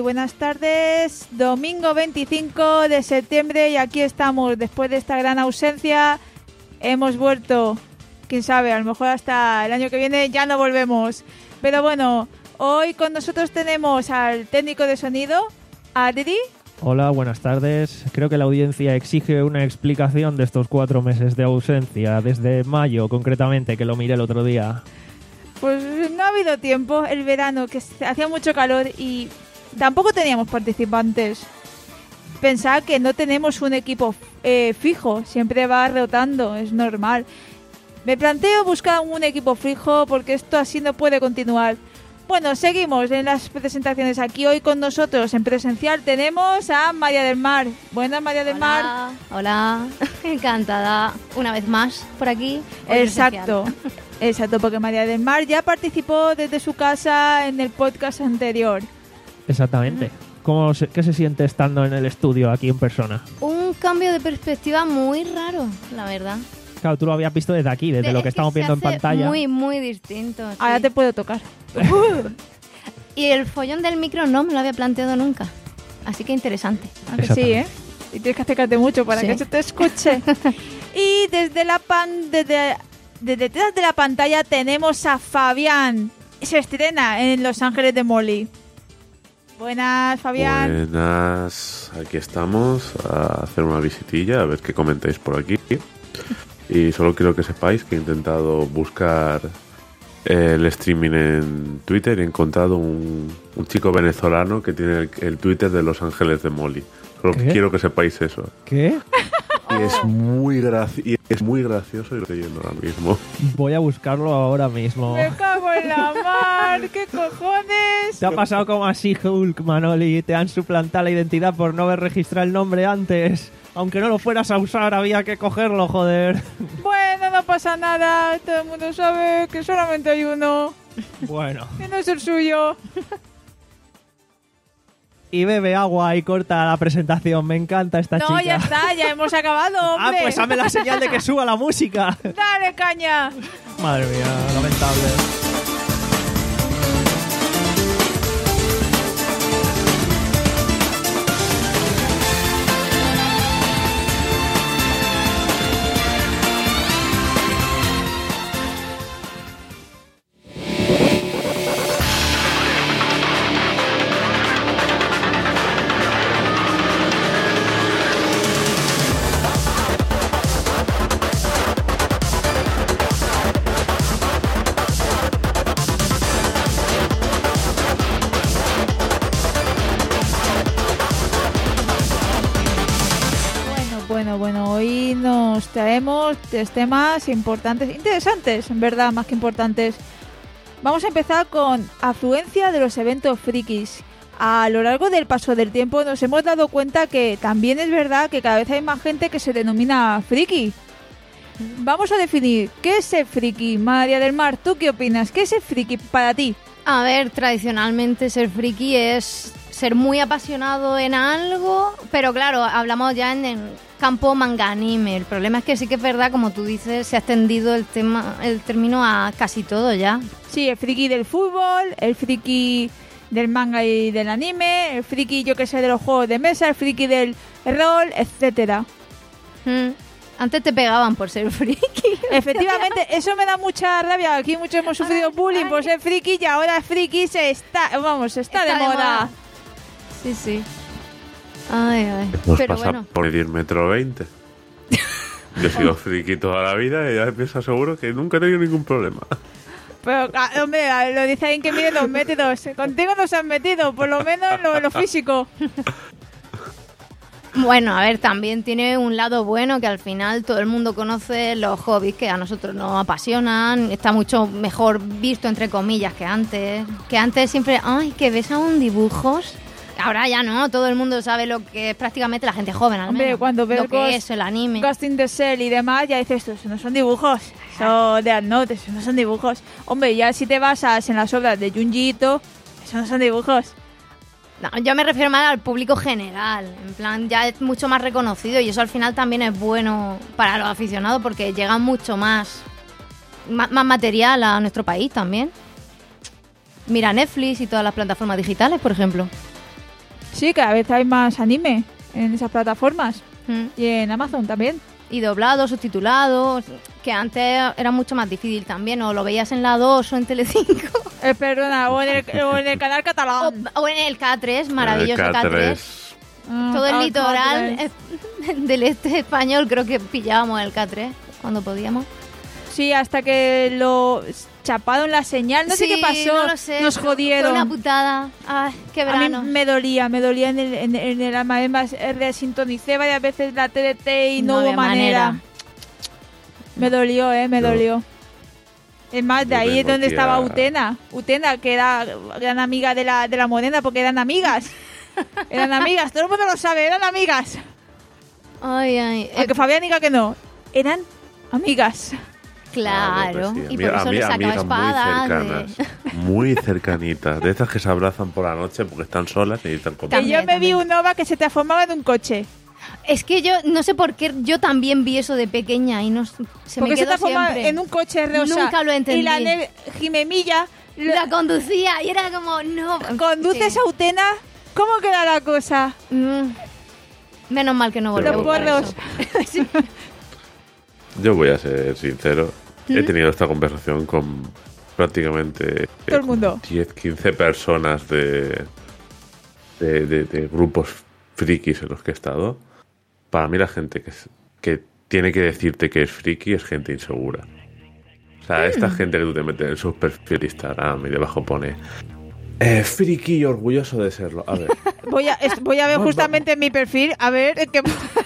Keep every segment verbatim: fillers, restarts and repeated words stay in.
buenas tardes. Domingo veinticinco de septiembre y aquí estamos. Después de esta gran ausencia, hemos vuelto. Quién sabe, a lo mejor hasta el año que viene ya no volvemos. Pero bueno, hoy con nosotros tenemos al técnico de sonido, Adri. Hola, buenas tardes. Creo que la audiencia exige una explicación de estos cuatro meses de ausencia, desde mayo concretamente, que lo miré el otro día. Pues no ha habido tiempo, el verano, que hacía mucho calor y tampoco teníamos participantes. Pensad que no tenemos un equipo eh, fijo, siempre va rotando, es normal. Me planteo buscar un equipo fijo porque esto así no puede continuar. Bueno, seguimos en las presentaciones. Aquí hoy con nosotros en presencial tenemos a María del Mar. Buenas, María del Hola, Mar. Hola, encantada una vez más por aquí. Exacto, exacto, porque María del Mar ya participó desde su casa en el podcast anterior. Exactamente. ¿Cómo se, ¿Qué se siente estando en el estudio aquí en persona? Un cambio de perspectiva muy raro, la verdad. Claro, tú lo habías visto desde aquí, desde de, lo que estamos viendo en pantalla. Muy, muy distinto. Sí. Ahora te puedo tocar. Y el follón del micro no me lo había planteado nunca. Así que interesante. Aunque sí, ¿eh? Y tienes que acercarte mucho para sí. que se te escuche. Y desde la pan, desde, desde detrás de la pantalla tenemos a Fabián. Se estrena en Los Ángeles de Molly. Buenas, Fabián. Buenas, aquí estamos a hacer una visitilla, a ver qué comentáis por aquí. Y solo quiero que sepáis que he intentado buscar el streaming en Twitter y he encontrado un, un chico venezolano que tiene el, el Twitter de Los Ángeles de Molly. Solo ¿Qué? quiero que sepáis eso. ¿Qué? Y es muy, graci- y es muy gracioso y lo estoy viendo ahora mismo. Voy a buscarlo ahora mismo. Me cago en la mar, ¿qué cojones? Te ha pasado como así, Hulk, Manoli. Te han suplantado la identidad por no haber registrado el nombre antes. Aunque no lo fueras a usar, había que cogerlo, joder. Bueno, no pasa nada. Todo el mundo sabe que solamente hay uno. Bueno. Que no es el suyo. Y bebe agua y corta la presentación. Me encanta esta no, chica. No, ya está, ya hemos acabado, hombre. Ah, pues hazme la señal de que suba la música. Dale, caña. Madre mía, lamentable. Bueno, bueno, hoy nos traemos tres temas importantes, interesantes, en verdad, más que importantes. Vamos a empezar con afluencia de los eventos frikis. A lo largo del paso del tiempo nos hemos dado cuenta que también es verdad que cada vez hay más gente que se denomina friki. Vamos a definir qué es ser friki. María del Mar, ¿tú qué opinas? ¿Qué es ser friki para ti? A ver, tradicionalmente ser friki es ser muy apasionado en algo, pero claro, hablamos ya en el campo manga anime. El problema es que sí que es verdad, como tú dices, se ha extendido el tema, el término a casi todo ya. Sí, el friki del fútbol, el friki del manga y del anime, el friki, yo que sé, de los juegos de mesa, el friki del rol, etcétera. Mm. Antes te pegaban por ser friki. Efectivamente, eso me da mucha rabia. Aquí muchos hemos sufrido bullying por ser friki y ahora friki se está, vamos, está, está de, de moda. moda. Sí, sí. Ay, ay. Nos Pero pasa bueno. por medir metro veinte. Yo he sido friki toda la vida y ya pienso seguro que nunca he tenido ningún problema. Pero, hombre, lo dice alguien que mide dos metros. Contigo no se han metido, por lo menos en lo, lo físico. Bueno, a ver, también tiene un lado bueno que al final todo el mundo conoce los hobbies que a nosotros nos apasionan. Está mucho mejor visto, entre comillas, que antes. Que antes siempre, ay, que ves aún dibujos. Ahora ya no, todo el mundo sabe lo que es prácticamente la gente joven, al Hombre, menos. cuando ves lo que Ghost, es el anime. Ghost in the Shell y demás, ya dices, esto no son dibujos. Eso de Note, eso no son dibujos. Hombre, ya si te basas en las obras de Junji Ito, eso no son dibujos. No, yo me refiero más al público general. En plan, ya es mucho más reconocido y eso al final también es bueno para los aficionados porque llega mucho más, más, más material a nuestro país también. Mira Netflix y todas las plataformas digitales, por ejemplo. Sí, cada vez hay más anime en esas plataformas. Mm. Y en Amazon también. Y doblados, subtitulados, que antes era mucho más difícil también, o lo veías en la dos o en Telecinco. Eh, perdona, o en, el, o en el canal O, catalán. o en el K tres, maravilloso El K tres. K tres. Ah, Todo el ah, litoral K tres. eh, del este español creo que pillábamos el K tres cuando podíamos. Sí, hasta que lo chaparon la señal. No sé Sí, qué pasó. no lo sé. Nos jodieron. Fue una putada. Ay, qué A mí verano. me dolía, me dolía en el, en, en el alma. Además, resintonicé varias veces la T D T y no, No hubo había manera. manera. Me dolió, eh, me No. dolió. Es más, de Yo ahí es tengo donde aquí estaba a- Utena. Utena, que era gran amiga de la, de la Morena, porque eran amigas. Eran amigas, todo el mundo lo sabe, eran amigas. Ay, ay. eh, Aunque Fabián diga que no, eran amigas. claro. Ah, pues sí, Y ami- por eso ami- le sacaba amigas espadas. muy de- cercanas, muy cercanitas, de estas que se abrazan por la noche porque están solas y necesitan Que compañía. También, yo me vi también. un OVA que se transformaba en un coche. Es que yo no sé por qué yo también vi eso de pequeña y no se Porque me se quedó transformaba siempre. en un coche rosa. Nunca lo entendí. Y la ne- Jimemilla lo- La conducía y era como, no. conduces Sí. a Utena. ¿Cómo queda la cosa? Mm. Menos mal que no volví a Los buscar porros. eso. Sí. Yo voy a ser sincero, he ¿Mm? tenido esta conversación con prácticamente Todo el mundo. diez, quince personas de, de, de- de grupos frikis en los que he estado. Para mí la gente que, es- que tiene que decirte que es friki es gente insegura. O sea, Mm. esta gente que tú te metes en sus perfiles de Instagram y debajo pone eh, friki y orgulloso de serlo. A ver, Voy a, es- voy a ver Va- justamente en mi perfil, a ver qué,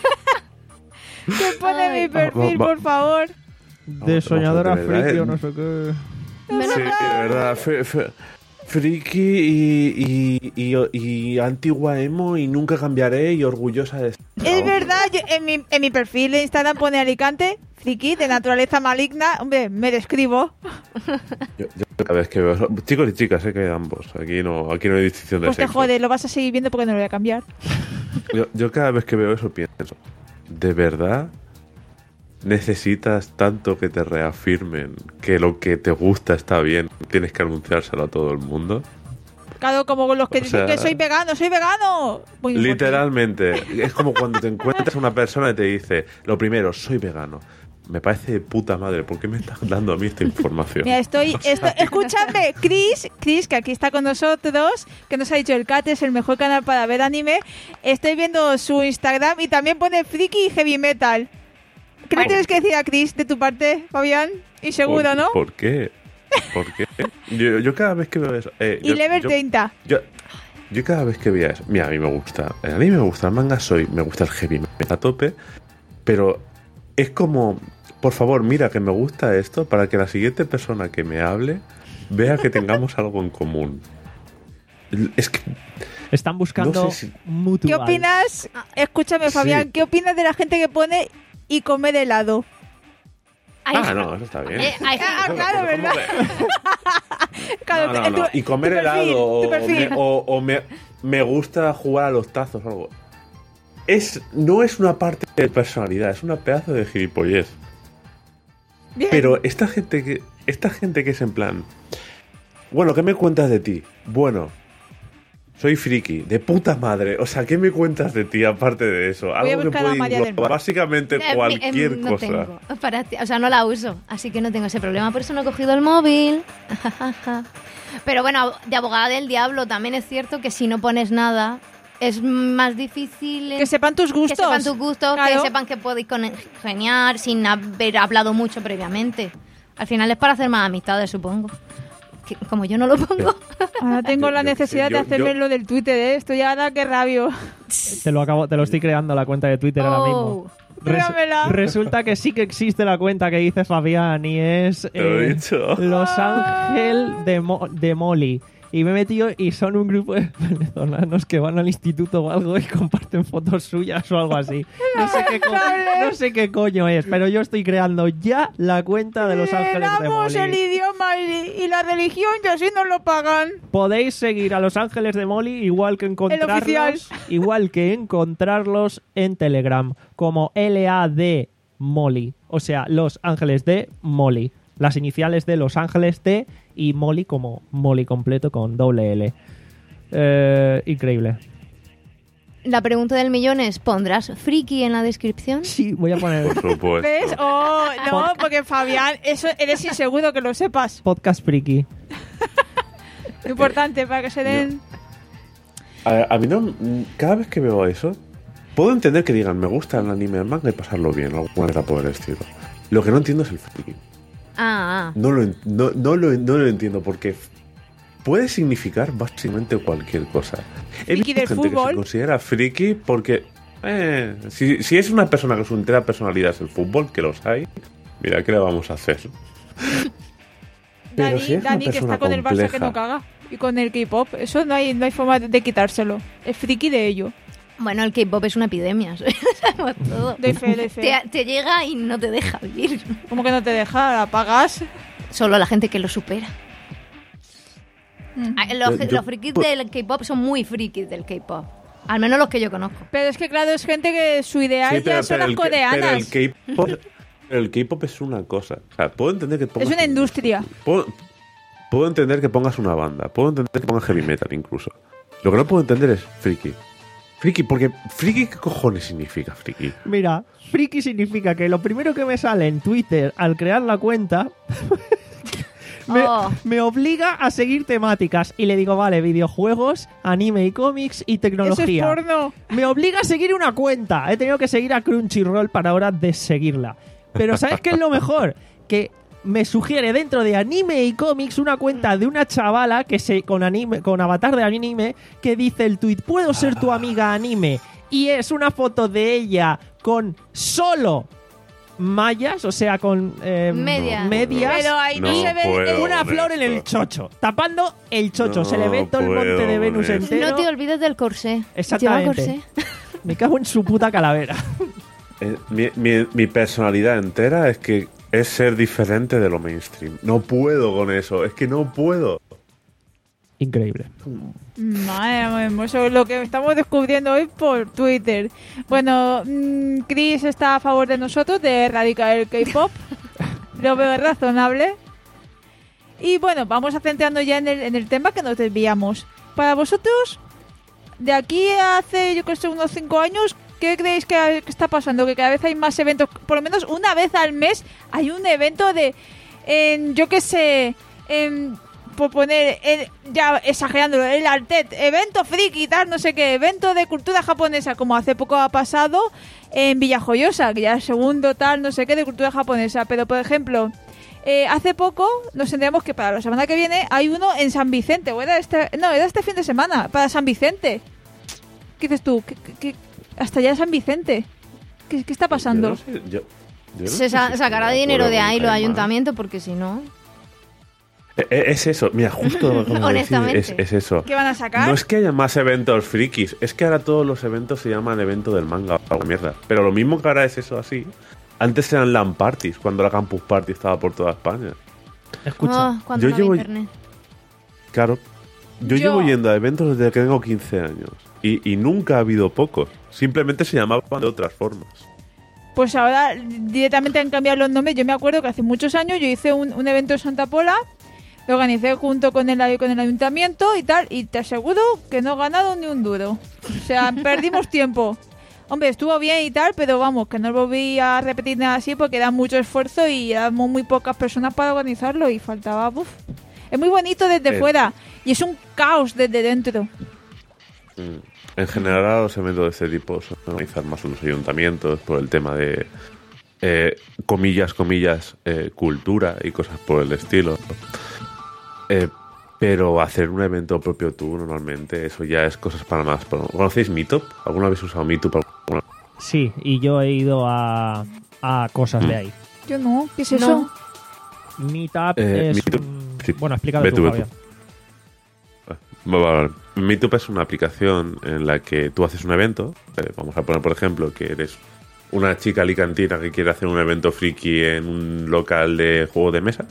qué pone Ay. mi perfil, Va- va- por favor. De Vamos, soñadora vamos a tener, friki ¿eh? o no sé qué. Menos sí, mal. de verdad. Fr- fr- friki y, y, y, y antigua emo y nunca cambiaré y orgullosa de serlo. Es verdad, yo- en, mi, en mi perfil de Instagram pone Alicante, friki, de naturaleza maligna. Hombre, me describo. Yo, yo cada vez que veo chicos y chicas, sé que hay ambos. Aquí no, aquí no hay distinción de Pues te sexo. jode, lo vas a seguir viendo porque no lo voy a cambiar. Yo, yo cada vez que veo eso pienso, ¿de verdad necesitas tanto que te reafirmen que lo que te gusta está bien? ¿Tienes que anunciárselo a todo el mundo? Claro, como los que O dicen sea, que soy vegano, soy vegano. Muy importante. Literalmente. Es como cuando te encuentras a una persona y te dice, lo primero, soy vegano. Me parece de puta madre, ¿por qué me estás dando a mí esta información? Mira, estoy, estoy escuchadme, Chris, Chris, que aquí está con nosotros, que nos ha dicho el Cat es el mejor canal para ver anime. Estoy viendo su Instagram y también pone friki y heavy metal. ¿Qué le tienes que decir a Chris de tu parte, Fabián? Y seguro, ¿Por, ¿no? ¿Por qué? ¿Por qué? Yo, yo cada vez que veo eso... eh, Y yo, level yo- treinta. Yo, yo cada vez que veía eso... Mira, a mí me gusta... A mí me gusta el manga, soy... Me gusta el heavy metal a tope, pero es como... Por favor, mira que me gusta esto para que la siguiente persona que me hable vea que tengamos algo en común. Es que... Están buscando No sé si- mutual. ¿Qué opinas? Escúchame, Fabián, Sí. ¿qué opinas de la gente que pone y comer helado? Ay, Ah, no, eso está bien. eh, ay, Ah, Eso- claro, eso- ¿verdad? Claro, No, no, en tu- no. Y comer tu perfil, helado tu o, perfil. me, o- o me, me gusta jugar a los tazos o algo. Es, no es una parte de personalidad, es una pedazo de gilipollez. Bien. Pero esta gente que esta gente que es en plan, bueno, ¿qué me cuentas de ti? Bueno, soy friki, de puta madre. O sea, ¿qué me cuentas de ti aparte de eso? a Algo que buscar a puede María del englobar Mar. básicamente Eh, mi- cualquier em, no cosa. tengo para ti- o sea, no la uso, así que no tengo ese problema. Por eso no he cogido el móvil. Pero bueno, de abogada del diablo también es cierto que si no pones nada es más difícil en- Que sepan tus gustos. que sepan tus gustos, Claro. que sepan que podéis congeniar sin haber hablado mucho previamente. Al final es para hacer más amistades, supongo. Que, como yo no lo pongo. Ahora tengo la Yo- necesidad yo- de hacerme yo- lo del Twitter, ¿eh? Estoy ahora que rabio. Te lo acabo, te lo estoy creando la cuenta de Twitter ahora mismo. Oh. Res- Créamela. resulta que sí que existe la cuenta que dice Fabián y es Te lo he eh, dicho. Los Ángel de, Mo- de Molly. Y me he metido y son un grupo de venezolanos que van al instituto o algo y comparten fotos suyas o algo así. No sé qué, co- no sé qué coño es, pero yo estoy creando ya la cuenta de Los Ángeles de Damos el Molly. idioma y, y la religión y así nos lo pagan. Podéis seguir a Los Ángeles de Molly igual que oficial. encontrarlos, igual que encontrarlos en Telegram como L A D Molly, o sea, Los Ángeles de Molly. Las iniciales de Los Ángeles de y Molly como Molly completo con doble L. Eh, increíble. La pregunta del millón es, ¿pondrás friki en la descripción? Sí, voy a poner Por supuesto. ¿Ves? Oh, no, porque Fabián, eso eres inseguro que lo sepas. podcast friki. Importante para que se den... A, a mí no... Cada vez que veo eso, puedo entender que digan, me gusta el anime, el manga y pasarlo bien, alguna manera por el estilo. Lo que no entiendo es el friki. Ah, ah. No lo, en- no, no lo, no lo entiendo porque puede significar básicamente cualquier cosa. He Friki visto del gente que fútbol. se considera friki porque eh, si, si es una persona que su entera personalidad es el fútbol, que los hay, mira, ¿qué le vamos a hacer? Pero Dani, si es una Dani que persona está con el Barça que compleja. no caga. Y con el K-pop. Eso no hay, no hay forma de, de quitárselo. Es friki de ello. Bueno, el K-pop es una epidemia, eso sabemos todo. Doy fe, doy fe. Te, te llega y no te deja vivir. ¿Cómo que no te deja? ¿La pagas? Solo la gente que lo supera. Mm. Ah, Los, Yo- yo- los frikis del K-pop son muy frikis del K-pop. Al menos los que yo conozco. Pero es que, claro, es gente que su ideal Sí, ya pero- son pero las el K- coreanas. Pero el K-pop, el K-pop es una cosa. O sea, puedo entender que pongas Es una un- industria. Puedo, puedo entender que pongas una banda. Puedo entender que pongas heavy metal incluso. Lo que no puedo entender es friki. Friki, porque friki, ¿qué cojones significa friki? Mira, friki significa que lo primero que me sale en Twitter al crear la cuenta me, Oh. me obliga a seguir temáticas. Y le digo, vale, videojuegos, anime y cómics y Eso es tecnología. porno. Me obliga a seguir una cuenta. He tenido que seguir a Crunchyroll para ahora deseguirla. Pero ¿sabes qué es lo mejor? Que me sugiere dentro de anime y cómics una cuenta de una chavala que se con anime con avatar de anime que dice el tuit, ¿puedo ser tu amiga anime? Y es una foto de ella con solo mallas, o sea, con eh, Medias. medias Pero ahí no, No se ve... puedo. una con flor en esto. el chocho, tapando el chocho. No Se le ve todo el monte puedo de Venus con esto. entero. No te olvides del corsé. Exactamente. Lleva corsé. Me cago en su puta calavera. Eh, mi, mi- mi personalidad entera es que es ser diferente de lo mainstream. No puedo con eso, es que no puedo. Increíble. Madre mía, eso es lo que estamos descubriendo hoy por Twitter. Bueno, mm, Chris está a favor de nosotros, de erradicar el K-pop. Lo veo razonable. Y bueno, vamos a centrarnos ya en el, en el tema que nos desviamos. Para vosotros, de aquí a hace, yo creo que unos cinco años, ¿qué creéis que, que está pasando? Que cada vez hay más eventos, por lo menos una vez al mes hay un evento de, en, yo qué sé, en, por poner, en, ya exagerándolo, el Artet, evento friki y tal, no sé qué, evento de cultura japonesa, como hace poco ha pasado en Villajoyosa, que ya es segundo tal, no sé qué, de cultura japonesa. Pero, por ejemplo, eh, hace poco nos enteramos que para la semana que viene hay uno en San Vicente, o era este, no, era este fin de semana, para San Vicente. ¿Qué dices tú? ¿Qué, qué, qué? Hasta ya San Vicente. ¿Qué, qué está pasando? Yo no sé, yo- yo no Se sé sa- si sacará estoy de dinero acuerdo de con ahí los Caimán. ayuntamientos porque si no... Eh, eh, Es eso, mira, justo lo que acabo de decir, Honestamente. es, es eso. ¿Qué van a sacar? No es que haya más eventos frikis, es que ahora todos los eventos se llaman evento del manga o algo mierda. Pero lo mismo que ahora es eso así. Antes eran LAN parties, cuando la Campus Party estaba por toda España. Escucha. Ah, cuando yo no había llevo- internet. Claro, yo, Yo- llevo yendo a eventos desde que tengo quince años. Y, y nunca ha habido pocos. Simplemente se llamaban de otras formas. Pues ahora directamente han cambiado los nombres. Yo me acuerdo que hace muchos años yo hice un, un evento en Santa Pola, lo organicé junto con el, con el ayuntamiento y tal, y te aseguro que no he ganado ni un duro. O sea, perdimos tiempo. Hombre, estuvo bien y tal, pero vamos, que no volví a repetir nada así porque era mucho esfuerzo y éramos muy pocas personas para organizarlo y faltaba... Uf. Es muy bonito desde Eh. fuera y es un caos desde dentro. Mm. En general, los eventos de este tipo se organizan más en los ayuntamientos por el tema de, eh, comillas, comillas, eh, cultura y cosas por el estilo. Eh, pero hacer un evento propio tú, normalmente, eso ya es cosas para más. ¿Conocéis Meetup? ¿Alguna vez usado Meetup? ¿Alguna? Sí, y yo he ido a, a cosas de ahí. Yo no, ¿qué es No. eso? Meetup Eh, es... Meetup, un- sí. Bueno, explícalo Ve tú, tú, ve Fabián. Vale, vale. Meetup es una aplicación en la que tú haces un evento. eh, vamos a poner, por ejemplo, que eres una chica alicantina que quiere hacer un evento friki en un local de juego de mesa.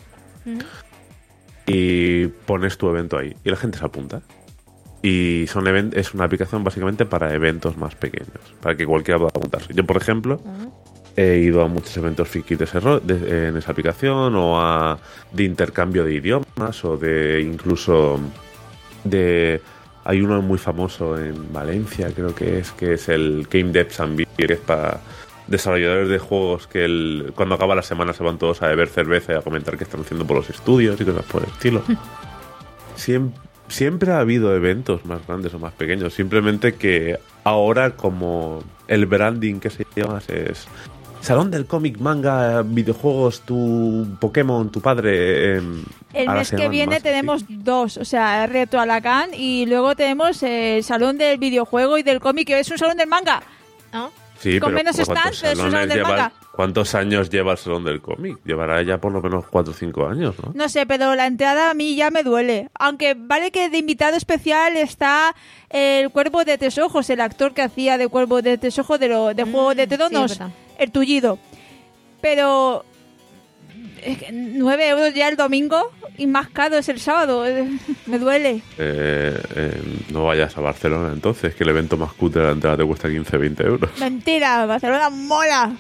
Y pones tu evento ahí. Y la gente se apunta. Y son even- es una aplicación básicamente para eventos más pequeños. Para que cualquiera pueda apuntarse. Yo, por ejemplo, he ido a muchos eventos friki de ese ro- de- en esa aplicación. O a de intercambio de idiomas. O de incluso... de hay uno muy famoso en Valencia, creo que es, que es el Game Devs and Beer, que es para desarrolladores de juegos que el, cuando acaba la semana se van todos a beber cerveza y a comentar qué están haciendo por los estudios y cosas por el estilo. Siempre, siempre ha habido eventos más grandes o más pequeños, simplemente que ahora como el branding que se llama es Salón del cómic, manga, videojuegos, tu Pokémon, tu padre. Eh, el mes que viene más, tenemos sí. dos, o sea, Reto Alacán y luego tenemos el Salón del videojuego y del cómic, que es un salón del manga. ¿No? Sí, con pero menos stands, pero es un salón del lleva, manga. ¿Cuántos años lleva el Salón del cómic? Llevará ya por lo menos cuatro o cinco años, ¿no? No sé, pero la entrada a mí ya me duele. Aunque vale que de invitado especial está el Cuervo de Tres Ojos, el actor que hacía de Cuervo de Tres Ojos de, lo, de mm, Juego de Tronos, sí, el tullido. Pero nueve euros ya el domingo y más caro es el sábado. Me duele. Eh, eh, no vayas a Barcelona entonces, que el evento más cutre de la entrada te cuesta quince a veinte euros. Mentira, Barcelona mola.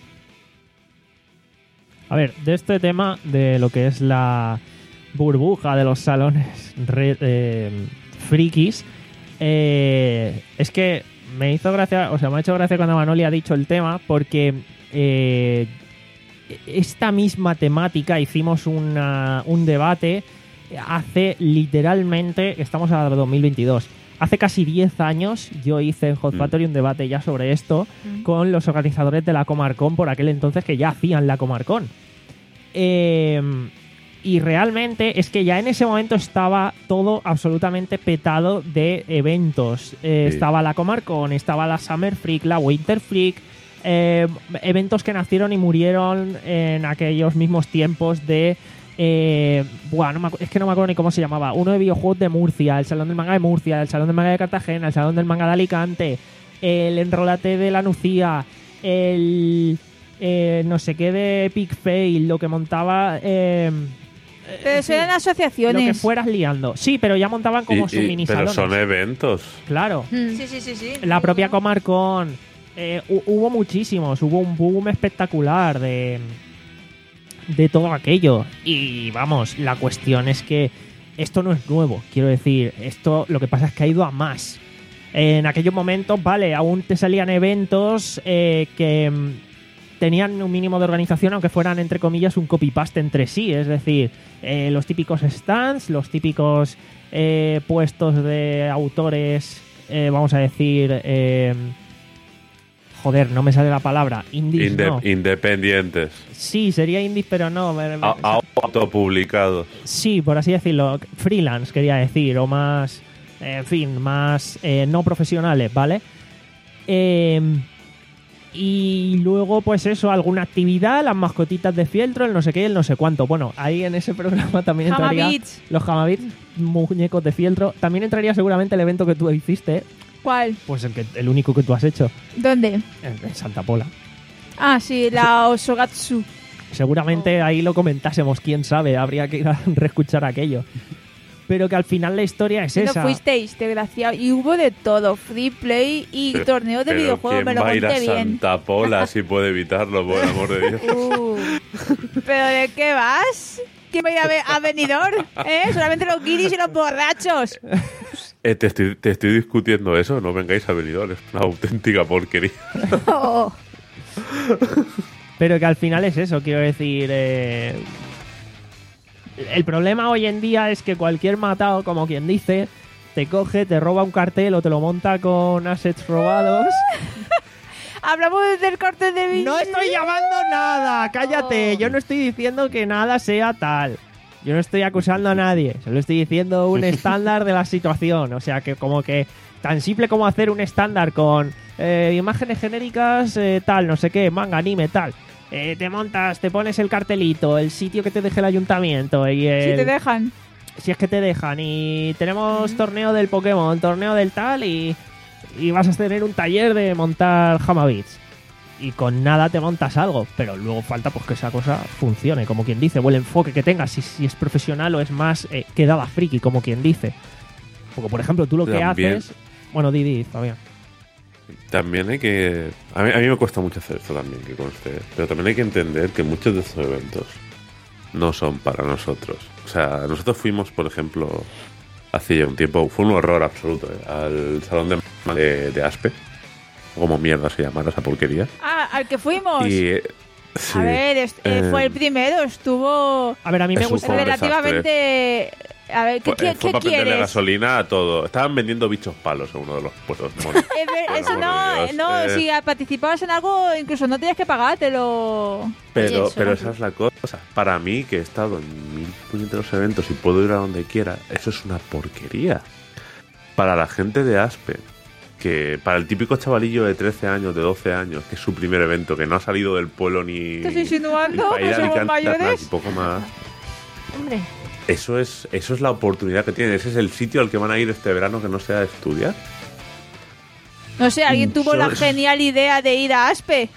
A ver, de este tema, de lo que es la burbuja de los salones re, eh, frikis, eh, es que me hizo gracia, o sea, me ha hecho gracia cuando Manoli ha dicho el tema, porque eh, esta misma temática hicimos una, un debate hace literalmente, estamos a dos mil veintidós, hace casi diez años yo hice en Hot Factory mm. un debate ya sobre esto mm. con los organizadores de la Comarcon por aquel entonces, que ya hacían la Comarcon. Eh, y realmente es que ya en ese momento estaba todo absolutamente petado de eventos. Eh, sí. Estaba la Comarcon, estaba la Summer Freak, la Winter Freak, eh, eventos que nacieron y murieron en aquellos mismos tiempos de... Eh, buah, no me acu- es que no me acuerdo ni cómo se llamaba. Uno de videojuegos de Murcia, el Salón del Manga de Murcia, el Salón del Manga de Cartagena, el Salón del Manga de Alicante, el Enrólate de la Nucía, el eh, no sé qué de Epic Fail, lo que montaba... Eh, pero eso eran asociaciones. Lo que fueras liando. Sí, pero ya montaban como sus mini salones. Pero son eventos. Claro. Mm. Sí, sí, sí, sí. La propia Comarcon. Eh, hubo muchísimos. Hubo un boom espectacular de... de todo aquello. Y vamos, la cuestión es que esto no es nuevo, quiero decir, esto lo que pasa es que ha ido a más. En aquellos momentos, vale, aún te salían eventos eh, que mm, tenían un mínimo de organización, aunque fueran, entre comillas, un copy-paste entre sí, es decir, eh, los típicos stands, los típicos eh, puestos de autores, eh, vamos a decir... Eh, Joder, no me sale la palabra. Indies, Inde- no. Independientes. Sí, sería indies, pero no. A- autopublicados. Sí, por así decirlo. Freelance, quería decir. O más, eh, en fin, más eh, no profesionales, ¿vale? Eh, y luego, pues eso, alguna actividad, las mascotitas de fieltro, el no sé qué, el no sé cuánto. Bueno, ahí en ese programa también entraría... Hamabits. Los Hamabits, muñecos de fieltro. También entraría seguramente el evento que tú hiciste. ¿Cuál? Pues el, que, el único que tú has hecho. ¿Dónde? En, en Santa Pola. Ah, sí, la Osogatsu. Seguramente ahí lo comentásemos, quién sabe, habría que ir a reescuchar aquello. Pero que al final la historia es no esa. No fuisteis, desgraciado. Y hubo de todo, free play y pero, torneo de videojuegos, me lo conté bien. ¿Quién va a ir a Santa Pola si puede evitarlo, por el amor de Dios? Uh, ¿pero de qué vas? ¿Quién va a ir a, ver, a Benidorm? ¿Eh? Solamente los guiris y los borrachos. Eh, te, estoy, te estoy discutiendo eso, no vengáis a Benidorm, es una auténtica porquería. Oh. Pero que al final es eso, quiero decir... Eh, el problema hoy en día es que cualquier matado, como quien dice, te coge, te roba un cartel o te lo monta con assets robados. Hablamos del cartel de Vin. No estoy llamando nada, cállate. Oh. Yo no estoy diciendo que nada sea tal. Yo no estoy acusando a nadie, solo estoy diciendo un estándar de la situación. O sea, que como que tan simple como hacer un estándar con eh, imágenes genéricas, eh, tal, no sé qué, manga, anime, tal. Eh, te montas, te pones el cartelito, el sitio que te deje el ayuntamiento. Y el, si te dejan. Si es que te dejan. Y tenemos uh-huh. torneo del Pokémon, torneo del tal y, y vas a tener un taller de montar Hamabits. Y con nada te montas algo, pero luego falta pues que esa cosa funcione, como quien dice, o el enfoque que tengas, si, si es profesional o es más eh, quedada friki, como quien dice. Porque, por ejemplo, tú lo que también, haces... Bueno, Didi, Fabián. También hay que... A mí, a mí me cuesta mucho hacer esto también, que conste. Pero también hay que entender que muchos de estos eventos no son para nosotros. O sea, nosotros fuimos, por ejemplo, hace ya un tiempo. Fue un horror absoluto, ¿eh? Al salón de, de, de Aspe. Como mierda se llamara esa porquería. Ah, al que fuimos. Y, eh, sí, a ver, es- eh, eh, fue el primero, estuvo A ver, a mí me Eso gusta. fue un relativamente... A ver, ¿qué, Fue, qué- eh, fue qué para venderle quieres? gasolina a todo. Estaban vendiendo bichos palos en uno de los puestos. Bueno, Eh, ver, por eso amor no, de Dios, no, eh. si participabas en algo, incluso no tenías que pagártelo. Pero, Oye, eso pero no- esa es la cosa. Para mí, que he estado en mil puñeteros eventos y puedo ir a donde quiera, eso es una porquería. Para la gente de Aspe, que para el típico chavalillo de trece años, de doce años, que es su primer evento, que no ha salido del pueblo ni... ¿Estás insinuando ni para ir que a somos Alicante, nada, mayores? ni poco más. Hombre, Eso es, eso es la oportunidad que tienen. Ese es el sitio al que van a ir este verano que no sea estudiar. No sé, alguien tuvo la Eso es- genial idea de ir a Aspe.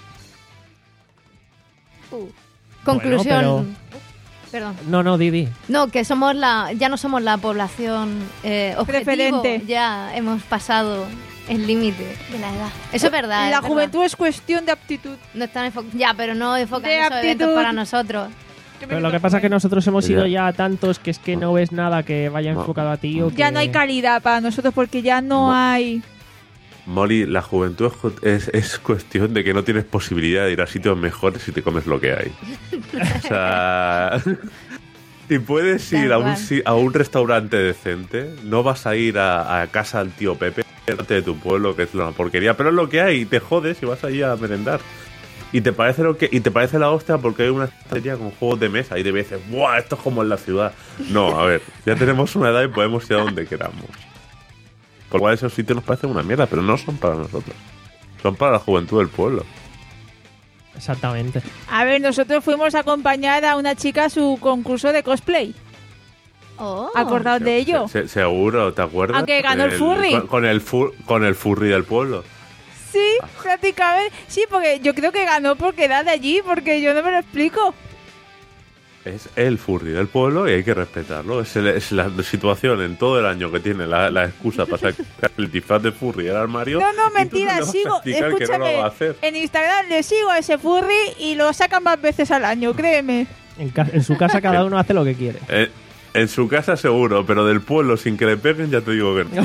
conclusión. Perdón. No, no, Didi. No, que somos la, ya no somos la población eh, objetivo, Preferente. ya hemos pasado el límite de la edad. Eso es verdad. La es juventud es cuestión de aptitud. verdad. No están enfo- ya, pero no enfocan De esos eventos aptitud. para nosotros. Pero lo que pasa es que nosotros hemos ido Ya. ya a tantos que es que no ves nada que vaya No. enfocado a ti o Ya que- no hay calidad para nosotros porque ya no No. hay... Molly, la juventud es cu- es, es cuestión de que no tienes posibilidad de ir a sitios mejores si te comes lo que hay. O sea, si puedes ir Tal a un, cual. si- a un restaurante decente, no vas a ir a, a casa del tío Pepe de tu pueblo, que es una porquería, pero es lo que hay, y te jodes y vas allí a merendar. Y te parece lo que y te parece la hostia porque hay una estrella con juegos de mesa y te dices, ¡buah! Esto es como en la ciudad. No, a ver, ya tenemos una edad y podemos ir a donde queramos. Por lo cual esos sitios nos parecen una mierda, pero no son para nosotros. Son para la juventud del pueblo. Exactamente. A ver, nosotros fuimos a acompañar a una chica a su concurso de cosplay. Oh. ¿Acordaos de ello? Se- se- seguro, ¿te acuerdas? Aunque ganó el furry. Con, con el fu- con el furry del pueblo. Sí, prácticamente. Sí, porque yo creo que ganó porque era de allí, porque yo no me lo explico. Es el furry del pueblo y hay que respetarlo. Es, el- es la situación en todo el año que tiene la, la excusa para sacar el disfraz de furry del armario. No, no, y tú mentira, le vas a sigo. explicar que no lo Escúchame, va a hacer. en Instagram le sigo a ese furry y lo sacan más veces al año, créeme. En, ca- en su casa cada uno hace lo que quiere. Eh, en su casa seguro, pero del pueblo sin que le peguen ya te digo que no.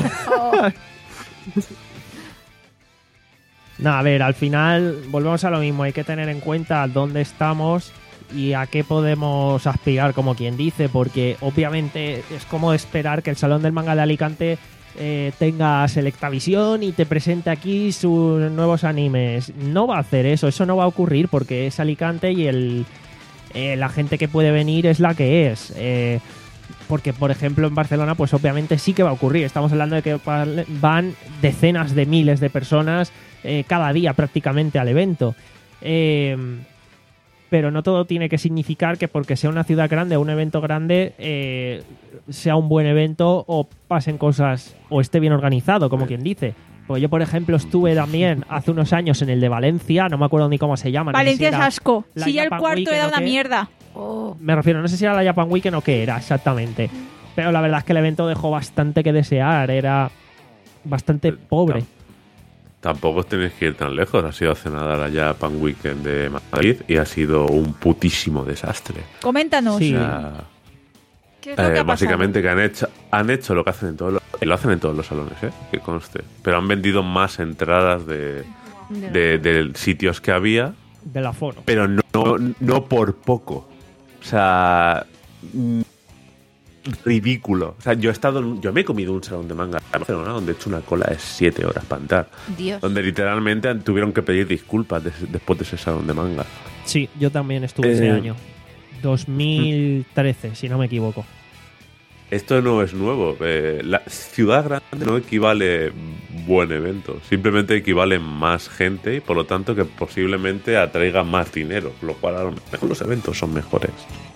No, a ver, al final volvemos a lo mismo. Hay que tener en cuenta dónde estamos y a qué podemos aspirar, como quien dice, porque obviamente es como esperar que el Salón del Manga de Alicante eh, tenga Selectavisión y te presente aquí sus nuevos animes. No va a hacer eso, eso no va a ocurrir porque es Alicante y el, eh, la gente que puede venir es la que es. Eh, porque, por ejemplo, en Barcelona, pues obviamente sí que va a ocurrir. Estamos hablando de que van- van decenas de miles de personas eh, cada día prácticamente al evento. Eh, pero no todo tiene que significar que porque sea una ciudad grande o un evento grande eh, sea un buen evento o pasen cosas o esté bien organizado, como quien dice. Pues yo, por ejemplo, estuve también hace unos años en el de Valencia, no me acuerdo ni cómo se llama. no sé Valencia si es era asco. la Si ya el Japan cuarto Weekend era o una qué. mierda. Oh. Me refiero, no sé si era la Japan Weekend o qué era exactamente. Pero la verdad es que el evento dejó bastante que desear, era bastante pobre. Tampoco os tenéis que ir tan lejos. Ha sido hace nada la Japan Weekend de Madrid y ha sido un putísimo desastre. Coméntanos. Sí. O sea, ¿Qué es lo que Eh, ha pasado? básicamente que han hecho han hecho lo que hacen en todos los y lo hacen en todos los salones, ¿eh? Que conste, pero han vendido más entradas de, de, de sitios que había, Del aforo. pero no, no por poco, o sea, mm, ridículo. O sea, yo he estado en- yo me he comido un salón de manga en Barcelona donde he hecho una cola de siete horas para entrar, Dios. donde literalmente tuvieron que pedir disculpas de- después de ese salón de manga. Sí, yo también estuve ese Eh, año. dos mil trece, si no me equivoco. Esto no es nuevo. Eh, la ciudad grande no equivale buen evento. Simplemente equivale más gente y por lo tanto que posiblemente atraiga más dinero. Lo cual a lo mejor los eventos son mejores.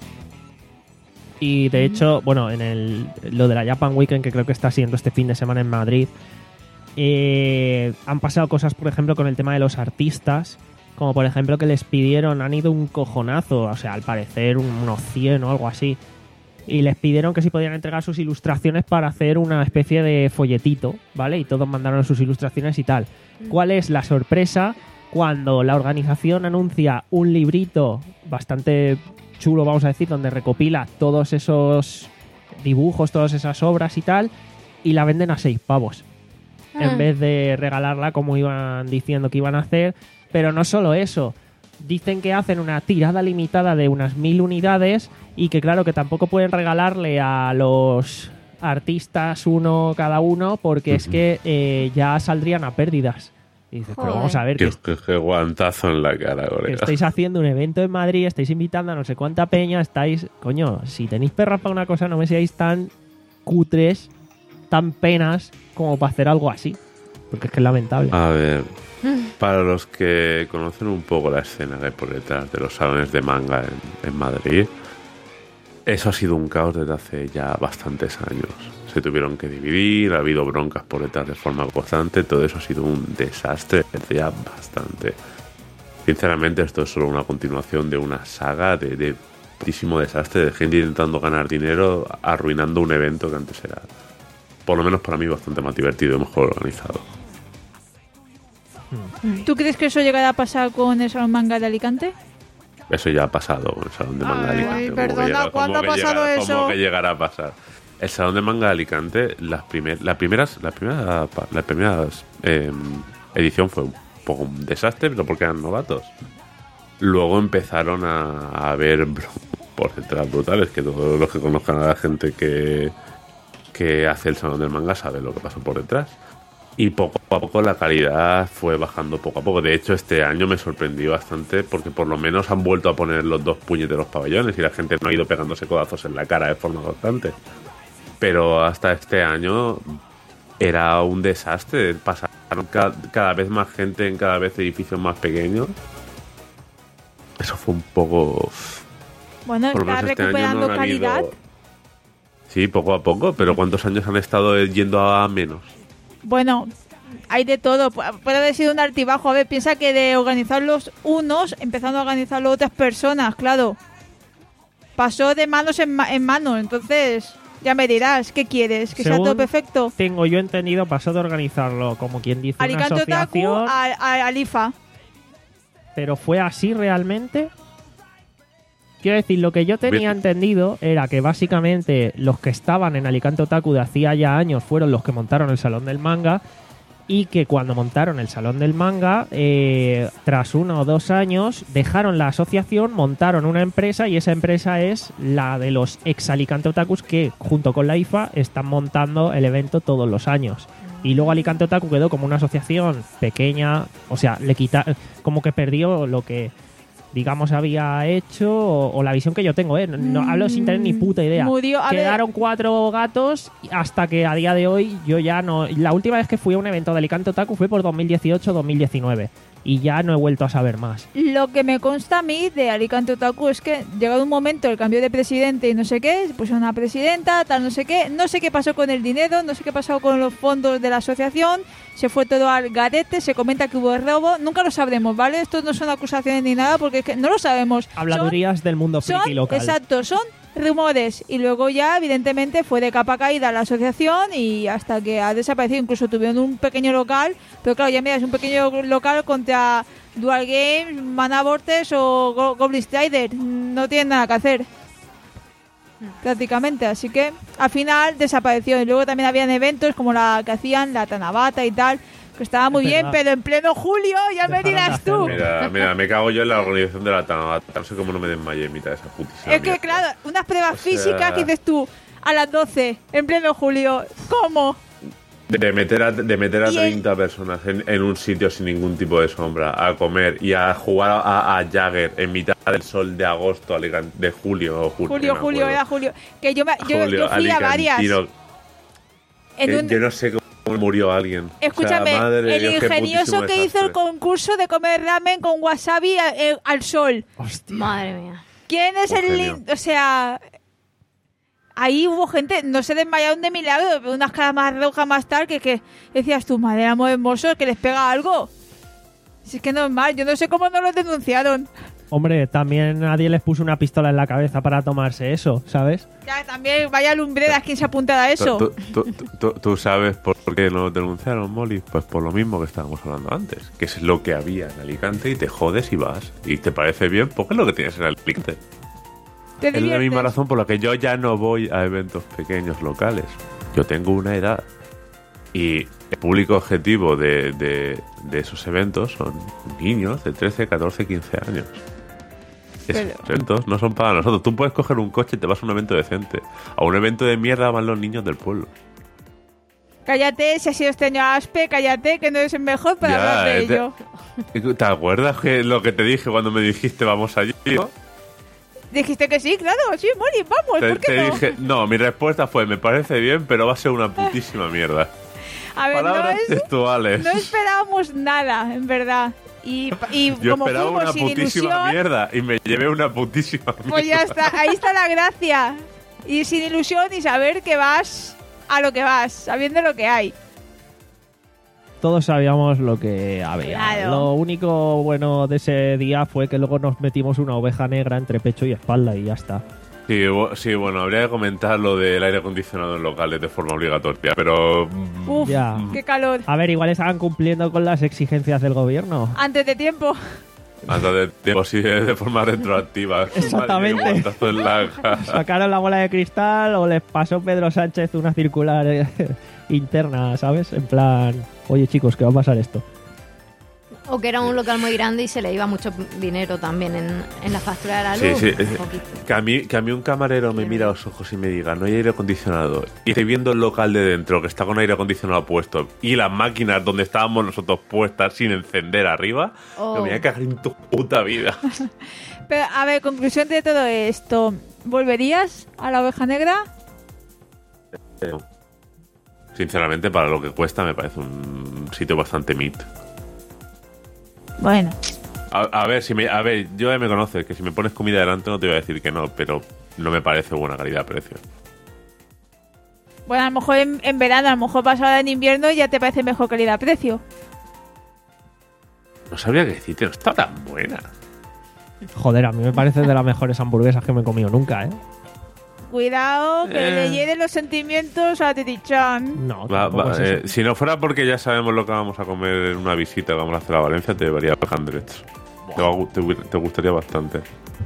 Y de hecho, bueno, en el, lo de la Japan Weekend, que creo que está siendo este fin de semana en Madrid, eh, han pasado cosas, por ejemplo, con el tema de los artistas. Como por ejemplo que les pidieron, han ido un cojonazo, o sea, al parecer un- unos cien o algo así. Y les pidieron que si podían entregar sus ilustraciones para hacer una especie de folletito, ¿vale? Y todos mandaron sus ilustraciones y tal. ¿Cuál es la sorpresa cuando la organización anuncia un librito bastante chulo, vamos a decir, donde recopila todos esos dibujos, todas esas obras y tal, y la venden a seis pavos. Ah. En vez de regalarla como iban diciendo que iban a hacer. Pero no solo eso. Dicen que hacen una tirada limitada de unas mil unidades y que claro que tampoco pueden regalarle a los artistas uno cada uno porque es que eh, ya saldrían a pérdidas. Y dices, pero Joder. vamos a ver, que, Qué, qué- qué guantazo en la cara, que colega. estáis haciendo un evento en Madrid, estáis invitando a no sé cuánta peña, estáis... Coño, si tenéis perras para una cosa, no me seáis tan cutres, tan penas como para hacer algo así. Porque es que es lamentable. A ver, para los que conocen un poco la escena que hay por detrás de los salones de manga en, en Madrid, eso ha sido un caos desde hace ya bastantes años. Se tuvieron que dividir, ha habido broncas por detrás de forma constante, todo eso ha sido un desastre desde ya bastante. Sinceramente, esto es solo una continuación de una saga de, de muchísimo desastre, de gente intentando ganar dinero, arruinando un evento que antes era, por lo menos para mí, bastante más divertido y mejor organizado. ¿Tú crees que eso llegará a pasar con el Salón Manga de Alicante? Eso ya ha pasado con el Salón de Manga de Ay, Alicante. ¿Cómo perdona, que llega- ¿cuándo cómo ha que pasado llega- eso? ¿Cómo que llegará a pasar? El Salón de Manga de Alicante, las, primer, las primeras, la primera, la primera eh, edición fue un poco un desastre, pero porque eran novatos. Luego empezaron a, a haber bro- por detrás brutales, que todos los que conozcan a la gente que, que hace el Salón del Manga saben lo que pasó por detrás. Y poco a poco la calidad fue bajando poco a poco. De hecho, este año me sorprendió bastante porque por lo menos han vuelto a poner los dos puñeteros pabellones y la gente no ha ido pegándose codazos en la cara de forma constante. Pero hasta este año era un desastre. Pasaron ca- cada vez más gente en cada vez edificios más pequeños. Eso fue un poco... Bueno, Por lo está menos este año recuperando no han calidad. habido- Sí, poco a poco, pero ¿cuántos años han estado yendo a menos? Bueno, hay de todo. Pu- Puede haber sido un altibajo. A ver, piensa que de organizarlos unos, empezando a organizarlo otras personas, claro. Pasó de manos en, ma- en manos. Entonces, ya me dirás, ¿qué quieres? ¿Que sea Según todo perfecto? Tengo yo entendido, pasó de organizarlo como quien dice una Alicante Otaku asociación, a, a, al I F A. pero fue así realmente. Quiero decir, lo que yo tenía Bien. entendido era que básicamente los que estaban en Alicante Otaku de hacía ya años fueron los que montaron el Salón del Manga y que cuando montaron el Salón del Manga, eh, tras uno o dos años, dejaron la asociación, montaron una empresa y esa empresa es la de los ex Alicante Otakus que, junto con la I F A, están montando el evento todos los años. Y luego Alicante Otaku quedó como una asociación pequeña, o sea, le quita, como que perdió lo que, digamos, había hecho o, o la visión que yo tengo, ¿eh? No, no hablo sin tener ni puta idea. Murió, a ver- Quedaron cuatro gatos hasta que a día de hoy yo ya no... La última vez que fui a un evento de Alicante Otaku fue por dos mil dieciocho dos mil diecinueve y ya no he vuelto a saber más. Lo que me consta a mí de Alicante Otaku es que llegado un momento el cambio de presidente y no sé qué, se puso una presidenta, tal no sé qué, no sé qué pasó con el dinero, no sé qué pasó con los fondos de la asociación, se fue todo al garete, se comenta que hubo robo, nunca lo sabremos, ¿vale? Esto no son acusaciones ni nada porque es que no lo sabemos. Habladurías del mundo Son, friki son- local. exacto, son rumores y luego ya evidentemente fue de capa caída la asociación y hasta que ha desaparecido, incluso tuvieron un pequeño local, pero claro, ya mira, es un pequeño local contra Dual Games, Mana Vortex o Go- Goblin Strider, no tienen nada que hacer prácticamente, así que al final desapareció y luego también habían eventos como la que hacían la Tanabata y tal, que estaba muy Es bien, verdad. pero en pleno julio ya me Dejaron de dirás tú. hacerlo. Mira, mira, me cago yo en la organización de la Tanabata. No sé cómo no me desmayé en mitad de esa putísima Es que mierda. claro, unas pruebas O sea- físicas que dices tú a las doce, en pleno julio. ¿Cómo? De meter a, de meter a Y el- treinta personas en, en un sitio sin ningún tipo de sombra, a comer y a jugar a, a Jagger en mitad del sol de agosto, Alicante- de julio o julio. Julio, no me julio, acuerdo. era julio. Que yo, me, yo, Julio, yo fui a varias. alicantino. En Eh, un- Yo no sé cómo murió alguien. Escúchame, O sea, madre de el Dios, qué ingenioso putísimo que hizo el desastre. concurso de comer ramen con wasabi a- eh, al sol. Hostia. Madre mía. ¿Quién es Un el genio. lin- O sea, ahí hubo gente, no se desmayaron de milagro, pero unas caras más rojas más tal, que, que decías tú, madre amor hermoso, que les pega algo. Si es que no es mal, yo no sé cómo no los denunciaron. Hombre, también nadie les puso una pistola en la cabeza para tomarse eso, ¿sabes? Ya, también vaya lumbreras quien se apuntara a eso. ¿Tú, tú, tú- tú- tú sabes por qué no denunciaron, Molly? Pues por lo mismo que estábamos hablando antes, que es lo que había en Alicante y te jodes y vas. Y te parece bien porque es lo que tienes en Alicante. Te Es la diviertes. misma razón por la que yo ya no voy a eventos pequeños locales. yo tengo una edad y el público objetivo de, de, de esos eventos son niños de trece, catorce, quince años. Esos Pero- eventos no son para nosotros. Tú puedes coger un coche y te vas a un evento decente. A un evento de mierda van los niños del pueblo. Cállate, si ha sido este año Aspe, cállate, que no es el mejor para Ya, hablar de eh, te- ello. ¿Te acuerdas que lo que te dije cuando me dijiste vamos allí? ¿No? Dijiste que sí, claro, sí, Moli, vamos, Te, ¿por qué te no? dije, no, mi respuesta fue, me parece bien, pero va a ser una putísima mierda. A ver, no, Palabras es, textuales. no esperábamos nada, en verdad. Y, y Yo como esperaba fuimos una sin putísima ilusión, mierda y me llevé una putísima mierda. pues ya está, ahí está la gracia. Y sin ilusión y saber que vas a lo que vas, sabiendo lo que hay. Todos sabíamos lo que había. Claro. Lo único bueno de ese día fue que luego nos metimos una oveja negra entre pecho y espalda y ya está. Sí, bu- sí, bueno, habría que comentar lo del aire acondicionado en locales de forma obligatoria, pero... mm, Uf, Ya. qué calor. A ver, igual estaban cumpliendo con las exigencias del gobierno. Antes de tiempo. Antes de tiempo, sí, de forma retroactiva. Exactamente. Madre mía, qué guantazo en la cara. Sacaron la bola de cristal o les pasó Pedro Sánchez una circular eh, interna, ¿sabes? En plan, oye chicos, que va a pasar esto. O que era un local muy grande y se le iba mucho dinero también en, en la factura de la luz. Sí, sí. un poquito. Que a, mí, que a mí un camarero me mira a los ojos y me diga, no hay aire acondicionado, y estoy viendo el local de dentro que está con aire acondicionado puesto y las máquinas donde estábamos nosotros puestas sin encender arriba, Oh. me voy a cagar en tu puta vida. Pero, a ver, conclusión de todo esto. ¿Volverías a la oveja negra? Sinceramente, para lo que cuesta, me parece un sitio bastante mid. Bueno. A, a ver, si me, a ver, yo ya me conoces, que si me pones comida delante no te voy a decir que no, pero no me parece buena calidad-precio. Bueno, a lo mejor en, en verano, a lo mejor vas ahora en invierno y ya te parece mejor calidad-precio. No sabría qué decirte, no está tan buena. Joder, a mí me parece de las mejores hamburguesas que me he comido nunca, ¿eh? Cuidado, que Eh. le hieren los sentimientos a Titi-chan. No, Va- tampoco va, es eh, eso. si no fuera porque ya sabemos lo que vamos a comer en una visita que vamos a hacer a Valencia, te llevaría a Hundreds. Te, va a gu- te gu- te gustaría bastante.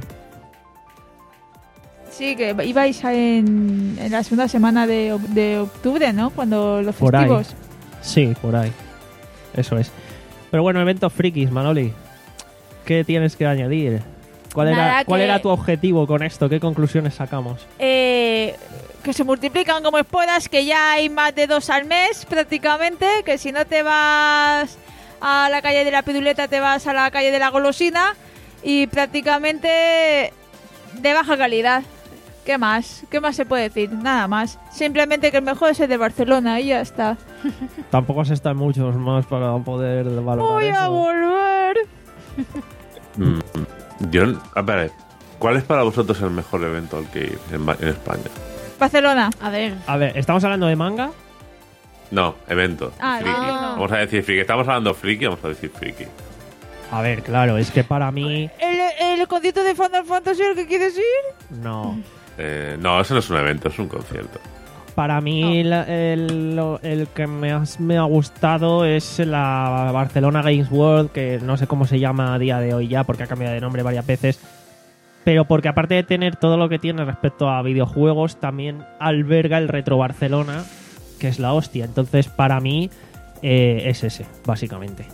Sí, que ibais a en, en la segunda semana de, oc- de octubre, ¿no? Cuando los Por ahí. festivos. Sí, por ahí. Eso es. Pero bueno, eventos frikis, Manoli. ¿Qué tienes que añadir? ¿Cuál era, Nada, ¿cuál que- era tu objetivo con esto? ¿Qué conclusiones sacamos? Eh, que se multiplican como esporas, que ya hay más de dos al mes prácticamente, que si no te vas a la calle de la Piruleta te vas a la calle de la Golosina y prácticamente de baja calidad. ¿Qué más? ¿Qué más se puede decir? Nada más. Simplemente que el mejor es el de Barcelona y ya está. Tampoco se están muchos más para poder valorar Voy a eso. volver. Mm, yo, a ver, ¿cuál es para vosotros el mejor evento al que ir en, Ma- en España? Barcelona. A ver, A ver, ¿estamos hablando de manga? No, evento. Ah, friki. no, no. Vamos a decir friki. Estamos hablando friki, vamos a decir friki. A ver, claro, es que para mí... ¿El, el concierto de Final Fantasy al que quieres ir? No. Eh, no, eso no es un evento, es un concierto. Para mí la- el, lo- el que más me ha gustado es la Barcelona Games World, que no sé cómo se llama a día de hoy ya, porque ha cambiado de nombre varias veces. Pero porque aparte de tener todo lo que tiene respecto a videojuegos, también alberga el Retro Barcelona, que es la hostia. Entonces, para mí, eh, es ese, básicamente.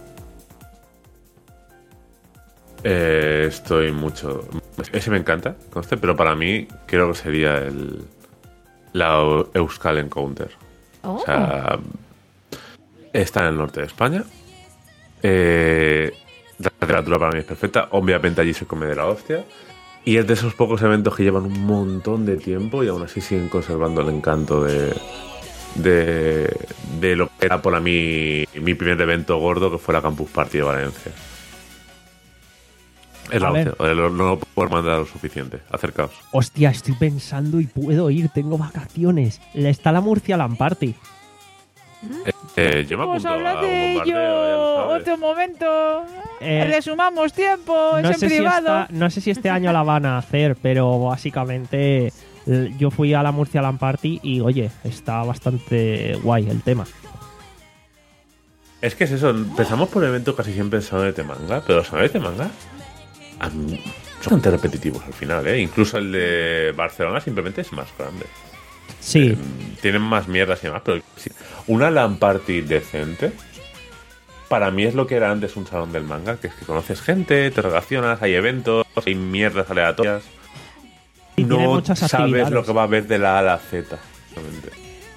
Eh, estoy mucho... Ese me encanta, conste, pero para mí creo que sería el la Euskal Encounter. oh, O sea, está en el norte de España. Eh, la temperatura para mí es perfecta. Obviamente allí se come de la hostia. Y es de esos pocos eventos que llevan un montón de tiempo y aún así siguen conservando el encanto de, de, de lo que era para mí mi primer evento gordo, que fue la Campus Party de Valencia. Es la A ver. hostia. Joder, no, no lo puedo mandar lo suficiente. Acercaos. Hostia, estoy pensando y puedo ir, tengo vacaciones. Está la Murcia Land Party. Eh, yo me Pues apunto a un habla de bombardeo, ya ello lo sabes. otro momento. Eh, Resumamos tiempo, es No en sé, si privado. esta- no sé si este año la van a hacer, pero básicamente l- yo fui a la Murcia Land Party y oye, está bastante guay el tema. Es que es eso, empezamos por eventos casi siempre en salones de manga, pero los salones de manga a mí, son bastante repetitivos al final, ¿eh? Incluso el de Barcelona simplemente es más grande. Sí. Eh, tienen más mierdas y demás, pero sí. Una LAN party decente, para mí es lo que era antes un salón del manga, que es que conoces gente, te relacionas, hay eventos, hay mierdas aleatorias. Y tiene No muchas sabes actividades. lo que va a haber de la A a la Z. Realmente.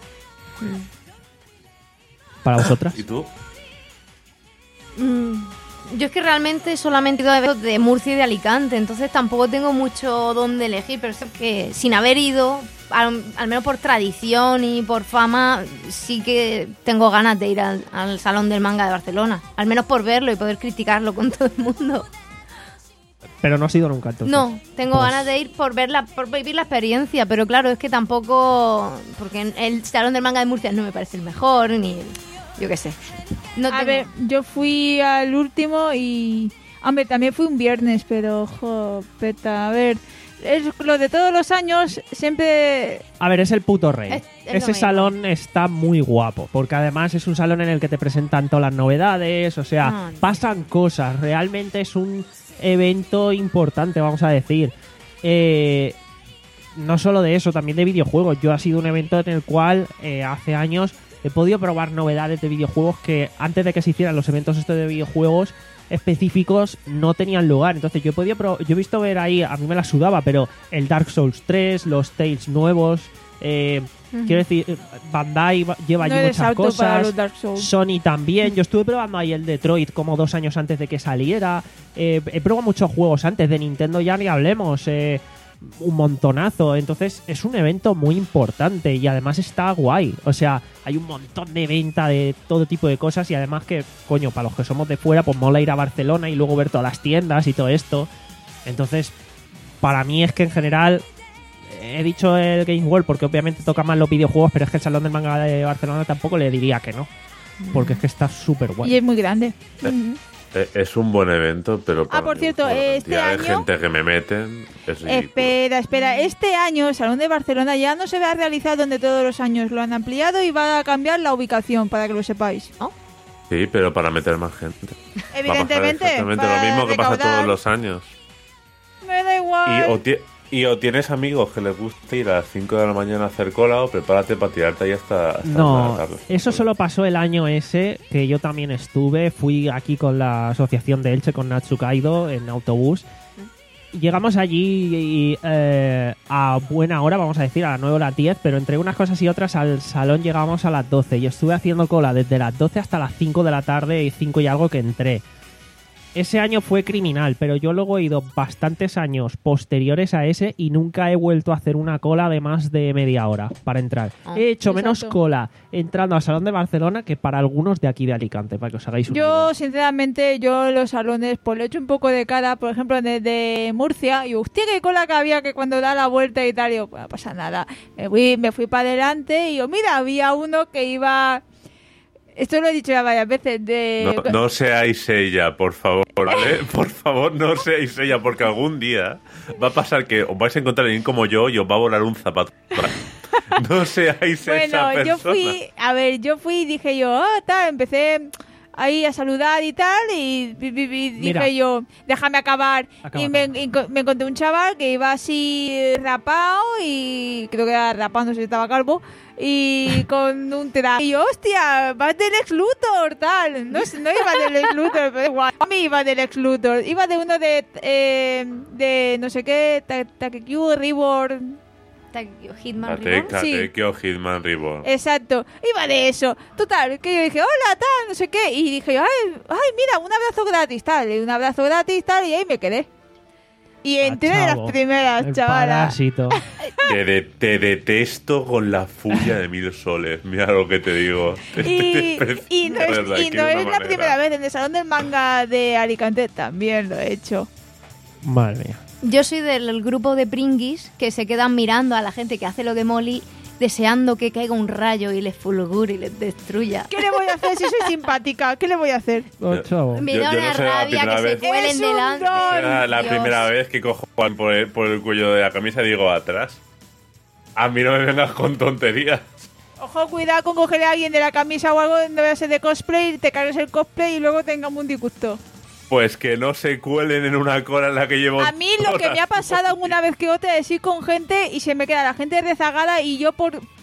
¿Para vosotras? ¿Y tú? Mm, yo es que realmente solamente he ido a eventos de Murcia y de Alicante, entonces tampoco tengo mucho donde elegir, pero es que sin haber ido, al, al menos por tradición y por fama, sí que tengo ganas de ir al, al Salón del Manga de Barcelona, al menos por verlo y poder criticarlo con todo el mundo. Pero no has ido nunca, entonces. No, tengo Pues- ganas de ir por ver la, por vivir la experiencia, pero claro, es que tampoco, porque el Salón del Manga de Murcia no me parece el mejor, ni yo qué sé. No A tengo- ver, yo fui al último y... Hombre, también fui un viernes, pero... Jo, peta, a ver... Es lo de todos los años, siempre... A ver, es el puto rey. Es- es lo Ese mismo. salón está muy guapo, porque además es un salón en el que te presentan todas las novedades, o sea, Ah. pasan cosas. Realmente es un evento importante, vamos a decir. Eh, no solo de eso, también de videojuegos. Yo ha sido un evento en el cual eh, hace años he podido probar novedades de videojuegos que antes de que se hicieran los eventos estos de videojuegos específicos no tenían lugar. Entonces yo he podido pro- yo he visto ver ahí, a mí me la sudaba, pero el Dark Souls tres, los Tales nuevos, eh, quiero decir, Bandai va- lleva no allí eres muchas auto para cosas. los Dark Souls. Sony también. Yo estuve probando ahí el Detroit como dos años antes de que saliera. Eh, he probado muchos juegos antes. De Nintendo ya ni hablemos. Eh, un montonazo. Entonces es un evento muy importante y además está guay. O sea, hay un montón de venta de todo tipo de cosas y además que, coño, para los que somos de fuera, pues mola ir a Barcelona y luego ver todas las tiendas y todo esto. Entonces, para mí es que en general... He dicho el Game World porque obviamente toca más los videojuegos, pero es que el Salón del Manga de Barcelona tampoco le diría que no. Porque es que está súper guay. Y es muy grande. Eh, Ujú. Eh, Es un buen evento, pero para Ah, por mí, cierto, por la este cantidad de año- gente que me meten es ridículo. Espera, espera. Este año el Salón de Barcelona ya no se va a realizar donde todos los años lo han ampliado y va a cambiar la ubicación, para que lo sepáis. Sí, pero para meter más gente. Va a pasar Evidentemente. exactamente lo para mismo que pasa recaudar. todos los años. Me da igual. Y o, ti- y o tienes amigos que les gusta ir a las cinco de la mañana a hacer cola, o prepárate para tirarte ahí hasta, hasta la No, tarde. eso solo pasó el año ese, que yo también estuve. Fui aquí con la asociación de Elche, con Natsukaido, en autobús. Llegamos allí y, eh, a buena hora, vamos a decir, a las nueve o las diez, pero entre unas cosas y otras al salón llegamos a las doce. Y estuve haciendo cola desde las doce hasta las cinco de la tarde y cinco y algo que entré. Ese año fue criminal, pero yo luego he ido bastantes años posteriores a ese y nunca he vuelto a hacer una cola de más de media hora para entrar. Ah, he hecho menos exacto. cola entrando al Salón de Barcelona que para algunos de aquí de Alicante, para que os hagáis una Yo, idea. sinceramente, yo en los salones, pues le echo un poco de cara, por ejemplo, desde Murcia, y hostia, qué cola que había que cuando da la vuelta y tal, y yo, pues no pasa nada. Me fui, me fui para adelante y yo, mira, había uno que iba... Esto lo he dicho ya varias veces, de... No, no seáis ella, por favor, ¿vale? Por favor, no seáis ella, porque algún día va a pasar que os vais a encontrar a alguien como yo y os va a volar un zapato. No seáis esa Bueno, persona. yo fui, a ver, yo fui y dije yo, ah, tal, empecé ahí a saludar y tal, y, y- y- y dije Mira. yo, déjame acabar. Acaba, y me, acaba. y co- me encontré un chaval que iba así rapado, y creo que era rapado, no sé si estaba calvo, y con un traje. Y yo, hostia, vas del Ex Luthor, tal. No, sé, no iba del Ex Luthor, pero igual. A mí iba del Ex Luthor. Iba de uno de, eh, de no sé qué, Ta- Takekyu Reborn. Hitman Kate, Reborn. Sí. Katekyo Hitman Reborn. Exacto, iba de eso. Total, que yo dije, hola, tal, no sé qué. Y dije, ay, ay, mira, un abrazo gratis, tal. Y un abrazo gratis, tal. Y ahí me quedé. Y entré de las chavo, primeras, el chavala. parásito. Te, de- te detesto con la furia de mil soles. Mira lo que te digo. Te- Y, te desprecio y no de es, verdad, y que no de una es la manera. primera vez. En el Salón del Manga de Alicante también lo he hecho. Madre mía. Yo soy del grupo de pringuis que se quedan mirando a la gente que hace lo de Molly, deseando que caiga un rayo y les fulgure y les destruya. ¿Qué le voy a hacer si soy simpática? ¿Qué le voy a hacer? Oh, Yo- chavo. Me Yo- da yo una no sé la rabia primera que se vez. cuelen Es un delante. don. Era la Dios. primera vez que cojo a Juan por el, por el cuello de la camisa y digo atrás. A mí no me vengas con tonterías. Ojo, cuidado con coger a alguien de la camisa o algo, no vaya a ser de cosplay, te cargues el cosplay y luego tengamos un disgusto. Pues que no se cuelen en una cola en la que llevo. A mí lo que me ha pasado una vez que otra es ir con gente y se me queda la gente rezagada y yo por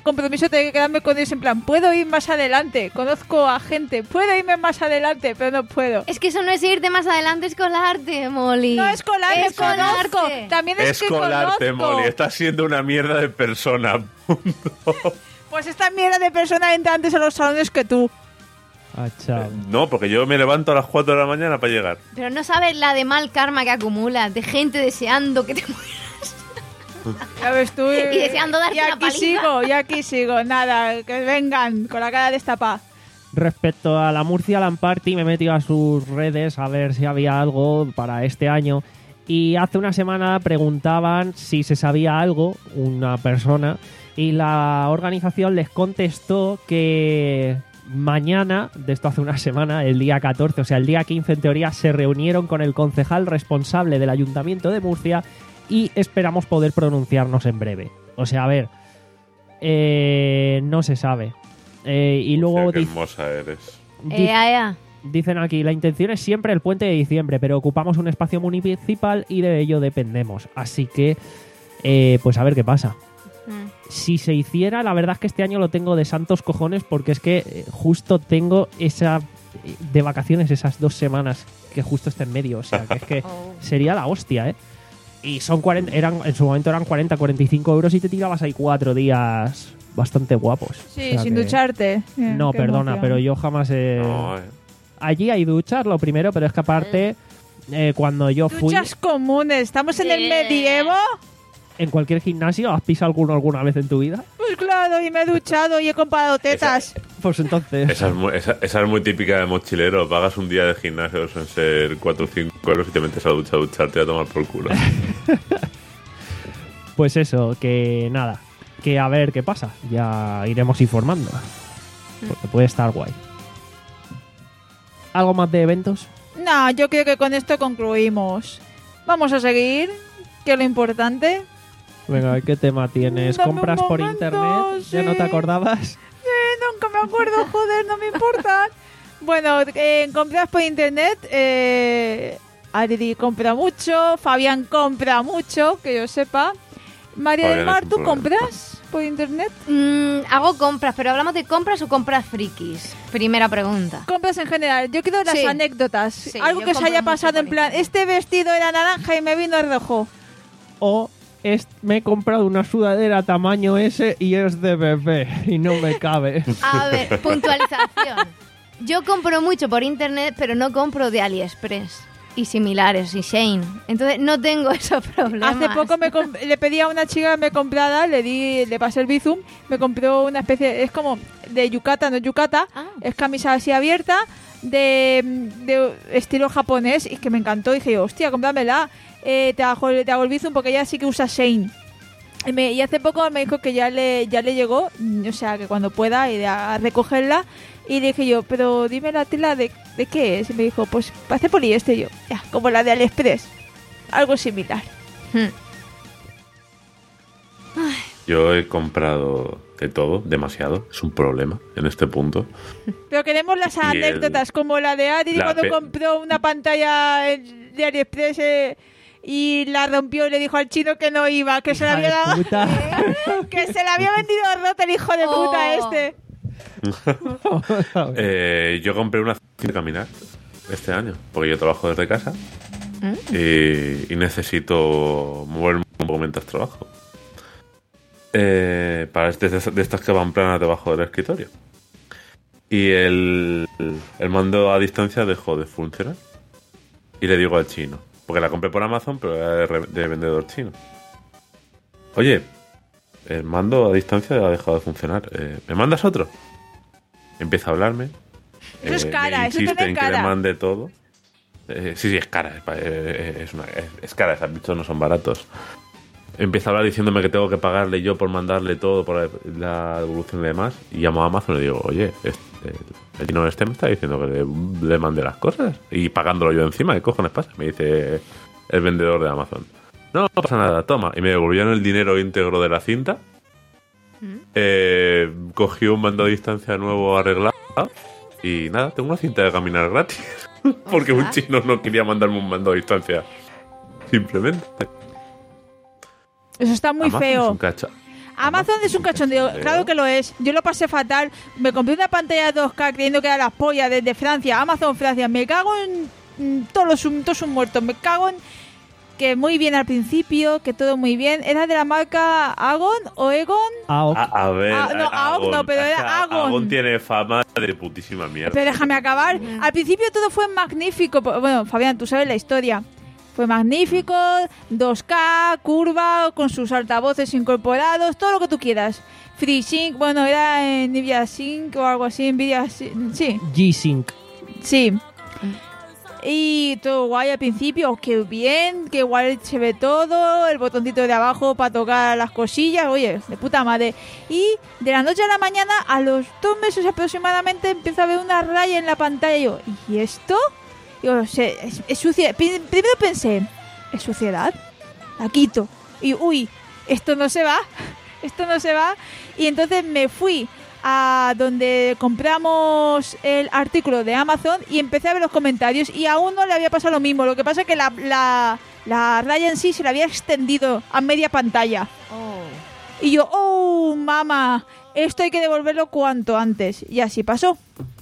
compromiso de quedarme con ellos en plan, puedo ir más adelante, conozco a gente, puedo irme más adelante, pero no puedo. Es que eso no es irte más adelante, es colarte, Molly. No es colarme, Es colarte. conozco. También es, Es que colarte, conozco. Molly. Estás siendo una mierda de persona. Pues esta mierda de persona entra antes a los salones que tú. Ah, chao. No, porque yo me levanto a las cuatro de la mañana para llegar. Pero no sabes la de mal karma que acumulas, de gente deseando que te mueras. Ya ves tú. Y deseando darte y una aquí paliza. sigo, y aquí sigo. Nada, que vengan con la cara destapada. Respecto a la Murcia LAN Party, me he metido a sus redes a ver si había algo para este año. Y hace una semana preguntaban si se sabía algo, una persona, y la organización les contestó que mañana, de esto hace una semana, el día catorce, o sea, el día quince en teoría, se reunieron con el concejal responsable del Ayuntamiento de Murcia y esperamos poder pronunciarnos en breve. O sea, a ver, eh, no se sabe. Eh, y luego O sea, qué dice- hermosa eres. di- Ea, ea. dicen aquí, la intención es siempre el puente de diciembre, pero ocupamos un espacio municipal y de ello dependemos. Así que, eh, pues a ver qué pasa. Mm. Si se hiciera, la verdad es que este año lo tengo de santos cojones porque es que eh, justo tengo esa eh, de vacaciones esas dos semanas que justo está en medio. O sea, que es que Oh. sería la hostia, ¿eh? Y son cuarenta, eran, en su momento eran cuarenta, cuarenta y cinco euros y te tirabas ahí cuatro días bastante guapos. Sí, O sea sin que- ducharte. Bien, No, qué perdona, emoción. pero yo jamás he... No, eh. Allí hay duchas, lo primero, pero es que aparte, eh, cuando yo fui Duchas comunes. ¿Estamos en el Eh. medievo? en cualquier gimnasio, ¿has pisado alguno alguna vez en tu vida? Pues claro, y me he duchado y he comprado tetas. Pues entonces... Esa es, muy, esa, esa es muy típica de mochilero. Pagas un día de gimnasio, son ser cuatro o cinco euros y te metes a la ducha a ducharte a tomar por culo. Pues eso, que nada, que a ver qué pasa, ya iremos informando, porque puede estar guay. ¿Algo más de eventos? No, yo creo que con esto concluimos. Vamos a seguir, que es lo importante. Venga, ¿qué tema tienes? Dame un ¿Compras por momento, internet? ¿Ya no sí. te acordabas? Eh, nunca me acuerdo, joder, no me importa. Bueno, eh, en compras por internet, eh, Adri compra mucho, Fabián compra mucho, que yo sepa. María del Fabián Mar, es un ¿tú problema. compras por internet? Mm, hago compras, pero ¿hablamos de compras o compras frikis? Primera pregunta. Compras en general. Yo quiero las Sí. anécdotas. Sí, Algo yo que se compro haya mucho pasado por en plan, internet. este vestido era naranja y me vino rojo. O es- me he comprado una sudadera tamaño S y es de bebé y no me cabe. A ver, puntualización. Yo compro mucho por internet, pero no compro de AliExpress y similares y Shein. Entonces no tengo esos problemas. Hace poco me comp- le pedí a una chica que me comprara, le di, le pasé el Bizum, me compró una especie, es como de yukata, no yukata, Ah. es camisa así abierta, de, de estilo japonés, y que me encantó, y dije, hostia, cómpramela, eh, te, hago, te hago el Bizum porque ella sí que usa Shein. Y, me- y hace poco me dijo que ya le, ya le llegó, mm, o sea, que cuando pueda iré a recogerla. Y le dije yo, pero dime la tela de, de qué es. Y me dijo, pues parece poliéster. Y yo, ya, como la de AliExpress. Algo similar. Hmm. Yo he comprado de todo, demasiado. Es un problema en este punto. Pero queremos las Y el- anécdotas, como la de Adri la cuando pe- compró una pantalla eh, de AliExpress eh, y la rompió y le dijo al chino que no iba, que se la Hija había de dado, puta. que se la había vendido rota el hijo de puta Oh. este. Eh, yo compré una cinta de caminar este año, porque yo trabajo desde casa y, y necesito moverme un poco mientras trabajo. Eh, para este- de, de estas que van planas debajo del escritorio. Y el, el mando a distancia dejó de funcionar. Y le digo al chino, porque la compré por Amazon, pero era de, re- de vendedor chino. Oye, el mando a distancia ha dejado de funcionar. Eh, ¿Me mandas otro? Empieza a hablarme. Eso es me cara, eso insiste tiene en que cara. le mande todo. Eh, sí, sí, es cara. Es, pa- eh, es, una, es, es cara, esos bichos no son baratos. Empieza a hablar diciéndome que tengo que pagarle yo por mandarle todo, por la devolución y demás. Y llamo a Amazon y le digo, oye, este, el chino este me está diciendo que le, le mande las cosas. Y pagándolo yo encima, ¿qué cojones pasa? Me dice el vendedor de Amazon. No, no pasa nada, toma. Y me devolvieron el dinero íntegro de la cinta. Eh, cogí un mando a distancia nuevo arreglado. Y nada, tengo una cinta de caminar gratis. Porque un Ostras. chino no quería mandarme un mando a distancia. Simplemente. Eso está muy Amazon es feo. un cacha- Amazon es un cachondeo, claro que lo es. Yo lo pasé fatal. Me compré una pantalla de dos K creyendo que era la polla desde Francia, Amazon Francia. Me cago en mm, todos los todos son muertos. Me cago en que muy bien al principio, que todo muy bien. ¿Era de la marca Agon o Egon? Aok. A, a ver, Ah, no, Agon no, pero era Agon. Agon tiene fama de putísima mierda. Pero déjame acabar. Al principio todo fue magnífico. Bueno, Fabián, tú sabes la historia. Fue magnífico, dos K, curva, con sus altavoces incorporados, todo lo que tú quieras. FreeSync, bueno, era Nvidia Sync o algo así, Nvidia Sync, sí. G-Sync. Sí. Y todo guay al principio, qué bien, qué guay se ve todo, el botoncito de abajo para tocar las cosillas, oye, de puta madre. Y de la noche a la mañana, a los dos meses aproximadamente, empiezo a ver una raya en la pantalla y yo, ¿y esto? Digo, se, es, es suciedad. Primero pensé, ¿es suciedad? La quito. Y, uy, esto no se va, esto no se va. Y entonces me fui a donde compramos el artículo de Amazon y empecé a ver los comentarios y a uno le había pasado lo mismo. Lo que pasa es que la, la, la raya en sí se le había extendido a media pantalla. Oh. Y yo, oh, mamá, esto hay que devolverlo cuanto antes. Y así pasó.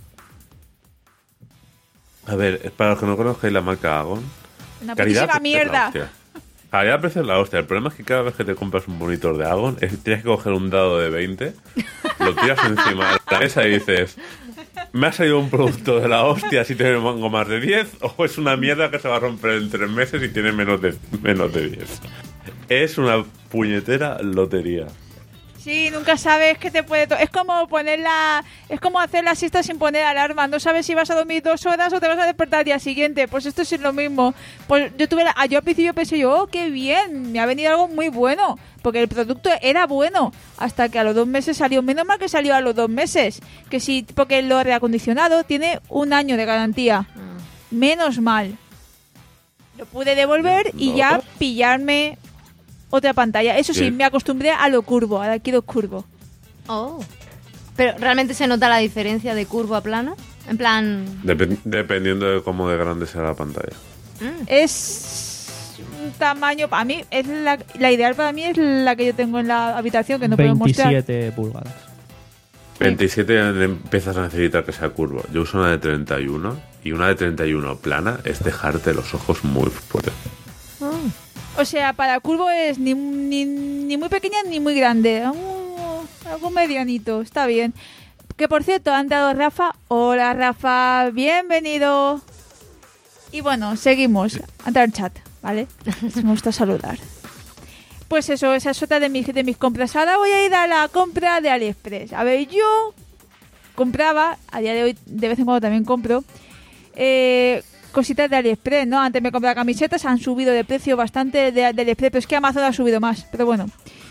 A ver, para los que no conozcáis la marca Agon, Una calidad putísima mierda. calidad precio es la hostia. El problema es que cada vez que te compras un monitor de Agon, es, tienes que coger un dado de veinte, lo tiras encima de la mesa y dices, me ha salido un producto de la hostia si tengo más de diez, o es una mierda que se va a romper en tres meses y tiene menos de, menos de diez. Es una puñetera lotería. Sí, nunca sabes qué te puede... To- es como poner la... Es como hacer la siesta sin poner alarma. No sabes si vas a dormir dos horas o te vas a despertar al día siguiente. Pues esto es lo mismo. Pues yo tuve la... Yo al principio pensé yo, oh, qué bien, me ha venido algo muy bueno. Porque el producto era bueno. Hasta que a los dos meses salió. Menos mal que salió a los dos meses. Que sí, porque lo reacondicionado tiene un año de garantía. Menos mal. Lo pude devolver y No. ya pillarme... otra pantalla. Eso sí, Bien. me acostumbré a lo curvo, ahora quiero curvo. Oh. Pero ¿realmente se nota la diferencia de curvo a plano? En plan... Dep- dependiendo de cómo de grande sea la pantalla. mm, Es un tamaño, para mí, es la, la ideal para mí es la que yo tengo en la habitación, que no puedo mostrar. veintisiete pulgadas. veintisiete empiezas a necesitar que sea curvo. Yo uso una de treinta y uno y una de treinta y uno plana es dejarte los ojos muy fuertes. oh. O sea, para curvo es ni, ni, ni muy pequeña ni muy grande. Algo, algo medianito, está bien. Que por cierto, ha entrado Rafa. Hola Rafa, bienvenido. Y bueno, seguimos. Ha entrado el chat, ¿vale? Me gusta saludar. Pues eso, esa es otra de mis, de mis compras. Ahora voy a ir a la compra de AliExpress. A ver, yo compraba, a día de hoy de vez en cuando también compro, eh... cositas de AliExpress, ¿no? Antes me compraba camisetas, han subido de precio bastante de, de AliExpress, pero es que Amazon ha subido más, pero bueno.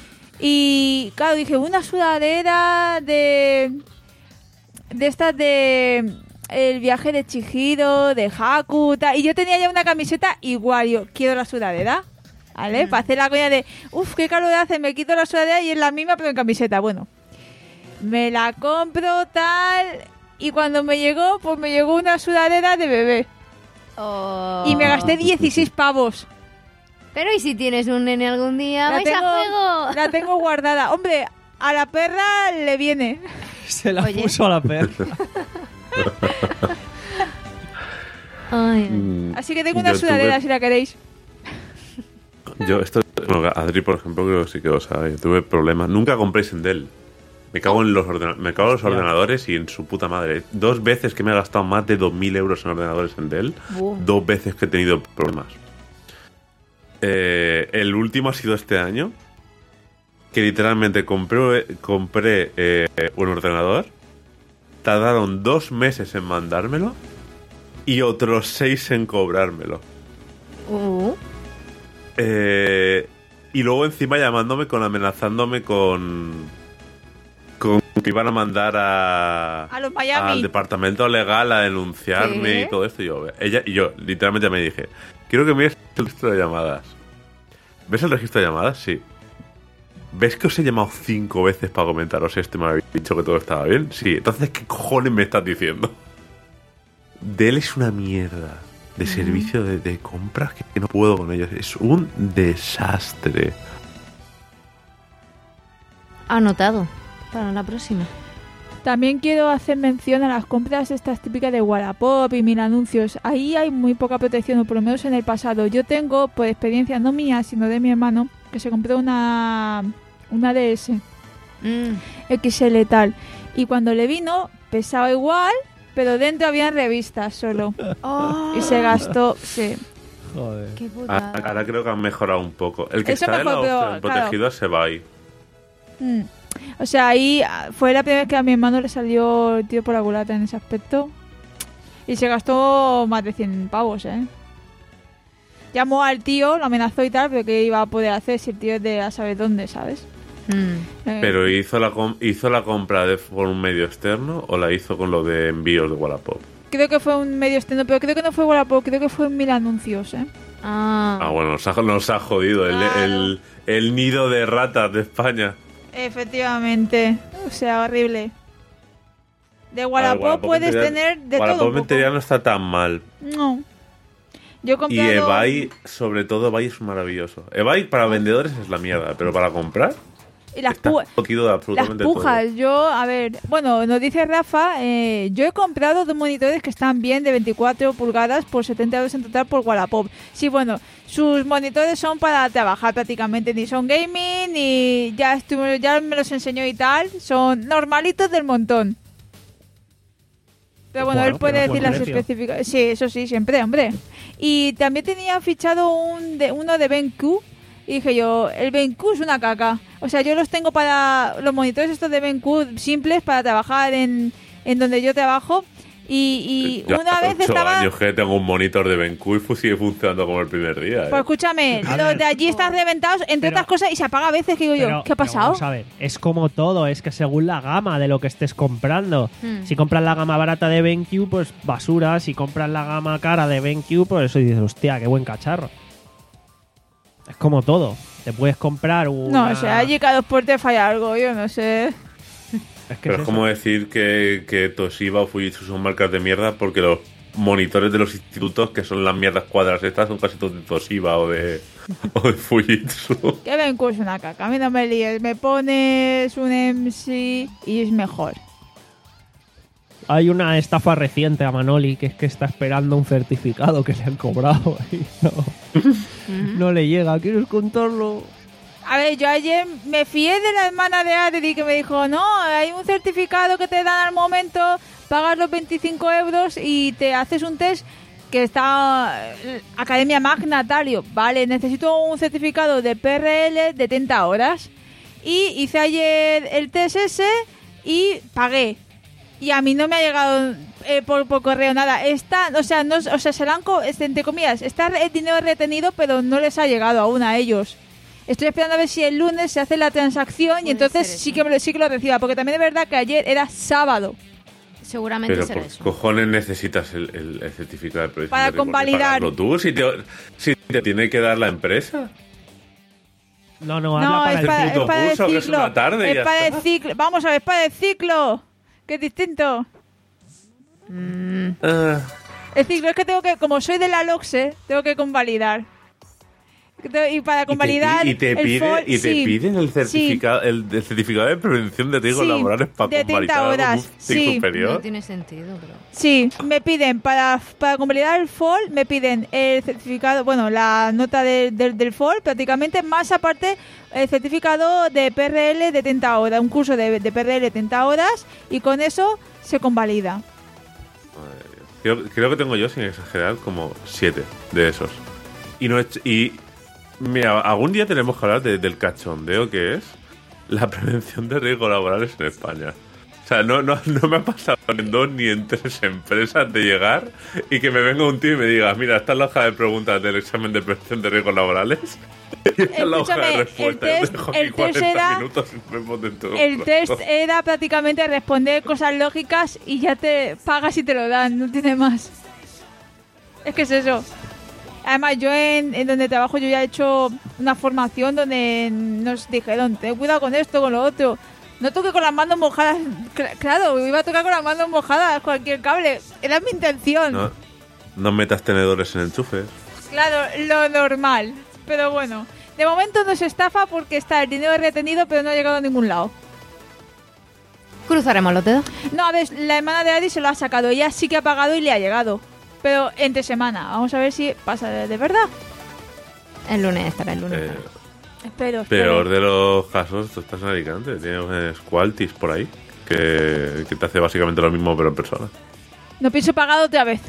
Y claro, dije, una sudadera de... de estas de... el viaje de Chihiro, de Haku, tal, y yo tenía ya una camiseta igual, yo quiero la sudadera, ¿vale? Para hacer la coña de, uff, qué calor hace, me quito la sudadera y es la misma pero en camiseta, bueno. Me la compro, tal, y cuando me llegó, pues me llegó una sudadera de bebé. Oh. Y me gasté dieciséis pavos. Pero ¿y si tienes un nene algún día? La ¿Vais tengo, a juego? la tengo guardada. Hombre, a la perra le viene. Se la Oye. puso a la perra. Ay, ay. Mm, Así que tengo una yo sudadera tuve- si la queréis. Yo, esto, bueno, Adri, por ejemplo, creo que sí que lo sabe. Yo tuve problemas. Nunca compréis en Dell. Me cago en los, ordena- me cago en los Ya. ordenadores y en su puta madre. Dos veces que me he gastado más de dos mil euros en ordenadores en Dell. Boom. Dos veces que he tenido problemas. Eh, el último ha sido este año. Que literalmente compré, compré eh, un ordenador. Tardaron dos meses en mandármelo. Y otros seis en cobrármelo. Uh. Eh, y luego encima llamándome con amenazándome con con que iban a mandar a A los Miami. al departamento legal a denunciarme ¿Qué? y todo esto. Y yo, ella y yo literalmente me dije, quiero que mires el registro de llamadas. ¿Ves el registro de llamadas? Sí. ¿Ves que os he llamado cinco veces para comentaros esto y me habéis dicho que todo estaba bien? Sí. Entonces, ¿qué cojones me estás diciendo? Dell es una mierda de servicio de, de compras que, que no puedo con ellos. Es un desastre. Anotado para la próxima. También quiero hacer mención a las compras estas típicas de Wallapop y mil anuncios. Ahí hay muy poca protección, o por lo menos en el pasado. Yo tengo, por experiencia no mía, sino de mi hermano, que se compró una, una D S Mm. X L tal. Y cuando le vino, pesaba igual, pero dentro había revistas solo. Oh, Y se gastó, sí. Joder. qué Ahora, putada. ahora creo que han mejorado un poco. El que Eso está en la mejor, pero, opción protegido se va ahí. Mm. O sea, ahí ah, fue la primera vez que a mi hermano le salió el tiro por la culata en ese aspecto. Y se gastó más de cien pavos, ¿eh? Llamó al tío, lo amenazó y tal, pero ¿qué iba a poder hacer si el tío es de a saber dónde, ¿sabes? Mm. Eh, Pero ¿hizo la, com- ¿hizo la compra de, por un medio externo o la hizo con lo de envíos de Wallapop? Creo que fue un medio extenso, pero creo que no fue Wallapop, creo que fue mil anuncios, ¿eh? Ah, Ah, bueno, nos ha, nos ha jodido el, Claro. el, el nido de ratas de España. Efectivamente. O sea, horrible. De Wallapop, Ah, Wallapop puedes Material- tener de Wallapop todo un poco. Material no está tan mal. No. Yo he Y comprado... eBay, sobre todo eBay es maravilloso. eBay para vendedores es la mierda, pero para comprar Y las, está pu- cogido de las absolutamente pujas. todo. Yo, a ver... Bueno, nos dice Rafa, eh, yo he comprado dos monitores que están bien de veinticuatro pulgadas por setenta euros en total por Wallapop. Sí, bueno, sus monitores son para trabajar prácticamente. Ni son gaming, ni... Ya, estuve, ya me los enseñó y tal. Son normalitos del montón. Pero bueno, Bueno, él puede pero decir buen las precio. especificaciones. Sí, eso sí, siempre, hombre. Y también tenía fichado un de, uno de BenQ. Y dije yo, el BenQ es una caca. O sea, yo los tengo para los monitores estos de BenQ simples para trabajar en, en donde yo trabajo. Y, y Ya una vez ocho estaba... años que tengo un monitor de BenQ y fu- sigue funcionando como el primer día. ¿eh? Pues escúchame, A los ver. de allí están reventados, entre Pero- otras cosas, y se apaga a veces que digo yo, Pero- ¿qué ha pero pasado? vamos a ver, es como todo, es que según la gama de lo que estés comprando. Hmm. Si compras la gama barata de BenQ, pues basura. Si compras la gama cara de BenQ, pues eso dices, hostia, qué buen cacharro. Es como todo. Te puedes comprar una... No, o sea, allí cada dos por te falla algo, yo no sé. Es que Pero es es eso. como decir que, que Toshiba o Fujitsu son marcas de mierda porque los monitores de los institutos, que son las mierdas cuadras estas, son casi todos de Toshiba o de, o de Fujitsu. Que BenQ es una caca, a mí no me líes, me pones un M C y es mejor. Hay una estafa reciente a Manoli que es que está esperando un certificado que le han cobrado y no, no le llega. ¿Quieres contarlo? A ver, yo ayer me fié de la hermana de Adri que me dijo, no, hay un certificado que te dan al momento, pagas los veinticinco euros y te haces un test que está eh, Academia Magna, tal. Y yo, vale, necesito un certificado de P R L de treinta horas. Y hice ayer el test ese y pagué. Y a mí no me ha llegado eh, por, por correo nada. Está, o sea, no, o sea, se lo han co- este, entre comillas, está el dinero retenido, pero no les ha llegado aún a ellos. Estoy esperando a ver si el lunes se hace la transacción y Puede entonces ser eso. sí que, me lo, sí que lo reciba. Porque también es verdad que ayer era sábado. seguramente Pero será por eso. cojones necesitas el, el- el certificado de previsión Para de riesgo, convalidar. pagarlo tú, si te, si te tiene que dar la empresa. No, no, habla No, para es el para, puto es para el curso, que es ciclo. una tarde y es ya para está. el ciclo. Vamos a ver, es para el ciclo. Que es distinto. Mm, Ah, El ciclo es que tengo que, como soy de la LOCSE, tengo que convalidar. Y para convalidar y te, y te, el pide, fol- y te sí. piden el certificado, el, el certificado de prevención de riesgos Sí, laborales para de treinta convalidar horas, un sí. TIC no superior. tiene sentido, pero... Sí, me piden para, para convalidar el F O L, me piden el certificado, bueno, la nota de- de- del F O L prácticamente, más aparte el certificado de P R L de treinta horas, un curso de, de P R L de treinta horas y con eso se convalida. Creo, creo que tengo yo, sin exagerar, como siete de esos. Y no he hecho- y mira, algún día tenemos que hablar de- del cachondeo que es la prevención de riesgos laborales en España. O sea, no, no, no me ha pasado en dos ni en tres empresas de llegar y que me venga un tío y me diga, mira, esta es la hoja de preguntas del examen de prevención de riesgos laborales. Y esta es la hoja de Escúchame, respuesta. el Yo test- dejo aquí el test cuarenta era- minutos y me ponen todo El pronto. test era prácticamente responder cosas lógicas y ya te pagas y te lo dan, no tiene más. Es que es eso. Además, yo en, en donde trabajo yo ya he hecho una formación donde nos dijeron, ten cuidado con esto, con lo otro. No toque con las manos mojadas. Cl- claro, iba a tocar con las manos mojadas cualquier cable. Era mi intención. No, no metas tenedores en enchufes. Claro, lo normal. Pero bueno. De momento no se estafa porque está el dinero retenido, pero no ha llegado a ningún lado. Cruzaremos los dedos. No, a ver, la hermana de Adi se lo ha sacado. Ella sí que ha pagado y le ha llegado. Pero entre semana. Vamos a ver si pasa de, de verdad. El lunes estará, el lunes Eh, estará. Espero, espero. peor de los casos, tú estás en Alicante. Tienes Qualtis por ahí. Que, que te hace básicamente lo mismo, pero en persona. No pienso pagar otra vez.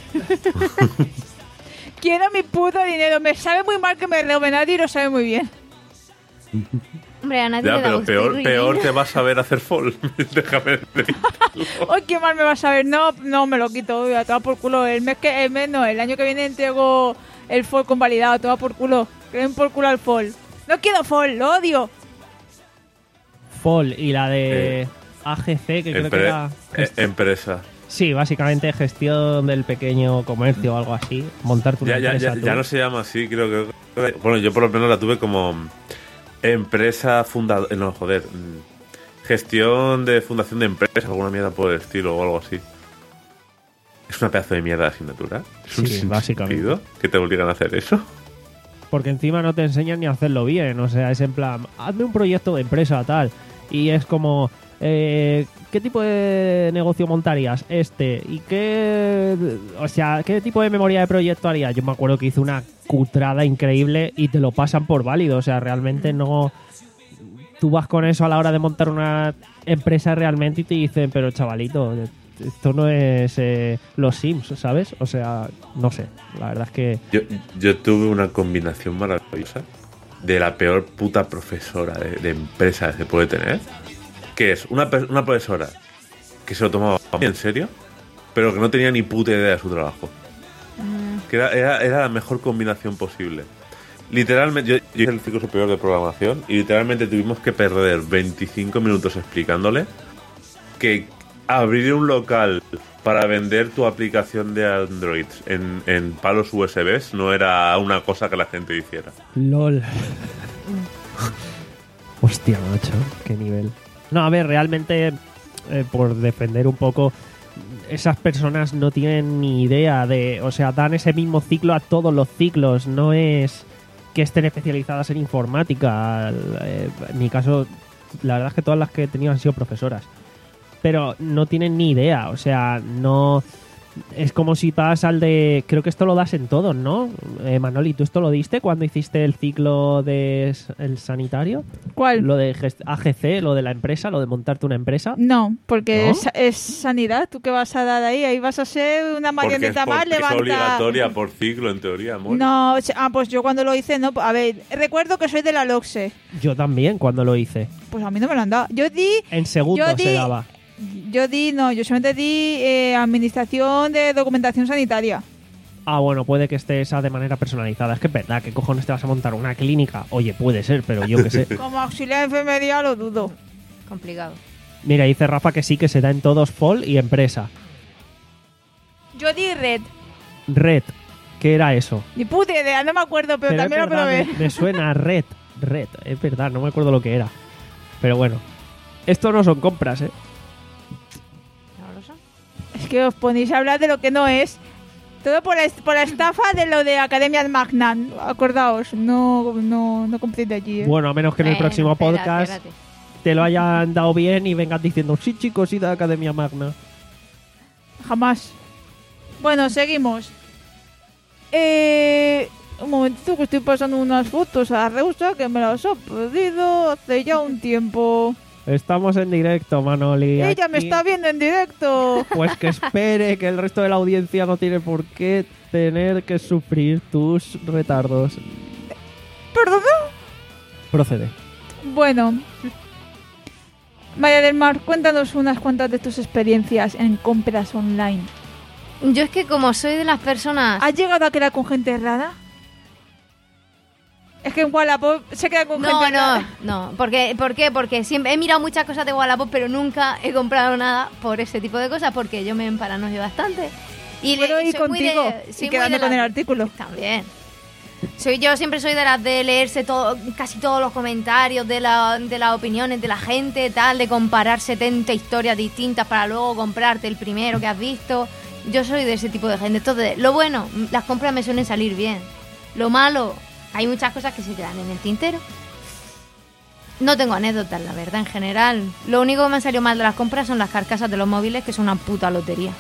Quiero mi puto dinero. Me sabe muy mal que me roben. Nadie lo sabe muy bien. Hombre, a nadie Ya, le da pero gusto peor, ir peor bien. te vas a ver hacer fall. Déjame decirlo. Hoy qué mal me vas a ver. No, no me lo quito. A tomar por culo. El mes que, el mes no, el año que viene entrego el fall convalidado. Toma por culo. Que den por culo al fall. No quiero fall, lo odio. Fall y la de Eh, A G C, que creo que Empre- era... eh, empresa. Sí, básicamente gestión del pequeño comercio o algo así. Montarte una Ya, ya, empresa ya, tú. ya no se llama así, creo que... Bueno, yo por lo menos la tuve como empresa fundadora... No, joder. mm, Gestión de fundación de empresas, alguna mierda por el estilo o algo así. Es una pedazo de mierda de asignatura. Es un Sí, básicamente. sentido que te obligan a hacer eso. Porque encima no te enseñan ni a hacerlo bien. O sea, es en plan, hazme un proyecto de empresa tal. Y es como, eh, ¿qué tipo de negocio montarías? Este. ¿Y qué, o sea, qué tipo de memoria de proyecto harías? Yo me acuerdo que hice una cutrada increíble y te lo pasan por válido. O sea, realmente no... Tú vas con eso a la hora de montar una empresa realmente y te dicen, pero chavalito, esto no es eh, los Sims, ¿sabes? O sea, no sé. La verdad es que... Yo, yo tuve una combinación maravillosa de la peor puta profesora de, de empresa que se puede tener. Que es una, pe- una profesora que se lo tomaba muy en serio, pero que no tenía ni puta idea de su trabajo. Que era, era, era la mejor combinación posible. Literalmente, yo, yo hice el ciclo superior de programación y literalmente tuvimos que perder veinticinco minutos explicándole que abrir un local para vender tu aplicación de Android en, en palos U S Bs no era una cosa que la gente hiciera. LOL. Hostia, macho, qué nivel. No, a ver, realmente, eh, por defender un poco, esas personas no tienen ni idea de... O sea, dan ese mismo ciclo a todos los ciclos. No es que estén especializadas en informática. Eh, en mi caso, la verdad es que todas las que he tenido han sido profesoras. Pero no tienen ni idea. O sea, no... Es como si vas al de... Creo que esto lo das en todos, ¿no? Eh, Manoli, ¿tú esto lo diste cuando hiciste el ciclo de s- el sanitario? ¿Cuál? Lo de gest- A G C, lo de la empresa, lo de montarte una empresa. No, porque ¿No? Es, es sanidad. ¿Tú qué vas a dar ahí? Ahí vas a ser una Porque, es, marioneta más, porque es levanta... obligatoria por ciclo, en teoría, amor. No, ah, pues yo cuando lo hice, no. A ver, recuerdo que soy de la LOCSE. Yo también cuando lo hice. Pues a mí no me lo han dado. Yo di... En segundo Yo di- se daba. Yo di, no, yo solamente di eh, administración de documentación sanitaria. Ah, bueno, puede que esté esa de manera personalizada. Es que es verdad, ¿qué cojones te vas a montar una clínica? Oye, puede ser, pero yo qué sé. Como auxiliar de enfermería lo dudo. Complicado. Mira, dice Rafa que sí, que se da en todos Fall y empresa. Yo di red. Red, ¿qué era eso? Ni puta idea, no me acuerdo, pero, es también lo verdad, probé. me, me suena a Red. Red, es verdad, no me acuerdo lo que era. Pero bueno, esto no son compras, ¿eh? ¿No lo son? Es que os ponéis a hablar de lo que no es. Todo por la, est- por la estafa de lo de Academia Magnan. Acordaos, no, no, no compréis de allí, ¿eh? Bueno, a menos que en el Bueno, próximo espera, podcast espérate. te lo hayan dado bien y vengas diciendo, sí, chicos, sí, de Academia Magna. Jamás. Bueno, seguimos. Eh, un momentito que estoy pasando unas fotos a Reusa que me las ha pedido hace ya un tiempo. Estamos en directo, Manoli. Ella me aquí. está viendo en directo. Pues que espere, que el resto de la audiencia no tiene por qué tener que sufrir tus retardos. ¿Perdón? Procede. Bueno. María del Mar, cuéntanos unas cuantas de tus experiencias en compras online. Yo es que como soy de las personas... ¿Has llegado a quedar con gente rara? Es que en Wallapop se queda con No, gente no, rara. no. Porque, ¿Por qué? Porque siempre he mirado muchas cosas de Wallapop, pero nunca he comprado nada por ese tipo de cosas, porque yo me emparanoio bastante. Y le- Puedo y ir soy muy contigo de- soy y muy quedando de con las- el artículo. También. Soy, yo siempre soy de las de leerse todo, casi todos los comentarios, de, la, de las opiniones de la gente, tal, de comparar setenta historias distintas para luego comprarte el primero que has visto. Yo soy de ese tipo de gente. Entonces, lo bueno, las compras me suelen salir bien. Lo malo, hay muchas cosas que se quedan en el tintero. No tengo anécdotas, la verdad, en general. Lo único que me han salido mal de las compras son las carcasas de los móviles, que son una puta lotería.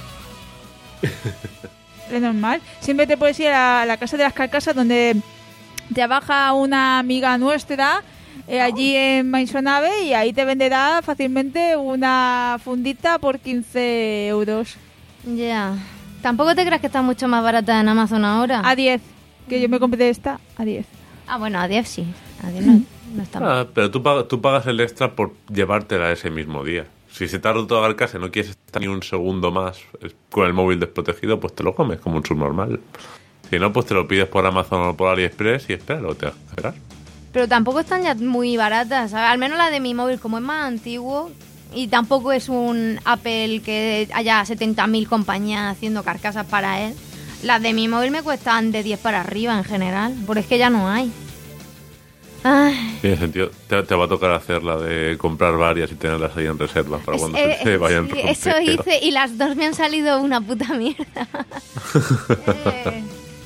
Es normal. Siempre te puedes ir a la casa de las carcasas donde trabaja una amiga nuestra eh, allí en Maisonave y ahí te venderá fácilmente una fundita por quince euros. Ya. ¿Tampoco te creas que está mucho más barata en Amazon ahora? A diez. Que yo me compré esta a diez. Ah, bueno, a diez sí. A diez no, no está mal. Ah, pero tú, pag- tú pagas el extra por llevártela ese mismo día. Si se te ha roto la carcasa y no quieres estar ni un segundo más con el móvil desprotegido, pues te lo comes como un subnormal. Si no, pues te lo pides por Amazon o por AliExpress y espera, lo te vas a esperar. Pero tampoco están ya muy baratas, ¿sabes? Al menos la de mi móvil, como es más antiguo, y tampoco es un Apple que haya setenta mil compañías haciendo carcasas para él. Las de mi móvil me cuestan de diez para arriba en general, porque es que ya no hay. Ay. Tiene sentido. Te, te va a tocar hacer la de comprar varias y tenerlas ahí en reserva para cuando Eh, se te vayan sí, rompiendo. eso hice y las dos me han salido una puta mierda. Eh.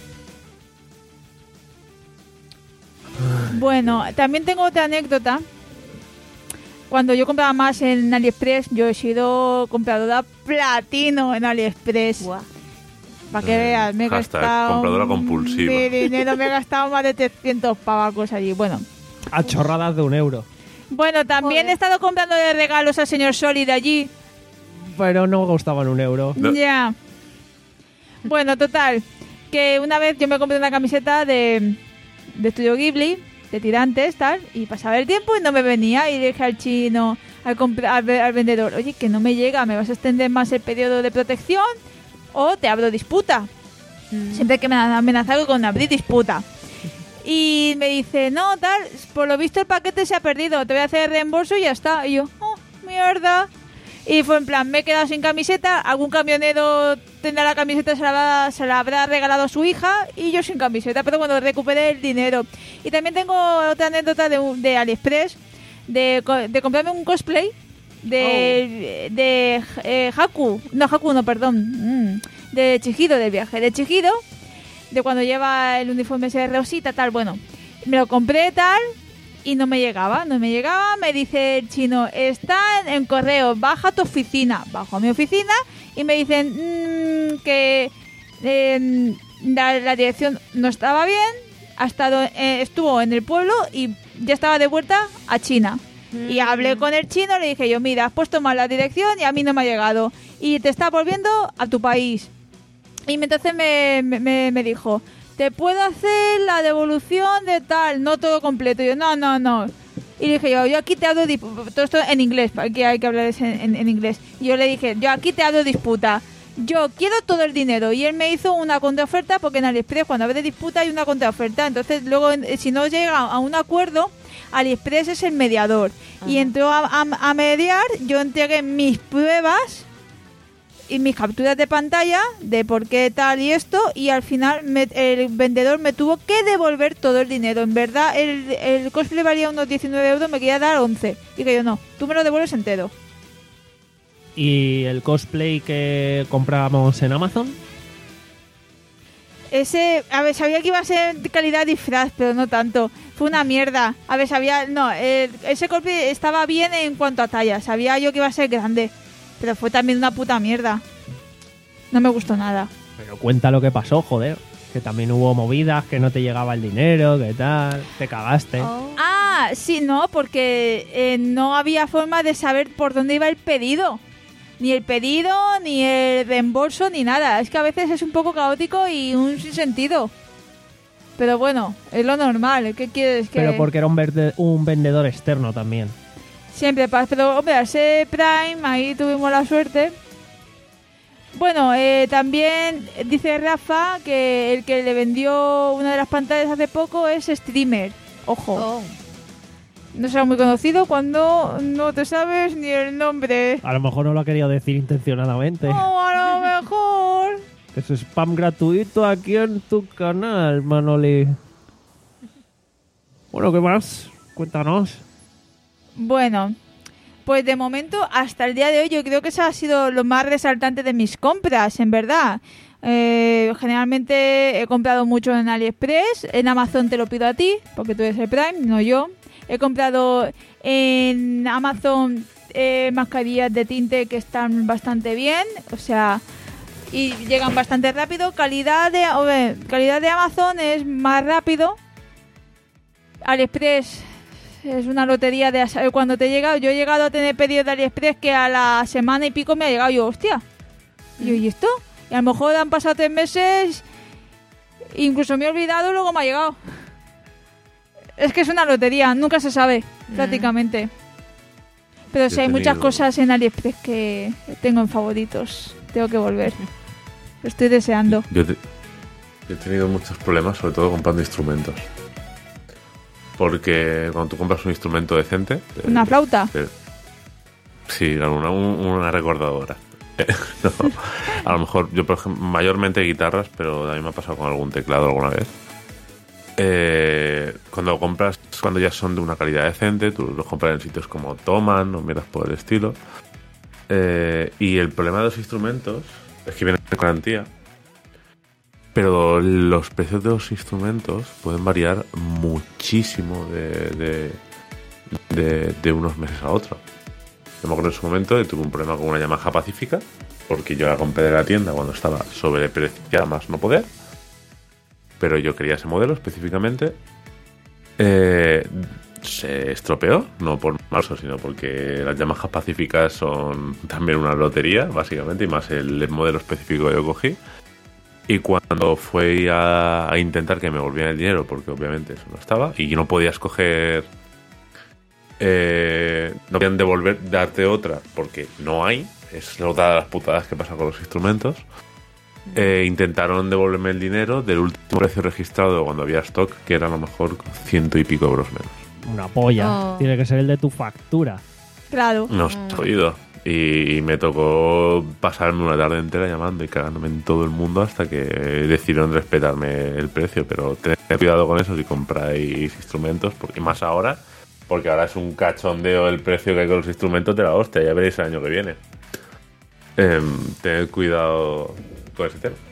Bueno, también tengo otra anécdota. Cuando yo compraba más en AliExpress, yo he sido compradora platino en AliExpress. Buah. Para que Eh, veas, me he hashtag gastado compradora compulsiva. mi dinero, me he gastado más de trescientos pavacos allí. Bueno, A chorradas de un euro. bueno también Joder. he estado comprando de regalos al señor Soli de allí. Pero no costaban un euro. No. Ya. Bueno, total, que una vez yo me compré una camiseta de, de Estudio Ghibli, de tirantes, tal, y pasaba el tiempo y no me venía. Y le dije al chino, al, compra- al, ve- al vendedor, oye, que no me llega, ¿me vas a extender más el periodo de protección o te abro disputa? Siempre que me han amenazado con abrir disputa. Y me dice, no, tal, por lo visto el paquete se ha perdido, te voy a hacer reembolso y ya está. Y yo, oh, mierda. Y fue en plan, me he quedado sin camiseta, algún camionero tendrá la camiseta, se la, va- se la habrá regalado a su hija y yo sin camiseta, pero bueno, recuperé el dinero. Y también tengo otra anécdota de, un- de AliExpress, de, co- de comprarme un cosplay de, de eh, Haku, no Haku, no, perdón, mm, de Chihiro, del viaje de Chihiro, de cuando lleva el uniforme ese de rosita, tal, bueno, me lo compré tal y no me llegaba, no me llegaba, me dice el chino, está en, en correo, baja a tu oficina, bajo a mi oficina y me dicen mmm, que eh, la, la dirección no estaba bien, ha estado, eh, estuvo en el pueblo y ya estaba de vuelta a China. Y hablé con el chino, le dije yo, mira, has puesto mal la dirección y a mí no me ha llegado. Y te está volviendo a tu país. Y entonces me, me, me dijo, te puedo hacer la devolución de tal, no todo completo. Y yo, no, no, no. Y le dije yo, yo aquí te hago disputa. Todo esto en inglés, aquí hay que hablar en, en, en inglés. Y yo le dije, yo aquí te hago disputa. Yo quiero todo el dinero. Y él me hizo una contraoferta, porque en AliExpress cuando abre disputa hay una contraoferta. Entonces luego, si no llega a un acuerdo, AliExpress es el mediador. Ajá. Y entró a, a, a mediar, yo entregué mis pruebas y mis capturas de pantalla de por qué tal y esto, y al final me, el vendedor me tuvo que devolver todo el dinero. En verdad, el, el cosplay valía unos diecinueve euros, me quería dar once. Y que yo, no, tú me lo devuelves entero. ¿Y el cosplay que compramos en Amazon? Ese, a ver, sabía que iba a ser de calidad disfraz, pero no tanto. Fue una mierda. A ver, sabía, no, el, ese cosplay estaba bien en cuanto a talla. Sabía yo que iba a ser grande, pero fue también una puta mierda. No me gustó nada. Pero cuenta lo que pasó, joder. Que también hubo movidas, que no te llegaba el dinero, que tal, te cagaste. Oh. Ah, sí, no, porque eh, no había forma de saber por dónde iba el pedido. Ni el pedido, ni el reembolso, ni nada. Es que a veces es un poco caótico y un sinsentido. Pero bueno, es lo normal. ¿Qué quieres que...? Pero porque era un, verde- un vendedor externo también. Siempre pasa. Pero, hombre, al ser Prime, ahí tuvimos la suerte. Bueno, eh, también dice Rafa que el que le vendió una de las pantallas hace poco es Streamer. Ojo. Oh. No será muy conocido cuando no te sabes ni el nombre. A lo mejor no lo ha querido decir intencionadamente. Oh, a lo mejor. Es spam gratuito aquí en tu canal, Manoli. Bueno, ¿qué más? Cuéntanos. Bueno, pues de momento, hasta el día de hoy, yo creo que eso ha sido lo más resaltante de mis compras, en verdad. Eh, generalmente he comprado mucho en AliExpress. En Amazon te lo pido a ti, porque tú eres el Prime, no yo. He comprado en Amazon eh, mascarillas de tinte que están bastante bien. O sea, y llegan bastante rápido. Calidad de, ver, calidad de Amazon es más rápido. AliExpress es una lotería de saber cuándo te llega. Yo he llegado a tener pedidos de AliExpress que a la semana y pico me ha llegado. Yo, hostia. Y yo, ¿y esto? Y a lo mejor han pasado tres meses, incluso me he olvidado y luego me ha llegado. Es que es una lotería, nunca se sabe, mm. prácticamente. Pero sí, hay tenido... muchas cosas en AliExpress que tengo en favoritos. Tengo que volver. Lo estoy deseando. Yo, te... Yo he tenido muchos problemas, sobre todo comprando instrumentos. Porque cuando tú compras un instrumento decente... ¿Una eh, flauta? Eh, sí, una, una recordadora. No, a lo mejor yo, por ejemplo, mayormente guitarras, pero a mí me ha pasado con algún teclado alguna vez. Eh, cuando compras, cuando ya son de una calidad decente, tú los compras en sitios como Thomann o miras por el estilo. Eh, y el problema de los instrumentos es que vienen con garantía, pero los precios de los instrumentos pueden variar muchísimo de, de, de, de unos meses a otros. Yo me acuerdo en su momento que tuve un problema con una Yamaha Pacífica, porque yo la compré de la tienda cuando estaba sobrepreciada más no poder, pero yo quería ese modelo específicamente. Eh, se estropeó, no por marzo, sino porque las Yamaha Pacíficas son también una lotería, básicamente, y más el, el modelo específico que yo cogí. Y cuando fue a, a intentar que me volvieran el dinero, porque obviamente eso no estaba, y no podía escoger... Eh, no podían devolver, darte otra porque no hay, es otra de las putadas que pasa con los instrumentos. Eh, intentaron devolverme el dinero del último precio registrado cuando había stock, que era a lo mejor ciento y pico euros menos. Una polla, oh. Tiene que ser el de tu factura. Claro. No os he oído. Y, y me tocó pasarme una tarde entera llamando y cagándome en todo el mundo hasta que decidieron respetarme el precio. Pero tened cuidado con eso si compráis instrumentos, porque más ahora. Porque ahora es un cachondeo el precio que hay con los instrumentos de la hostia. Ya veréis el año que viene. Eh, tened cuidado con ese tema.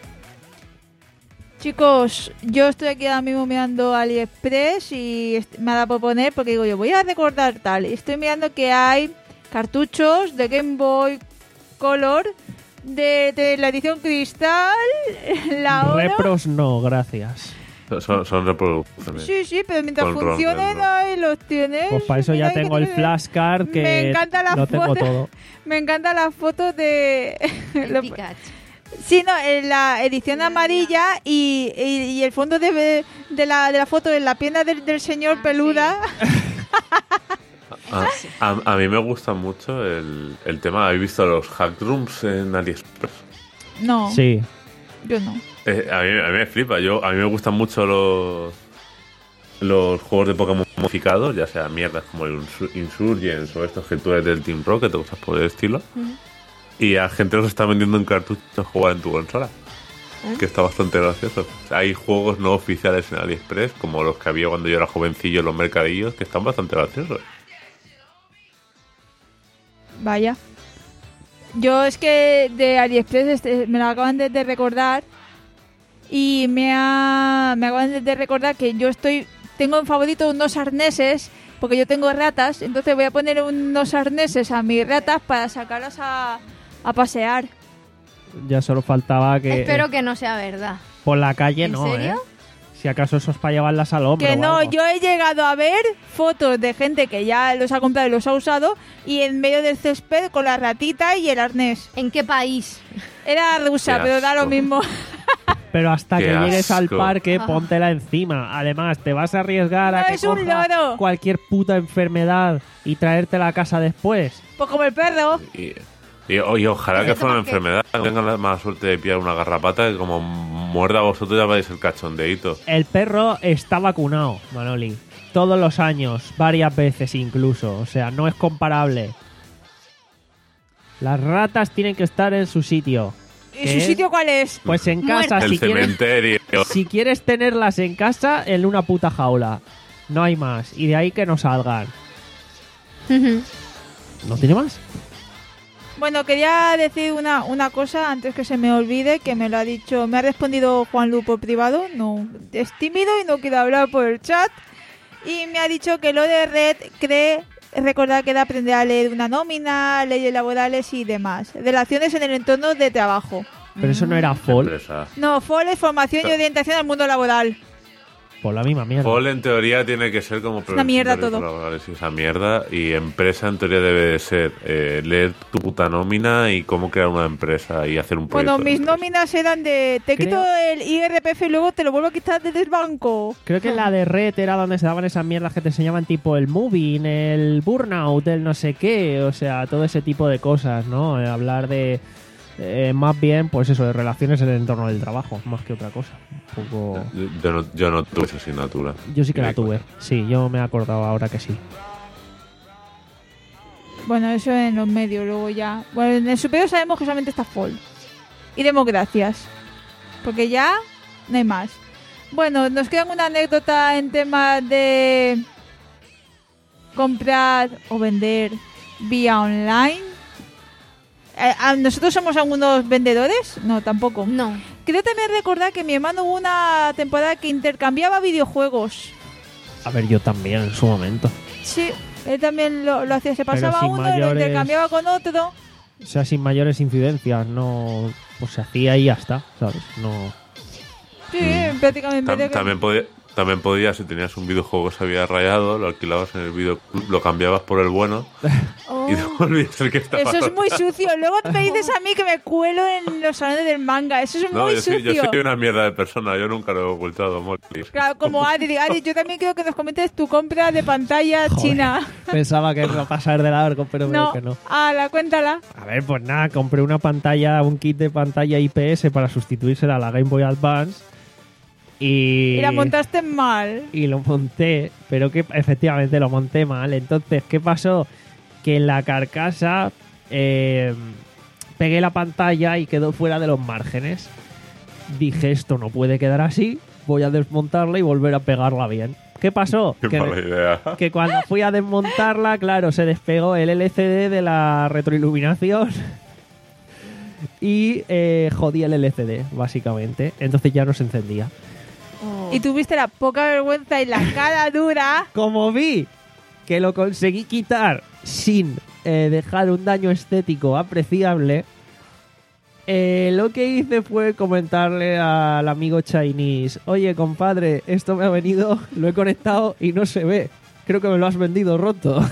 Chicos, yo estoy aquí ahora mismo mirando AliExpress y me ha dado por poner, porque digo yo, voy a recordar tal. Y estoy mirando que hay cartuchos de Game Boy Color de, de la edición Cristal, la Oro. Repros no, gracias. Son, son reproducciones. Sí, sí, pero mientras funcionen ahí los tienes. Pues para eso ya Mira, tengo el flashcard que me encanta la lo tengo foto, todo. Me encanta la foto de... El Pikachu. Sí, no, en la edición amarilla y, y, y el fondo de, de, la, de la foto en la pierna del, del señor ah, peluda. Sí. A, a, a mí me gusta mucho el, el tema. ¿Habéis visto los hack rooms en AliExpress? No. Sí. Yo no. Eh, a, mí, a mí me flipa. Yo, a mí me gustan mucho los los juegos de Pokémon modificados, ya sea mierdas como el Insurgents o estos que tú eres del Team Rocket, que te gustas por el estilo. Uh-huh. Y a gente los está vendiendo en cartuchos jugar en tu consola. ¿Eh? Que está bastante gracioso. O sea, hay juegos no oficiales en AliExpress, como los que había cuando yo era jovencillo en los mercadillos, que están bastante graciosos. Vaya. Yo es que de AliExpress este, me lo acaban de, de recordar y me, ha, me acaban de, de recordar que yo estoy tengo en favorito unos arneses, porque yo tengo ratas, entonces voy a poner unos arneses a mis ratas para sacarlas a, a pasear. Ya solo faltaba que... Espero que no sea verdad. Por la calle ¿En no, serio? ¿eh? Si acaso eso es para llevarlas al hombro. Que no, algo. yo he llegado a ver fotos de gente que ya los ha comprado y los ha usado y en medio del césped con la ratita y el arnés. ¿En qué país? Era rusa, pero da lo mismo. Pero hasta Qué que asco. llegues al parque, Ah. póntela encima. Además, te vas a arriesgar No, a que es un coja loro. cualquier puta enfermedad y traértela a casa después. Pues como el perro. Y, y, y ojalá que fuera una enfermedad, que tengan la mala suerte de pillar una garrapata que como muerda a vosotros ya vais el cachondeíto. El perro está vacunado, Manoli. Todos los años, varias veces incluso. O sea, no es comparable. Las ratas tienen que estar en su sitio. ¿Y su sitio cuál es? Pues en casa, Muertas. El si quieres, cementerio. si quieres tenerlas en casa, en una puta jaula. No hay más. Y de ahí que no salgan. ¿No tiene más? Bueno, quería decir una, una cosa antes que se me olvide, que me lo ha dicho, me ha respondido Juanlu por privado, no, es tímido y no quiere hablar por el chat, y me ha dicho que lo de Red cree recordar que era aprender a leer una nómina, leyes laborales y demás, relaciones en el entorno de trabajo. Pero eso no era F O L. Empresa. No, F O L es formación y orientación al mundo laboral. Por la misma mierda. F O L en teoría tiene que ser como una mierda todo. laborales y esa mierda, y empresa en teoría debe de ser eh, leer tu puta nómina y cómo crear una empresa y hacer un proyecto. Bueno, mis de empresa. nóminas eran de te Creo- quito el I R P F y luego te lo vuelvo a quitar desde el banco. Creo que la de Red era donde se daban esas mierdas que te enseñaban tipo el moving, el burnout, el no sé qué, o sea, todo ese tipo de cosas, ¿no? Eh, hablar de eh, más bien, pues eso, de relaciones en el entorno del trabajo, más que otra cosa. Un poco... Yo, yo no, yo no tuve esa asignatura. Yo sí que la Directo. tuve, sí, yo me he acordado ahora que sí. Bueno, eso en los medios, luego ya. Bueno, en el superior sabemos que solamente está F O L. Y demos gracias. Porque ya no hay más. Bueno, nos queda una anécdota en temas de comprar o vender vía online. Eh, ¿a- ¿Nosotros somos algunos vendedores? No, tampoco. No. Creo también recordar que mi hermano hubo una temporada que intercambiaba videojuegos. A ver, yo también en su momento. Sí, él también lo, lo hacía. Se Pero pasaba sin uno y lo mayores- intercambiaba con otro. O sea, sin mayores incidencias, no... Pues se hacía y ya está, ¿sabes? No... Sí, prácticamente. Tam- también, podía, también podías, si tenías un videojuego que se había rayado, lo alquilabas en el videoclub, lo cambiabas por el bueno Oh, y devolvías el que estaba eso es rayado. muy sucio. Luego me dices a mí que me cuelo en los salones del manga. Eso es No, muy yo soy, sucio. yo soy una mierda de persona, yo nunca lo he ocultado, Molly. Claro, como Adri. Adri, yo también quiero que nos comentes tu compra de pantalla Joder, china. Pensaba que iba a pasar de largo, pero veo No, que no. ala, cuéntala. A ver, pues nada, compré una pantalla, un kit de pantalla I P S para sustituírsela a la Game Boy Advance. Y, Y la montaste mal. y lo monté, pero que efectivamente lo monté mal. Entonces, ¿qué pasó? Que en la carcasa eh, pegué la pantalla y quedó fuera de los márgenes. Dije, esto no puede quedar así, voy a desmontarla y volver a pegarla bien. ¿Qué pasó? Qué Que, mala idea. que cuando fui a desmontarla, claro, se despegó el L C D de la retroiluminación y eh, jodí el L C D, básicamente. Entonces ya no se encendía. Y tuviste la poca vergüenza y la cara dura. Como vi que lo conseguí quitar sin eh, dejar un daño estético apreciable, eh, lo que hice fue comentarle al amigo Chinese: oye, compadre, esto me ha venido, lo he conectado y no se ve. Creo que me lo has vendido roto.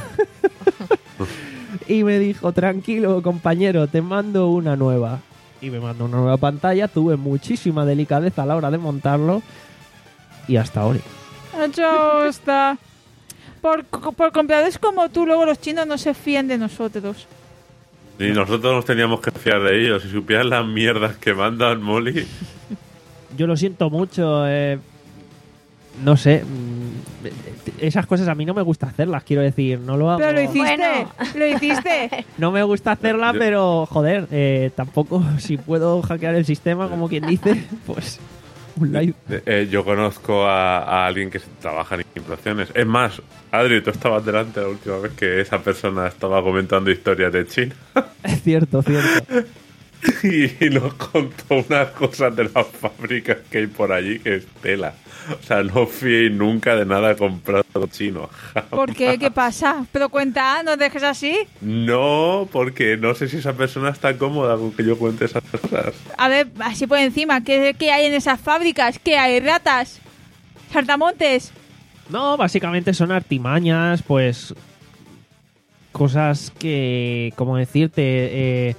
Y me dijo: tranquilo, compañero, te mando una nueva. Y me mandó una nueva pantalla. Tuve muchísima delicadeza a la hora de montarlo. Y hasta ahora. Hecho está. Por, por compradores como tú, luego los chinos no se fían de nosotros. Y nosotros nos teníamos que fiar de ellos. Si supieran las mierdas que mandan, Molly. Yo lo siento mucho. Eh, no sé. mm, Esas cosas a mí no me gusta hacerlas, quiero decir. No lo hago. Pero lo hiciste, Bueno. lo hiciste. No me gusta hacerla, Yo- pero joder, eh, tampoco si puedo hackear el sistema, como quien dice, pues un live. Eh, eh, yo conozco a, a alguien que trabaja en inflaciones. Es más, Adri, tú estabas delante la última vez que esa persona estaba comentando historias de China Es cierto, cierto. y, y nos contó unas cosas de las fábricas que hay por allí que es tela. O sea, no fiéis nunca de nada comprado chino. ¿Por qué? ¿Qué pasa? Pero cuenta, no dejes así. No, porque no sé si esa persona está cómoda con que yo cuente esas cosas. A ver, así por encima, ¿qué, qué hay en esas fábricas? ¿Qué hay? ¿Ratas? ¿Saltamontes? No, básicamente son artimañas, pues cosas que, como decirte, eh,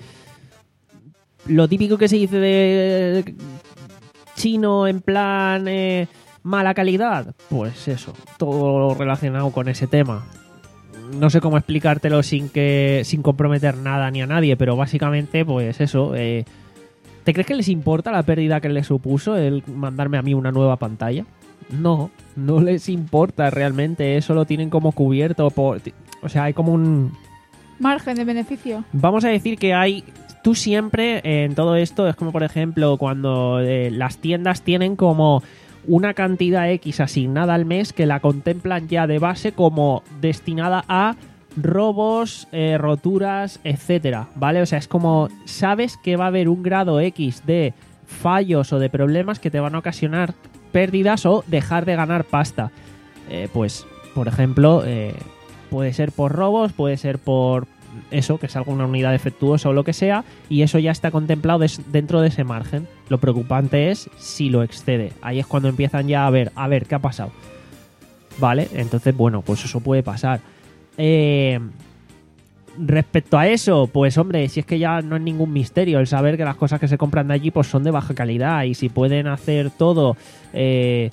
lo típico que se dice de chino en plan eh, mala calidad, pues eso, todo relacionado con ese tema. No sé cómo explicártelo sin que sin comprometer nada ni a nadie, pero básicamente, pues eso. Eh, ¿Te crees que les importa la pérdida que les supuso el mandarme a mí una nueva pantalla? No, no les importa realmente. Eso lo tienen como cubierto por, o sea, hay como un... Margen de beneficio. Vamos a decir que hay... Tú siempre eh, en todo esto es como, por ejemplo, cuando eh, las tiendas tienen como una cantidad X asignada al mes que la contemplan ya de base como destinada a robos, eh, roturas, etcétera, ¿vale? O sea, es como sabes que va a haber un grado X de fallos o de problemas que te van a ocasionar pérdidas o dejar de ganar pasta. Eh, pues, por ejemplo, eh, puede ser por robos, puede ser por eso, que salga una unidad defectuosa o lo que sea, y eso ya está contemplado des- dentro de ese margen. Lo preocupante es si lo excede. Ahí es cuando empiezan ya a ver, a ver, ¿qué ha pasado? Vale, entonces, bueno, pues eso puede pasar. Eh, respecto a eso, pues hombre, si es que ya no es ningún misterio el saber que las cosas que se compran de allí pues son de baja calidad, y si pueden hacer todo, eh,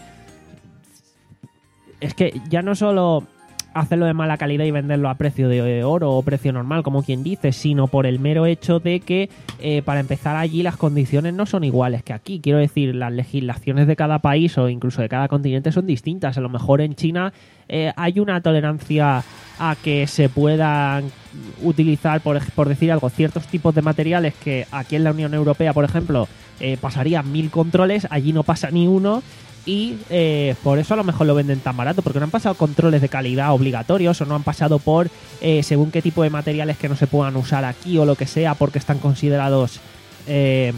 es que ya no solo hacerlo de mala calidad y venderlo a precio de oro o precio normal, como quien dice, sino por el mero hecho de que eh, para empezar allí las condiciones no son iguales que aquí. Quiero decir, las legislaciones de cada país o incluso de cada continente son distintas. A lo mejor en China eh, hay una tolerancia a que se puedan utilizar, por, por decir algo, ciertos tipos de materiales que aquí en la Unión Europea, por ejemplo, eh, pasarían mil controles, allí no pasa ni uno. Y eh, por eso a lo mejor lo venden tan barato, porque no han pasado controles de calidad obligatorios o no han pasado por eh, según qué tipo de materiales que no se puedan usar aquí o lo que sea, porque están considerados, eh,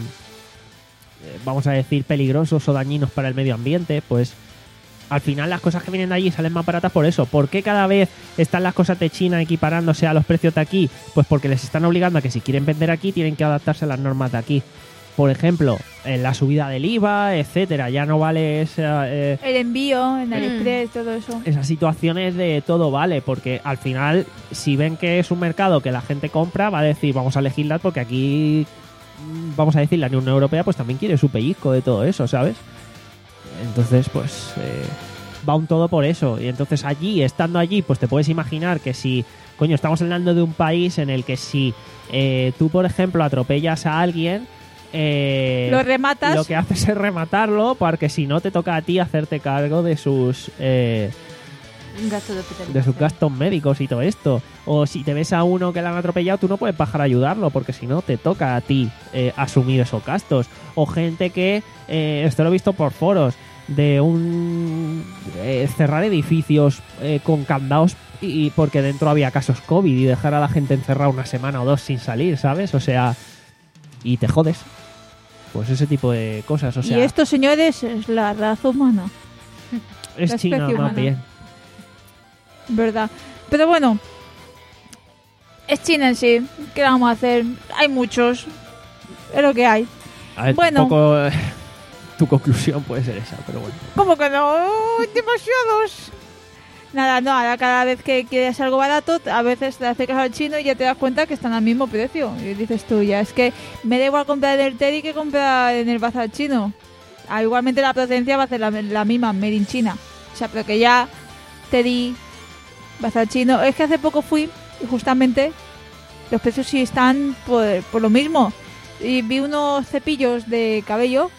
vamos a decir, peligrosos o dañinos para el medio ambiente. Pues al final las cosas que vienen de allí salen más baratas por eso. ¿Por qué cada vez están las cosas de China equiparándose a los precios de aquí? Pues porque les están obligando a que si quieren vender aquí tienen que adaptarse a las normas de aquí. Por ejemplo, en la subida del I V A, etcétera, ya no vale esa, eh, El envío en AliExpress, mm. todo eso. Esas situaciones de todo vale, porque al final, si ven que es un mercado que la gente compra, va a decir, vamos a legislar porque aquí, vamos a decir, la Unión Europea pues también quiere su pellizco de todo eso, ¿sabes? Entonces, pues, eh, va un todo por eso. Y entonces allí, estando allí, pues te puedes imaginar que si, coño, estamos hablando de un país en el que si eh, tú, por ejemplo, atropellas a alguien, Eh, lo rematas. Lo que haces es rematarlo, porque si no te toca a ti hacerte cargo de sus eh, gasto de, de sus gastos médicos y todo esto. O si te ves a uno que le han atropellado, tú no puedes bajar a ayudarlo, porque si no te toca a ti eh, asumir esos gastos. O gente que, eh, esto lo he visto por foros, de un eh, cerrar edificios eh, con candados y, y porque dentro había casos COVID, y dejar a la gente encerrada una semana o dos sin salir, ¿sabes? O sea, y te jodes. Pues ese tipo de cosas, o sea... Y esto, señores, es la raza humana. Es la China más humana. bien. Verdad. Pero bueno, es China en sí. ¿Qué vamos a hacer? Hay muchos. Es lo que hay. A ver, Bueno. un poco... eh, tu conclusión puede ser esa, pero bueno. ¿Cómo que no? ¡Oh, demasiados! Nada, no, ahora cada vez que quieres algo barato, a veces te acercas al chino y ya te das cuenta que están al mismo precio. Y dices tú, ya es que me da igual comprar en el Teddy que comprar en el bazar chino. Ah, igualmente la procedencia va a ser la, la misma, made in China. O sea, pero que ya Teddy, bazar chino... Es que hace poco fui y justamente los precios sí están por, por lo mismo. Y vi unos cepillos de cabello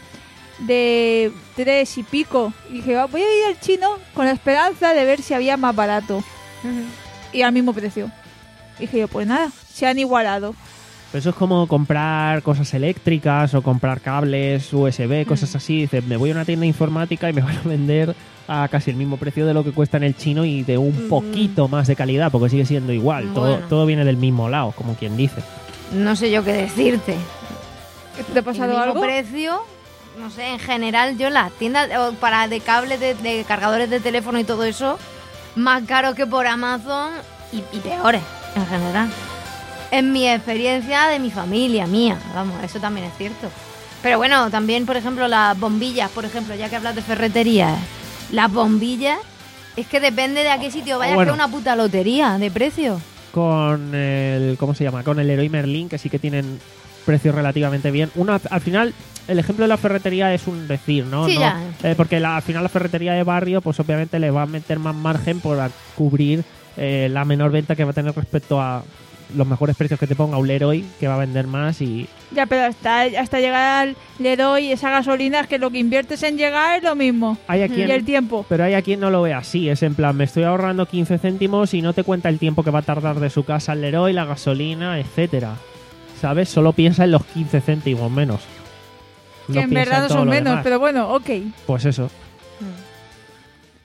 de tres y pico y dije, voy a ir al chino con la esperanza de ver si había más barato. Uh-huh. Y al mismo precio. Y dije yo, pues nada, se han igualado. Pero eso es como comprar cosas eléctricas o comprar cables U S B, cosas así. Dices, me voy a una tienda informática y me van a vender a casi el mismo precio de lo que cuesta en el chino y de un poquito más de calidad, porque sigue siendo igual. Bueno. Todo, todo viene del mismo lado, como quien dice. No sé yo qué decirte. ¿Te ha pasado el mismo algo? precio, no sé, en general yo las tiendas o para de cables, de, de cargadores de teléfono y todo eso, más caros que por Amazon y, y peores en general. En mi experiencia de mi familia, mía, vamos, eso también es cierto. Pero bueno, también, por ejemplo, las bombillas, por ejemplo, ya que hablas de ferretería, las bombillas, es que depende de a qué sitio vayas, bueno. que es una puta lotería de precio. Con el, ¿cómo se llama? Con el Leroy Merlin, que sí que tienen precios relativamente bien. Una, al final, el ejemplo de la ferretería es un decir, ¿no? Sí, no ya. Eh, porque la, al final la ferretería de barrio, pues obviamente le va a meter más margen por cubrir eh, la menor venta que va a tener respecto a los mejores precios que te ponga un Leroy, que va a vender más y... Ya, pero hasta, hasta llegar al Leroy, esa gasolina, es que lo que inviertes en llegar es lo mismo. Hay a quien, y el tiempo. Pero hay a quien no lo ve así, es en plan, me estoy ahorrando quince céntimos y no te cuenta el tiempo que va a tardar de su casa el Leroy, la gasolina, etcétera. ¿Sabes? Solo piensa en los quince céntimos menos. Que No en piensa verdad no todo son lo menos, demás. pero bueno, ok. Pues eso.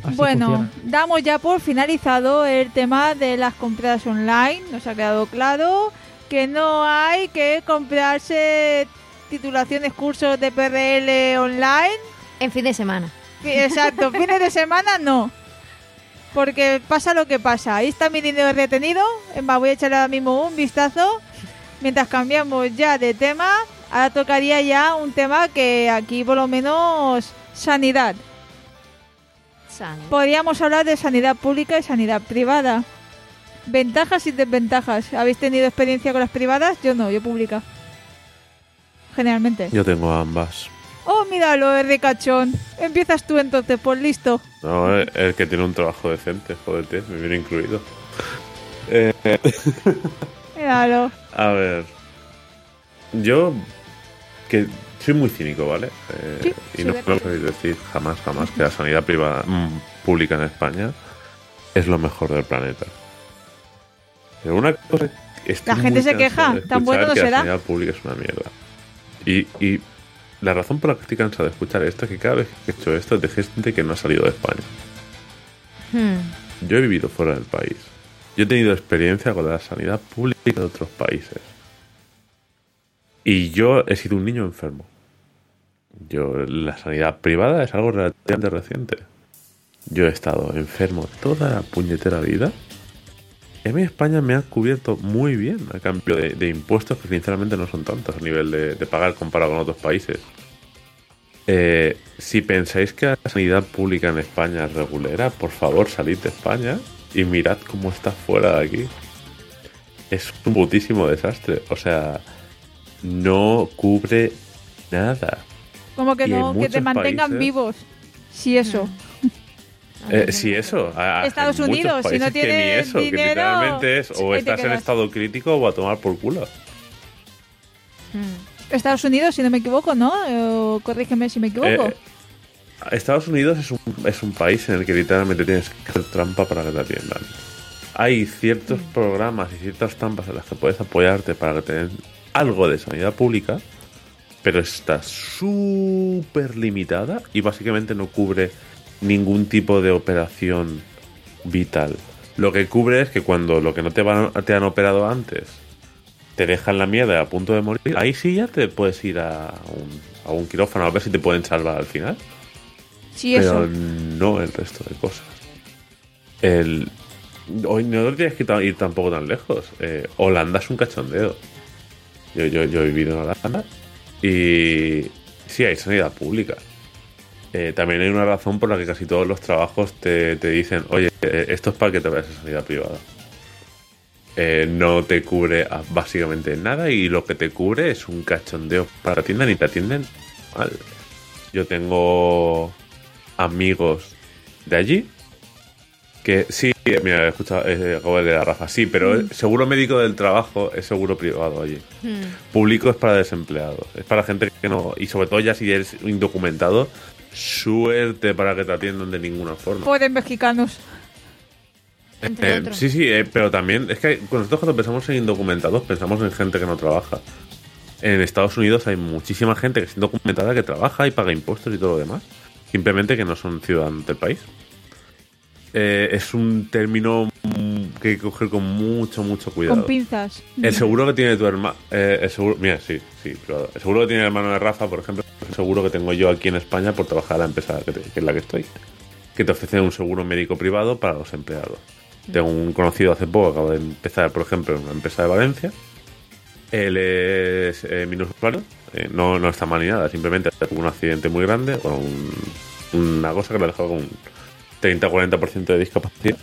Así bueno, funciona. damos ya por finalizado el tema de las compras online. Nos ha quedado claro que no hay que comprarse titulaciones, cursos de P R L online. En fin de semana. Sí, exacto, fines de semana no. Porque pasa lo que pasa. Ahí está mi dinero retenido. Es más, voy a echarle ahora mismo un vistazo. Mientras cambiamos ya de tema, ahora tocaría ya un tema que aquí por lo menos sanidad. Sanidad. Podríamos hablar de sanidad pública y sanidad privada. Ventajas y desventajas. ¿Habéis tenido experiencia con las privadas? Yo no, yo pública. Generalmente. Yo tengo ambas. Oh, míralo, es ricachón. Empiezas tú entonces, pues listo. No, el, el que tiene un trabajo decente, jódete, me viene incluido. Eh, Míralo. a ver. Yo, que soy muy cínico, ¿vale? Eh, Sí, y sí, no de puedo acuerdo. decir jamás, jamás que la sanidad privada mm, pública en España es lo mejor del planeta. Pero una cosa... estoy La gente muy se cansado queja, de tan bueno escuchar no que será. La sanidad pública es una mierda. Y, y la razón por la que estoy cansado de escuchar esto es que cada vez que he hecho esto es de gente que no ha salido de España. Hmm. Yo he vivido fuera del país. Yo he tenido experiencia con la sanidad pública de otros países. Y yo he sido un niño enfermo. Yo, la sanidad privada es algo relativamente reciente. Yo he estado enfermo toda la puñetera vida. Y a mí España me ha cubierto muy bien a cambio de, de impuestos que sinceramente no son tantos a nivel de, de pagar comparado con otros países. Eh, si pensáis que la sanidad pública en España es regulera, por favor salid de España y mirad cómo está fuera de aquí. Es un putísimo desastre. O sea, no cubre nada. Como que Y en no, que te muchos mantengan países- vivos. Sí, eso. Eh, sí, eso. A- a- Estados en muchos Unidos, si no países que ni tienes eso, que dinero, literalmente es ahí o te estás en quedas. estado crítico o a tomar por culo. Hmm. Estados Unidos, si no me equivoco, ¿no? O corrígeme si me equivoco. Eh, Estados Unidos es un, es un país en el que literalmente tienes que hacer trampa para que te atiendan. Hay ciertos programas y ciertas trampas en las que puedes apoyarte para que te den algo de sanidad pública, pero está súper limitada y básicamente no cubre ningún tipo de operación vital. Lo que cubre es que cuando lo que no te, van, te han operado antes te dejan la mierda a punto de morir, ahí sí ya te puedes ir a un, a un quirófano a ver si te pueden salvar al final. sí, Pero eso. no el resto de cosas. El, hoy no tienes que ta- ir tampoco tan lejos. Eh, Holanda es un cachondeo. Yo, yo, yo he vivido en Holanda y sí hay sanidad pública. Eh, también hay una razón por la que casi todos los trabajos te, te dicen, oye, eh, esto es para que te vayas a sanidad privada. Eh, no te cubre a básicamente nada y lo que te cubre es un cachondeo para la tienda y te atienden mal. Yo tengo amigos de allí que sí, mira, he escuchado, eh, acabo de leer a Rafa, sí, pero el seguro médico del trabajo es seguro privado allí. Hmm. Público es para desempleados, es para gente que no, y sobre todo ya si eres indocumentado, suerte para que te atiendan de ninguna forma. Pobres mexicanos. Entre Eh, otros. sí, sí, eh, pero también es que nosotros cuando pensamos en indocumentados pensamos en gente que no trabaja. En Estados Unidos hay muchísima gente que es indocumentada que trabaja y paga impuestos y todo lo demás, simplemente que no son ciudadanos del país. Eh, es un término mm, que hay que coger con mucho, mucho cuidado. Con pinzas. El seguro que tiene tu hermano, eh, el seguro, mira, sí, sí, claro. El seguro que tiene el hermano de Rafa, por ejemplo, es el seguro que tengo yo aquí en España por trabajar en la empresa que, te- que es la que estoy, que te ofrece un seguro médico privado para los empleados. Tengo un conocido hace poco, acabo de empezar, por ejemplo, en una empresa de Valencia. Él es eh, minusválido, eh, no, no está mal ni nada, simplemente tuvo un accidente muy grande, con un- una cosa que lo ha dejado con un treinta a cuarenta por ciento de discapacidad.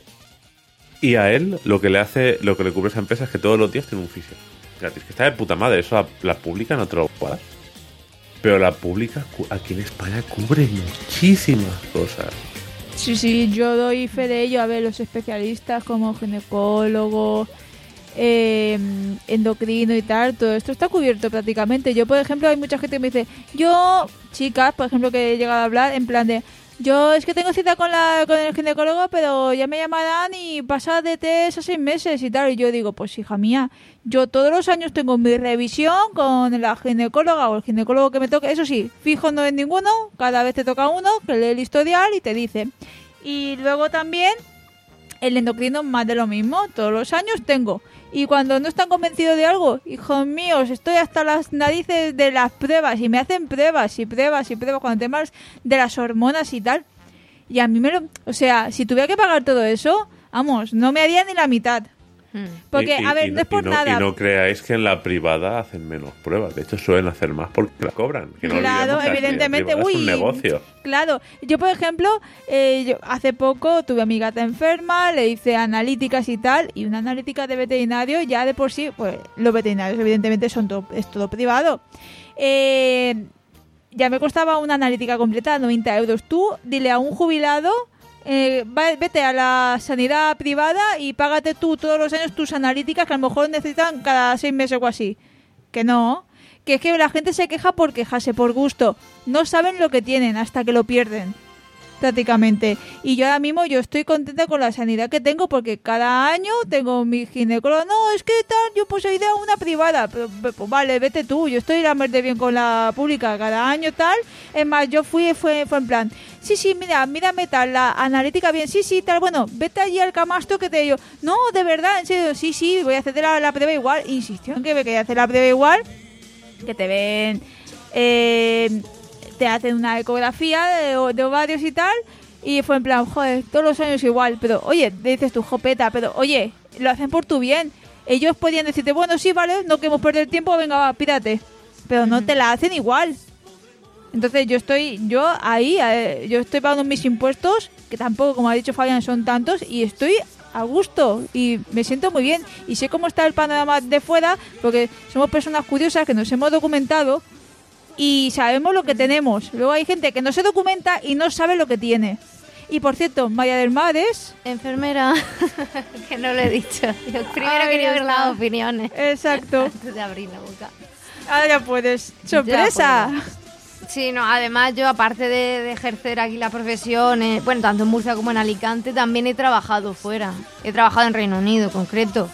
Y a él lo que le hace, lo que le cubre esa empresa es que todos los días tiene un fisio gratis, que está de puta madre. Eso la, la pública no te lo puede dar. Pero la pública cu- aquí en España cubre muchísimas cosas. Sí, sí, yo doy fe de ello. A ver, los especialistas como ginecólogo, eh, endocrino y tal, todo esto está cubierto prácticamente. Yo, por ejemplo, hay mucha gente que me dice, yo, chicas, por ejemplo, que he llegado a hablar en plan de, yo es que tengo cita con la con el ginecólogo, pero ya me llamarán y pasa de tres a seis meses y tal. Y yo digo, pues hija mía, yo todos los años tengo mi revisión con la ginecóloga o el ginecólogo que me toque. Eso sí, fijo no es ninguno, cada vez te toca uno que lee el historial y te dice. Y luego también el endocrino más de lo mismo, todos los años tengo. Y cuando no están convencidos de algo, hijos míos, estoy hasta las narices de las pruebas y me hacen pruebas y pruebas y pruebas con el tema de las hormonas y tal. Y a mí me lo... O sea, si tuviera que pagar todo eso, vamos, no me haría ni la mitad. Porque, y, y, a ver, y, no es por y no, nada. Y no creáis que en la privada hacen menos pruebas. De hecho, suelen hacer más porque la cobran. Que no claro, que evidentemente. Uy, es un Uy, negocio. Claro. Yo, por ejemplo, eh, yo hace poco tuve a mi gata enferma, le hice analíticas y tal, y una analítica de veterinario ya de por sí, pues los veterinarios evidentemente son todo, es todo privado. Eh, ya me costaba una analítica completa noventa euros. Tú dile a un jubilado... Eh, va, vete a la sanidad privada y págate tú todos los años tus analíticas que a lo mejor necesitan cada seis meses o así. Que no, que es que la gente se queja por quejarse, por gusto. No saben lo que tienen hasta que lo pierden, prácticamente. Y yo ahora mismo yo estoy contenta con la sanidad que tengo porque cada año tengo mi ginecólogo. No, es que tal, yo pues he ido a una privada. Pero, pues vale, vete tú, yo estoy la de bien con la pública cada año tal. Es más, yo fui, fue, fue en plan... Sí, sí, mira, mírame tal, la analítica bien, sí, sí, tal, bueno, vete allí al camastro que te digo, no, de verdad, en serio, sí, sí, voy a hacer la, la prueba igual, insistió en que me quería hacer la prueba igual, que te ven, eh, te hacen una ecografía de, de ovarios y tal, y fue en plan, joder, todos los años igual, pero oye, dices tú, jopeta, pero oye, lo hacen por tu bien, ellos podían decirte, bueno, sí, vale, no queremos perder tiempo, venga, va, pírate, pero no te la hacen igual. Entonces yo estoy, yo ahí, eh, yo estoy pagando mis impuestos, que tampoco, como ha dicho Fabián, son tantos, y estoy a gusto y me siento muy bien. Y sé cómo está el panorama de fuera, porque somos personas curiosas que nos hemos documentado y sabemos lo que tenemos. Luego hay gente que no se documenta y no sabe lo que tiene. Y por cierto, María del Mar es... enfermera, que no lo he dicho. Yo primero Ahí quería ver está. las opiniones. Exacto. Antes de abrir la boca. Ahora ya puedes. ¡Sorpresa! Ya puedo. Sí, no, además yo aparte de, de ejercer aquí la profesión, eh, bueno, tanto en Murcia como en Alicante, también he trabajado fuera. He trabajado en Reino Unido, concreto.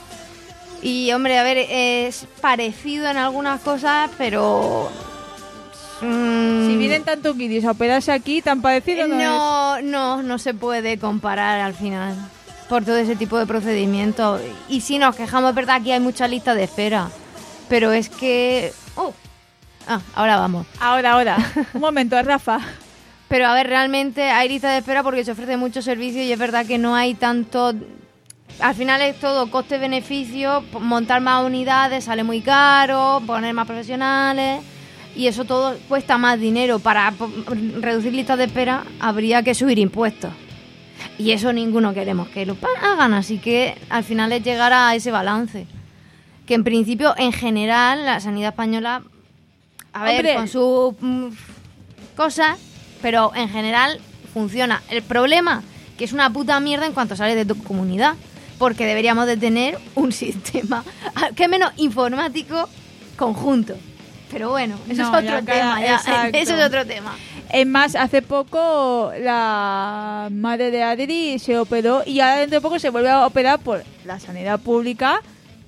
Y, hombre, a ver, es parecido en algunas cosas, pero... Mmm, Si vienen tantos guiris a operarse aquí, tan parecido no, no, es. no, no se puede comparar al final por todo ese tipo de procedimientos. Y si nos quejamos, es verdad, aquí hay mucha lista de espera. Pero es que... Oh. Ah, ahora vamos. Ahora, ahora. Un momento, Rafa. Pero a ver, realmente hay lista de espera porque se ofrece mucho servicio y es verdad que no hay tanto... Al final es todo coste-beneficio, montar más unidades sale muy caro, poner más profesionales y eso todo cuesta más dinero. Para reducir listas de espera habría que subir impuestos y eso ninguno queremos que lo hagan, así que al final es llegar a ese balance. Que en principio, en general, la sanidad española... A ver, Hombre. con sus mm, cosas, pero en general funciona. El problema, que es una puta mierda en cuanto sales de tu comunidad, porque deberíamos de tener un sistema, que menos informático, conjunto. Pero bueno, eso No, es otro ya cada- tema, ya. exacto. Eso es otro tema. Es más, hace poco la madre de Adri se operó y ahora dentro de poco se vuelve a operar por la sanidad pública.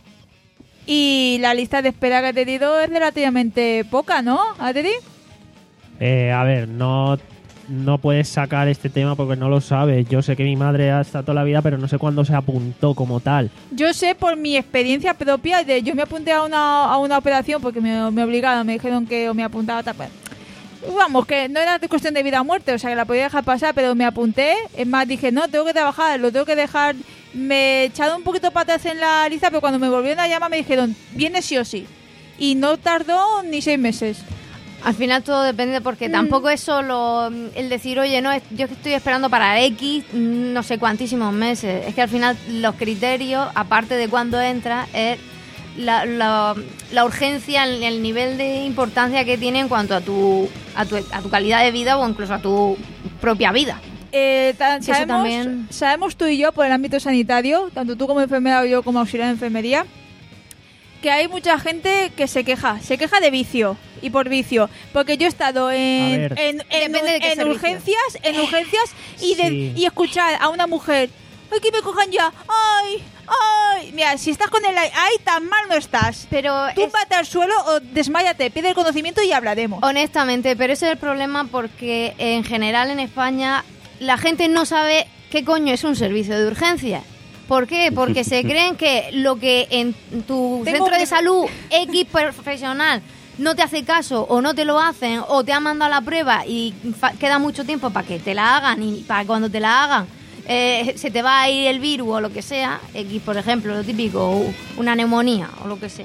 Y la lista de espera que ha tenido es relativamente poca, ¿no, Adri? Eh, a ver, no, no puedes sacar este tema porque no lo sabes. Yo sé que mi madre ha estado toda la vida, pero no sé cuándo se apuntó como tal. Yo sé por mi experiencia propia, de yo me apunté a una, a una operación porque me, me obligaron, me dijeron que o me apuntaba a tal- Vamos, que no era cuestión de vida o muerte, o sea que la podía dejar pasar, pero me apunté. Es más, dije, no, tengo que trabajar, lo tengo que dejar. Me echaron un poquito para atrás en la lista, pero cuando me volvieron a llamar me dijeron, viene sí o sí. Y no tardó ni seis meses. Al final todo depende porque Mm. tampoco es solo el decir, oye, no, es- yo que estoy esperando para X, no sé cuantísimos meses. Es que al final los criterios, aparte de cuándo entras, es la, la, la urgencia, el, el nivel de importancia que tiene en cuanto a tu, a tu a tu calidad de vida o incluso a tu propia vida. Eh, ta- Eso sabemos, también. sabemos tú y yo, por el ámbito sanitario, tanto tú como enfermera o yo como auxiliar de enfermería, que hay mucha gente que se queja, se queja de vicio y por vicio, porque yo he estado A en, ver. en, en, Depende de qué en servicio. urgencias, en urgencias y, de, Sí. y escuchar a una mujer, ¡ay, que me cojan ya! ¡Ay! ¡Ay! Mira, si estás con el ay, ay, tan mal no estás. Pero es- Túmbate al suelo o desmáyate, pide el conocimiento y hablaremos. honestamente, pero ese es el problema porque en general en España la gente no sabe qué coño es un servicio de urgencia. ¿Por qué? Porque se creen que lo que en tu Tengo centro un- de salud X profesional no te hace caso o no te lo hacen o te han mandado a la prueba y fa- queda mucho tiempo para que te la hagan y para cuando te la hagan eh, se te va a ir el virus o lo que sea, X por ejemplo, lo típico, u- una neumonía o lo que sea,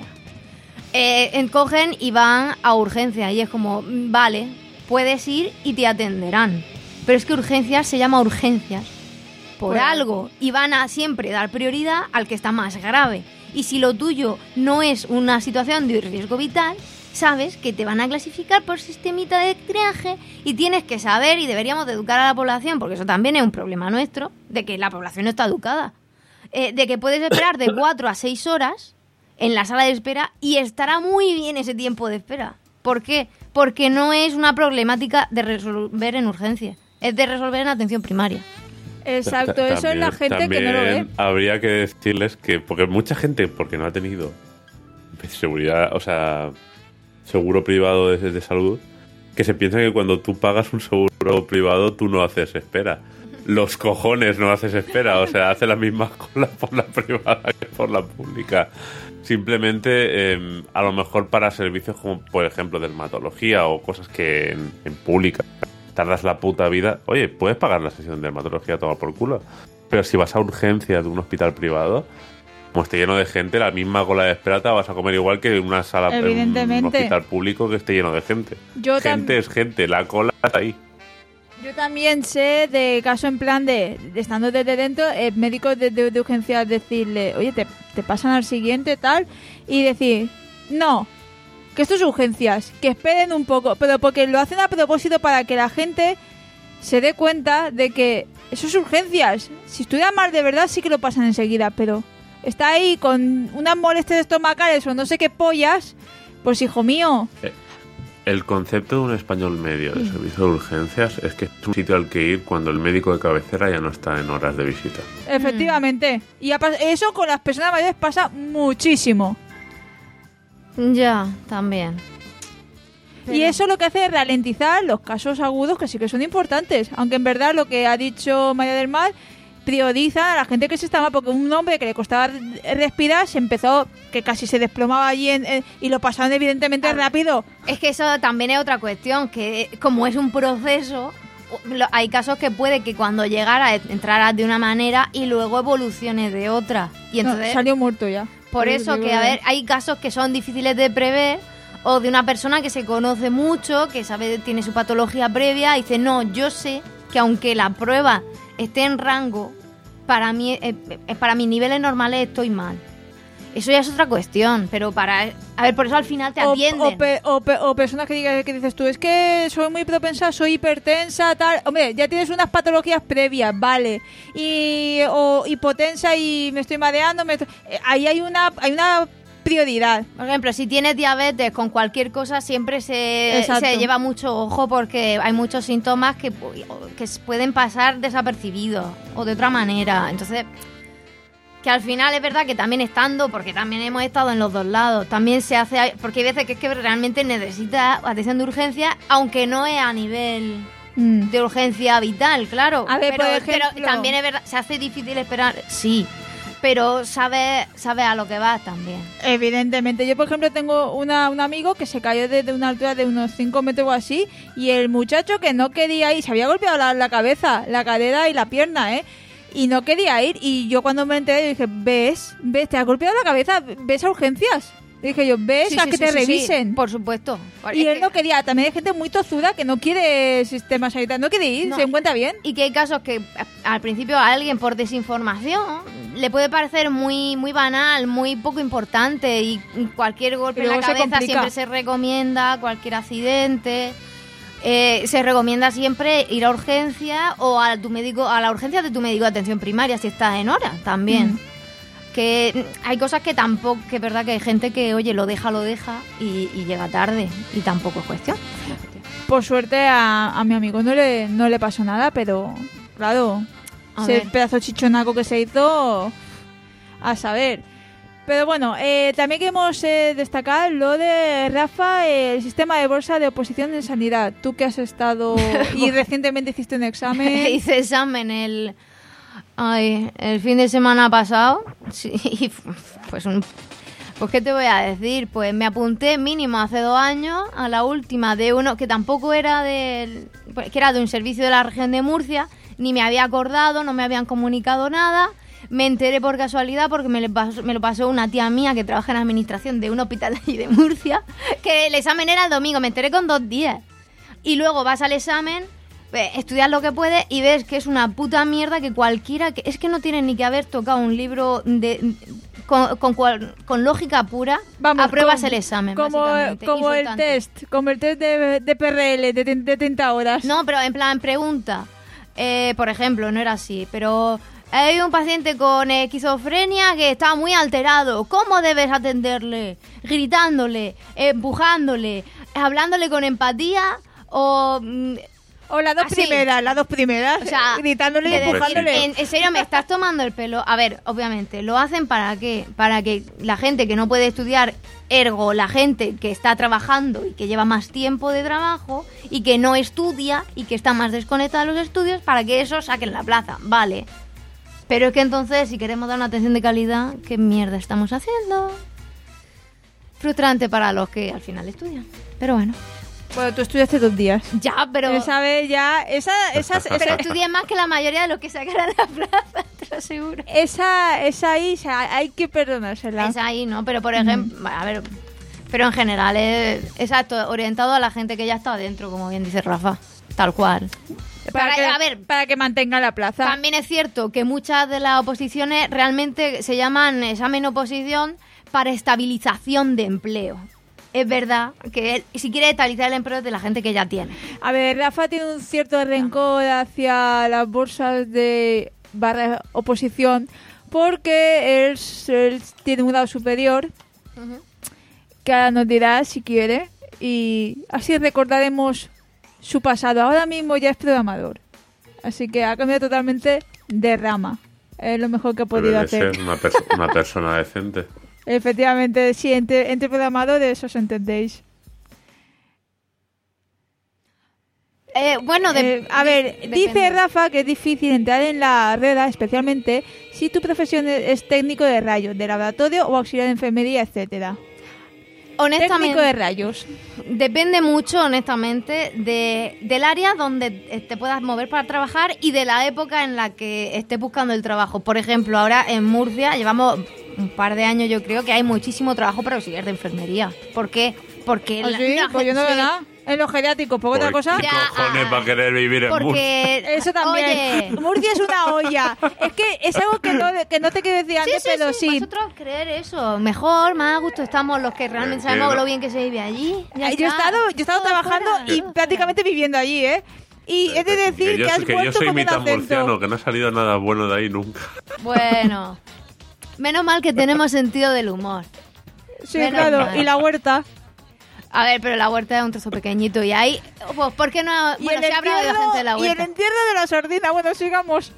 eh, encogen y van a urgencias y es como, mm, vale, puedes ir y te atenderán, pero es que urgencias se llama urgencias por Bueno. algo y van a siempre dar prioridad al que está más grave. Y si lo tuyo no es una situación de riesgo vital, sabes que te van a clasificar por sistemita de triaje y tienes que saber, y deberíamos de educar a la población, porque eso también es un problema nuestro, de que la población no está educada, eh, de que puedes esperar de cuatro a seis horas en la sala de espera y estará muy bien ese tiempo de espera. ¿Por qué? Porque no es una problemática de resolver en urgencia, es de resolver en atención primaria. Exacto, Ta- eso es la también- gente que no lo ve. también habría que decirles que, porque mucha gente, porque no ha tenido seguridad, o sea, seguro privado de, de salud, que se piensa que cuando tú pagas un seguro privado tú no haces espera. Los cojones no haces espera, o sea, hace las mismas colas por la privada que por la pública. Simplemente, eh, a lo mejor para servicios como, por ejemplo, dermatología o cosas que en, en pública tardas la puta vida. Oye, puedes pagar la sesión de dermatología a tomar por culo. Pero si vas a urgencias de un hospital privado, como esté lleno de gente, la misma cola de espera te vas a comer igual que en una sala, en un Evidentemente. hospital público que esté lleno de gente. Yo gente tam- es gente, la cola está ahí. Yo también sé de caso en plan de, de estando desde dentro, eh, médicos de, de, de urgencias decirle, oye, te, te pasan al siguiente tal, y decir, no, que esto es urgencias, que esperen un poco, pero porque lo hacen a propósito para que la gente se dé cuenta de que eso es urgencias. Si estuviera mal de verdad sí que lo pasan enseguida, pero está ahí con unas molestias estomacales o no sé qué pollas, pues hijo mío. El concepto de un español medio de servicio de urgencias es que es un sitio al que ir cuando el médico de cabecera ya no está en horas de visita. Efectivamente. Y ha pas- eso con las personas mayores pasa muchísimo. Ya, también. Y eso lo que hace es ralentizar los casos agudos, que sí que son importantes. Aunque en verdad lo que ha dicho María del Mar prioriza a la gente que se está mal, porque un hombre que le costaba respirar se empezó, que casi se desplomaba allí en- en- y lo pasaron evidentemente A ver. rápido. Es que eso también es otra cuestión, que como es un proceso, lo- hay casos que puede que cuando llegara entrara de una manera y luego evolucione de otra. Y No, entonces, salió muerto ya. por Digo, eso digo, que, a ver, hay casos que son difíciles de prever, o de una persona que se conoce mucho, que sabe, tiene su patología previa, y dice, no, yo sé que aunque la prueba esté en rango, para mí, eh, eh, para mis niveles normales estoy mal. Eso ya es otra cuestión, pero para... A ver, por eso al final te O, atienden. o, pe- o pe- o personas que, digan, que dices tú, es que soy muy propensa, soy hipertensa, tal. Hombre, ya tienes unas patologías previas, vale. Y o hipotensa y me estoy mareando. Me estoy- eh, Ahí hay una, hay una prioridad. Por ejemplo, si tienes diabetes con cualquier cosa, siempre se, Exacto. se lleva mucho ojo porque hay muchos síntomas que, pu- que pueden pasar desapercibidos o de otra manera. Entonces, que al final es verdad que también estando, porque también hemos estado en los dos lados, también se hace, porque hay veces que es que realmente necesitas atención de urgencia, aunque no es a nivel Mm. de urgencia vital, claro. A ver, pero, por ejemplo- pero también es verdad, se hace difícil esperar, sí, pero sabes sabe a lo que vas también. Evidentemente. Yo, por ejemplo, tengo una, un amigo que se cayó desde una altura de unos cinco metros o así, y el muchacho que no quería ir, se había golpeado la, la cabeza, la cadera y la pierna, ¿eh? Y no quería ir. Y yo cuando me enteré dije, ¿ves? ¿Ves? ¿Te has golpeado la cabeza? ¿Ves a urgencias? Dije yo, ¿ves? Sí, a sí, que sí, te sí, sí, revisen. por supuesto. Y Es él que- no quería. También hay gente muy tozuda que no quiere sistema sanitario. No quiere ir, No. se encuentra bien. Y que hay casos que a- al principio a alguien por desinformación le puede parecer muy muy banal, muy poco importante y cualquier golpe Y en la luego se cabeza complica. siempre se recomienda, cualquier accidente. Eh, se recomienda siempre ir a urgencia o a tu médico, a la urgencia de tu médico de atención primaria si estás en hora también. Mm. Que mm, hay cosas que tampoco, que es verdad que hay gente que, oye, lo deja, lo deja y, y llega tarde y tampoco es cuestión. Por suerte a, a mi amigo no le, no le pasó nada, pero claro, A ese ver. pedazo chichonaco que se hizo, a saber. Pero bueno, eh, también queremos eh, destacar lo de Rafa, eh, el sistema de bolsa de oposición en sanidad. Tú que has estado y recientemente hiciste un examen. Hice examen el, ay, el fin de semana pasado. Sí, y pues un... Pues, ¿qué te voy a decir? Pues me apunté mínimo hace dos años a la última de uno que tampoco era del, que era de un servicio de la región de Murcia, ni me había acordado, no me habían comunicado nada. Me enteré por casualidad porque me lo pasó, me lo pasó una tía mía que trabaja en administración de un hospital de allí de Murcia, que el examen era el domingo, me enteré con dos días. Y luego vas al examen, estudias lo que puedes y ves que es una puta mierda que cualquiera, que es que no tiene ni que haber tocado un libro de... Con, con, cual, con lógica pura, Vamos, apruebas como, el examen, como, básicamente. como el Insultante. test, como el test de, de P R L de, de treinta horas. No, pero en plan, pregunta. Eh, por ejemplo, no era así, pero hay un paciente con esquizofrenia que está muy alterado. ¿Cómo debes atenderle? ¿Gritándole? ¿Empujándole? ¿Hablándole con empatía? ¿O...? Mm, O las dos así. primeras, las dos primeras, O sea, gritándole y de decir, empujándole. en, en serio, me estás tomando el pelo. A ver, obviamente, ¿lo hacen para qué? Para que la gente que no puede estudiar, ergo la gente que está trabajando y que lleva más tiempo de trabajo y que no estudia y que está más desconectada de los estudios, para que eso saquen la plaza, vale. Pero es que entonces, si queremos dar una atención de calidad, ¿qué mierda estamos haciendo? Frustrante para los que al final estudian. Pero bueno. Bueno, tú estudiaste dos días. Ya, pero... Esa vez ya, esa, esa, esa, Pero estudié más que la mayoría de los que sacaron la plaza, te lo aseguro. esa, esa ahí, o sea, hay que perdonársela. Es ahí, ¿no? Pero por ejemplo, a ver, pero en general es exacto, orientado a la gente que ya está dentro, como bien dice Rafa, tal cual. Para, Para- que, a ver, para que mantenga la plaza. También es cierto que muchas de las oposiciones realmente se llaman examen oposición para estabilización de empleo. Es verdad que él, si quiere estabilizar el empleo de la gente que ya tiene. A ver, Rafa tiene un cierto rencor hacia las bolsas de barra oposición porque él, él tiene un grado superior que ahora nos dirá si quiere y así recordaremos su pasado. Ahora mismo ya es programador, así que ha cambiado totalmente de rama. Es lo mejor que ha podido Debe hacer. ser una, pers- una persona decente. Efectivamente, sí, entre, entre programadores os entendéis. Eh, bueno, de- Eh, a ver, de- dice depende. Rafa que es difícil entrar en la rueda, especialmente si tu profesión es es técnico de rayos, de laboratorio o auxiliar de enfermería, etcétera. Técnico Honestamente, de rayos. depende mucho, honestamente, de, del área donde te puedas mover para trabajar y de la época en la que estés buscando el trabajo. Por ejemplo, ahora en Murcia llevamos un par de años, yo creo, que hay muchísimo trabajo para auxiliar de enfermería. ¿Por qué? Porque ¿Ah, la- sí? la Pues yo no gente- veo nada. En los geriátricos, ¿por otra ¿Por cosa? qué Ya, cojones ah, va a querer vivir en Murcia? Porque... Eso también. Oye, Murcia es una olla. Es que es algo que no, que no te quiero decir sí, antes, sí, pero sí, sí. vosotros creer eso. Mejor, más a gusto estamos los que realmente Entiendo. sabemos lo bien que se vive allí. Ya Yo he está. estado, yo he estado Todo trabajando fuera, y todo prácticamente viviendo allí, ¿eh? Y he de decir que, yo, has que yo vuelto soy con un mitad acento. murciano, que no ha salido nada bueno de ahí nunca. fuera. Bueno, menos mal que tenemos sentido del humor. Sí, Menos claro. mal. Y la huerta. A ver, pero la huerta es un trozo pequeñito y ahí, pues, ¿por qué no? Y Bueno, el se ha hablado de la entierro- gente de la y el huerta. entierro de la sordina. Bueno, sigamos.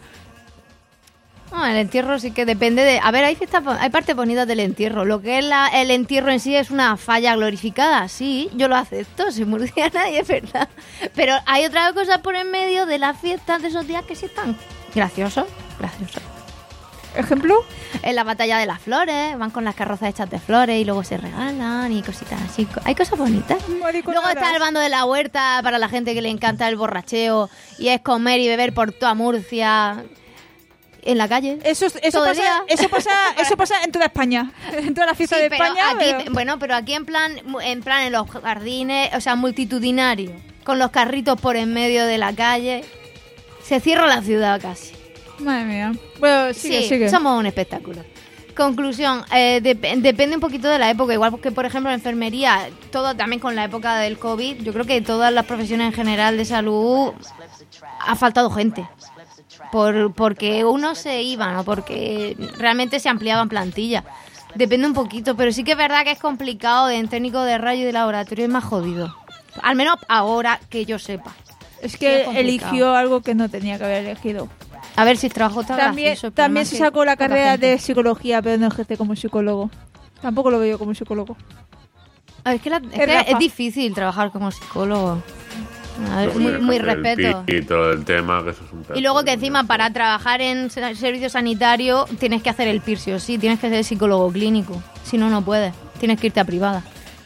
No, el entierro sí que depende de... A ver, hay fiestas, hay partes bonitas del entierro. Lo que es la, el entierro en sí es una falla glorificada, sí, yo lo acepto, soy murciana y es verdad. Pero hay otras cosas por en medio de las fiestas de esos días que sí están graciosos, graciosos. ¿Ejemplo? En la batalla de las flores, van con las carrozas hechas de flores y luego se regalan y cositas así. Hay cosas bonitas. Mariconadas. Luego está el bando de la huerta para la gente que le encanta el borracheo y es comer y beber por toda Murcia en la calle. Eso, eso, Todo el pasa, día. eso, pasa, eso pasa en toda España. En toda la fiesta Sí, de pero España. aquí, pero- bueno, pero aquí en plan, en plan en los jardines, o sea, multitudinario, con los carritos por en medio de la calle, se cierra la ciudad casi. Madre mía. Bueno, sigue, sí, sigue. somos un espectáculo. Conclusión, eh, dep- depende un poquito de la época, igual que por ejemplo en enfermería, todo también con la época del COVID, yo creo que todas las profesiones en general de salud ha faltado gente. Por, porque unos se iban o porque realmente se ampliaban plantilla. Depende un poquito, pero sí que es verdad que es complicado en técnico de rayo y de laboratorio, es más jodido. Al menos ahora que yo sepa. Es Sí, que es complicado. eligió algo que no tenía que haber elegido. A ver si es trabajo está También, gracioso, el también problema se es que sacó la poca carrera gente. de psicología, pero no ejerce como psicólogo. Tampoco lo veo yo como psicólogo. A ver, es que, la- es, Es que Rafa. es difícil trabajar como psicólogo. A ver, Luego muy, tienes muy que hacer respeto. el pito del tema, que eso es un Y luego que pedazo de encima coñazo. para trabajar en se- servicio sanitario tienes que hacer el P I R sí o sí, tienes que ser psicólogo clínico. Si no, no puedes. Tienes que irte a privada.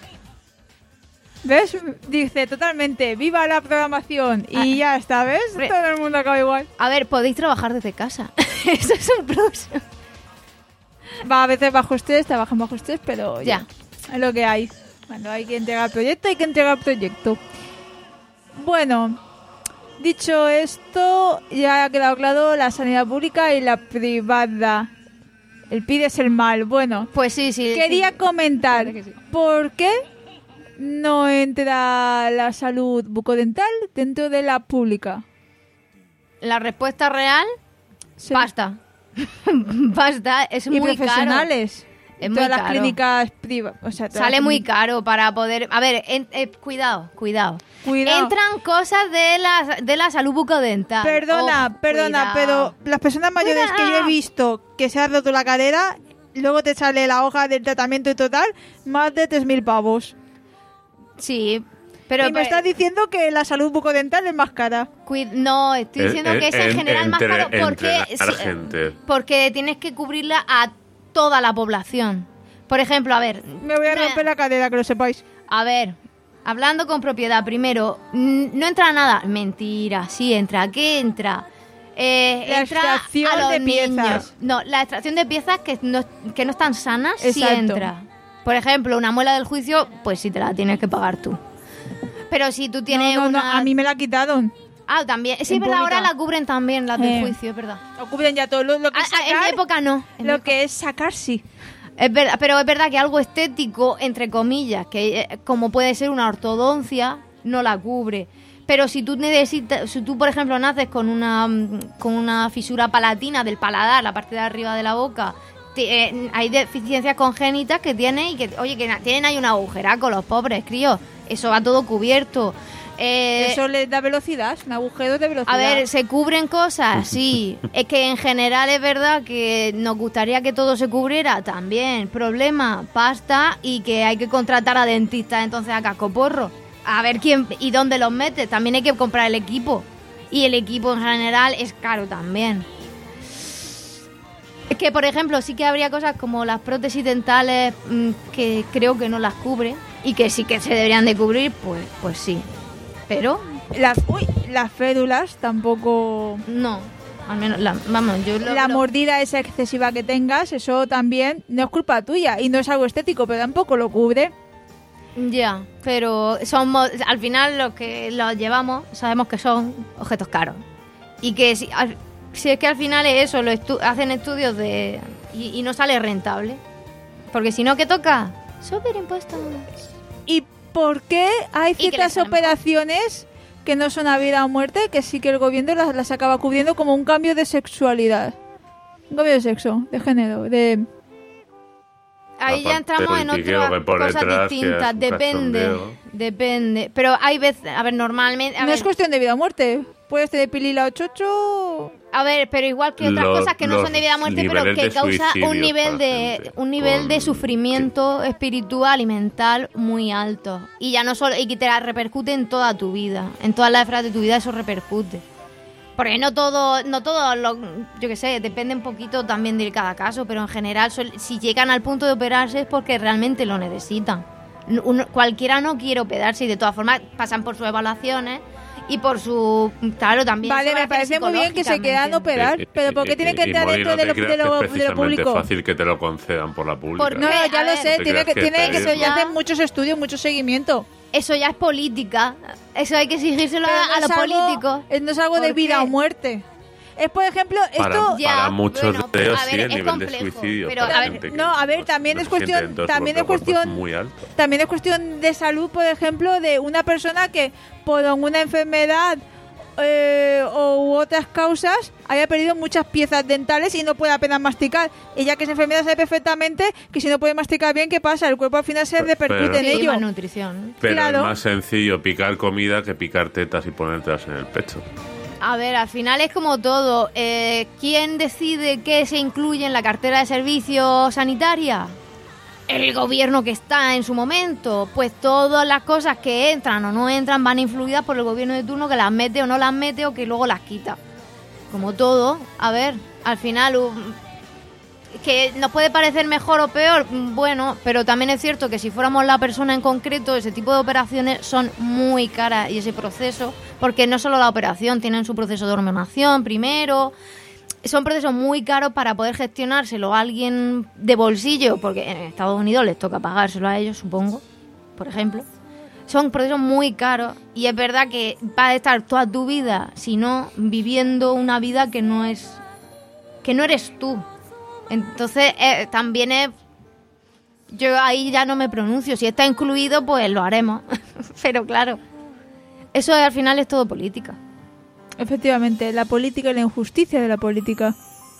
¿Ves? Dice totalmente, viva la programación. Y ya está, ¿ves? Re- Todo el mundo acaba igual. A ver, podéis trabajar desde casa. Eso es un plus. Va a veces bajo estrés, trabajan bajo estrés, pero Ya. ya. Es lo que hay. Cuando hay que entregar proyecto, hay que entregar proyecto. Bueno, dicho esto, ya ha quedado claro la sanidad pública y la privada. El P I D es el mal. Bueno, Pues sí, sí. quería sí. comentar Parece que sí. por qué no entra la salud bucodental dentro de la pública. La respuesta real, Sí. pasta. Pasta, es Y muy caro. profesionales. Es Todas muy las caro. clínicas privadas. O sea, todas Sale las muy clínicas- caro para poder... A ver, en- eh, cuidado, cuidado. Cuidado. Entran cosas de la, de la salud bucodental. Perdona, Ojo, perdona, cuidado. pero las personas mayores que yo he Cuidado. visto que se ha roto la cadera, luego te sale la hoja del tratamiento y total, más de tres mil pavos. Sí, pero... y me estás diciendo que la salud bucodental es más cara. Cui- No, estoy Eh, diciendo eh, que es en en- general más entre- caro porque, entrenar sí, gente. porque tienes que cubrirla a toda la población. Por ejemplo, a ver... Me voy a romper la cadera, que lo sepáis. A ver, hablando con propiedad, primero, mm, no entra nada. Mentira, sí entra. ¿Qué entra? Eh, La entra extracción a los de niños. piezas. No, la extracción de piezas que no, que no están sanas sí Exacto. entra. Por ejemplo, una muela del juicio, pues sí te la tienes que pagar tú. Pero si tú tienes no, no, no, una... a mí me la quitaron. Ah, también. Sí, en verdad, ahora pública. la cubren también las del Eh. juicio, es verdad. Lo cubren ya todo. Lo, lo que Ah, es ah, en mi sacar, época no. En mi lo época- que es sacar, sí. Es verdad, pero es verdad que algo estético, entre comillas, que eh, como puede ser una ortodoncia, no la cubre. Pero si tú necesitas, si tú por ejemplo naces con una mm, con una fisura palatina del paladar, la parte de arriba de la boca, te- eh, hay deficiencias congénitas que tienen y que, oye, que na- tienen ahí un agujeraco los pobres críos. Eso va todo cubierto. Eh, Eso les da velocidad, un agujero de velocidad. a ver, ¿se cubren cosas? Sí. Es que en general es verdad que nos gustaría que todo se cubriera también. Problema, pasta y que hay que contratar a dentistas entonces a cascoporro. A ver quién y dónde los mete. También hay que comprar el equipo. Y el equipo en general es caro también. Es que, por ejemplo, sí que habría cosas como las prótesis dentales mm, que creo que no las cubre y que sí que se deberían de cubrir, pues, pues sí. Pero Las, uy, las férulas tampoco... no, al menos, la, vamos, yo lo, la lo- mordida esa excesiva que tengas, eso también no es culpa tuya y no es algo estético, pero tampoco lo cubre. Ya, pero somos, al final los que los llevamos sabemos que son objetos caros. Y que si, al- si es que al final es eso, lo estu- hacen estudios de y, y no sale rentable. Porque si no, ¿qué toca? Subir impuestos. ¿Y por qué hay que les ciertas sale mejor. operaciones que no son a vida o muerte, que sí que el gobierno las, las acaba cubriendo como un cambio de sexualidad? Un cambio de sexo, de género, de... Ahí ya Aparte entramos del en piqueo otras que por cosas detrás, que distintas. es un Depende, cachondeo. depende. Pero hay veces, a ver, normalmente... A no ver, es cuestión de vida o muerte. Puedes tener pilila o chocho... A ver, pero igual que otras Los- cosas que no los son de vida o muerte, pero niveles que de causa un suicidio nivel para de gente un nivel de con- sufrimiento espiritual y mental muy alto. Y ya no solo y que te la repercute en toda tu vida, en todas las esferas de tu vida eso repercute. Porque no todo, no todo, lo, yo qué sé, depende un poquito también de cada caso, pero en general suel- si llegan al punto de operarse es porque realmente lo necesitan. No- uno- cualquiera no quiere operarse y de todas formas pasan por sus evaluaciones y por su, claro, también. Vale, me evaluaciones parece muy bien que se quedan psicológicamente. operar, Eh, pero eh, ¿por qué eh, tiene que y, entrar Molly, dentro no de te lo, creas de que lo, es de lo precisamente público? fácil que te lo concedan por la pública. ¿Por No, qué? ya A lo ver. sé, ¿Te tiene que, creas que tiene que pedir? se Ya- hacen muchos estudios, mucho seguimiento. Eso ya es política. Eso hay que exigírselo Pero a, no a es los algo- políticos. eh, No es algo de ¿Por vida qué? o muerte. Es, por ejemplo, Para, esto... Ya, para muchos bueno, de pero, ellos a sí ver, el es nivel de complejo, suicidio. pero, para a ver, gente que no, a ver, no- también no es se siente cuestión- dentro de su también es propio cuerpo, cuestión- muy alto. También es cuestión de salud, por ejemplo, de una persona que por una enfermedad eh, o u otras causas haya perdido muchas piezas dentales y no puede apenas masticar. Ella que esa enfermedad sabe perfectamente que si no puede masticar bien, ¿qué pasa? El cuerpo al final se Pero- repercute en Sí, ello. malnutrición. Pero Claro. es más sencillo picar comida que picar tetas y ponértelas en el pecho. A ver, al final es como todo. Eh, ¿Quién decide qué se incluye en la cartera de servicios sanitaria? El gobierno que está en su momento. Pues todas las cosas que entran o no entran van influidas por el gobierno de turno, que las mete o no las mete o que luego las quita. Como todo. A ver, al final... Um, que nos puede parecer mejor o peor, bueno, pero también es cierto que si fuéramos la persona en concreto, ese tipo de operaciones son muy caras y ese proceso, porque no solo la operación, tienen su proceso de hormonación primero, son procesos muy caros para poder gestionárselo a alguien de bolsillo, porque en Estados Unidos les toca pagárselo a ellos, supongo, por ejemplo. Son procesos muy caros y es verdad que vas a estar toda tu vida, si no, viviendo una vida que no es, que no eres tú. Entonces, eh, también es... Yo ahí ya no me pronuncio. Si está incluido, pues lo haremos. Pero claro, eso al final es todo política. Efectivamente, la política y la injusticia de la política.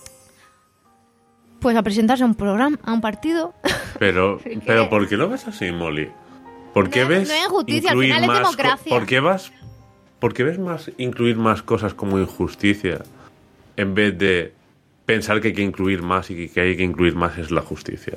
Pues a presentarse a un programa, a un partido. Pero, ¿Por qué? pero ¿por qué lo ves así, Molly? ¿Por qué No, ves no es injusticia, al incluir final es más co- democracia. ¿Por qué vas, por qué ves más incluir más cosas como injusticia en vez de pensar que hay que incluir más y que hay que incluir más es la justicia?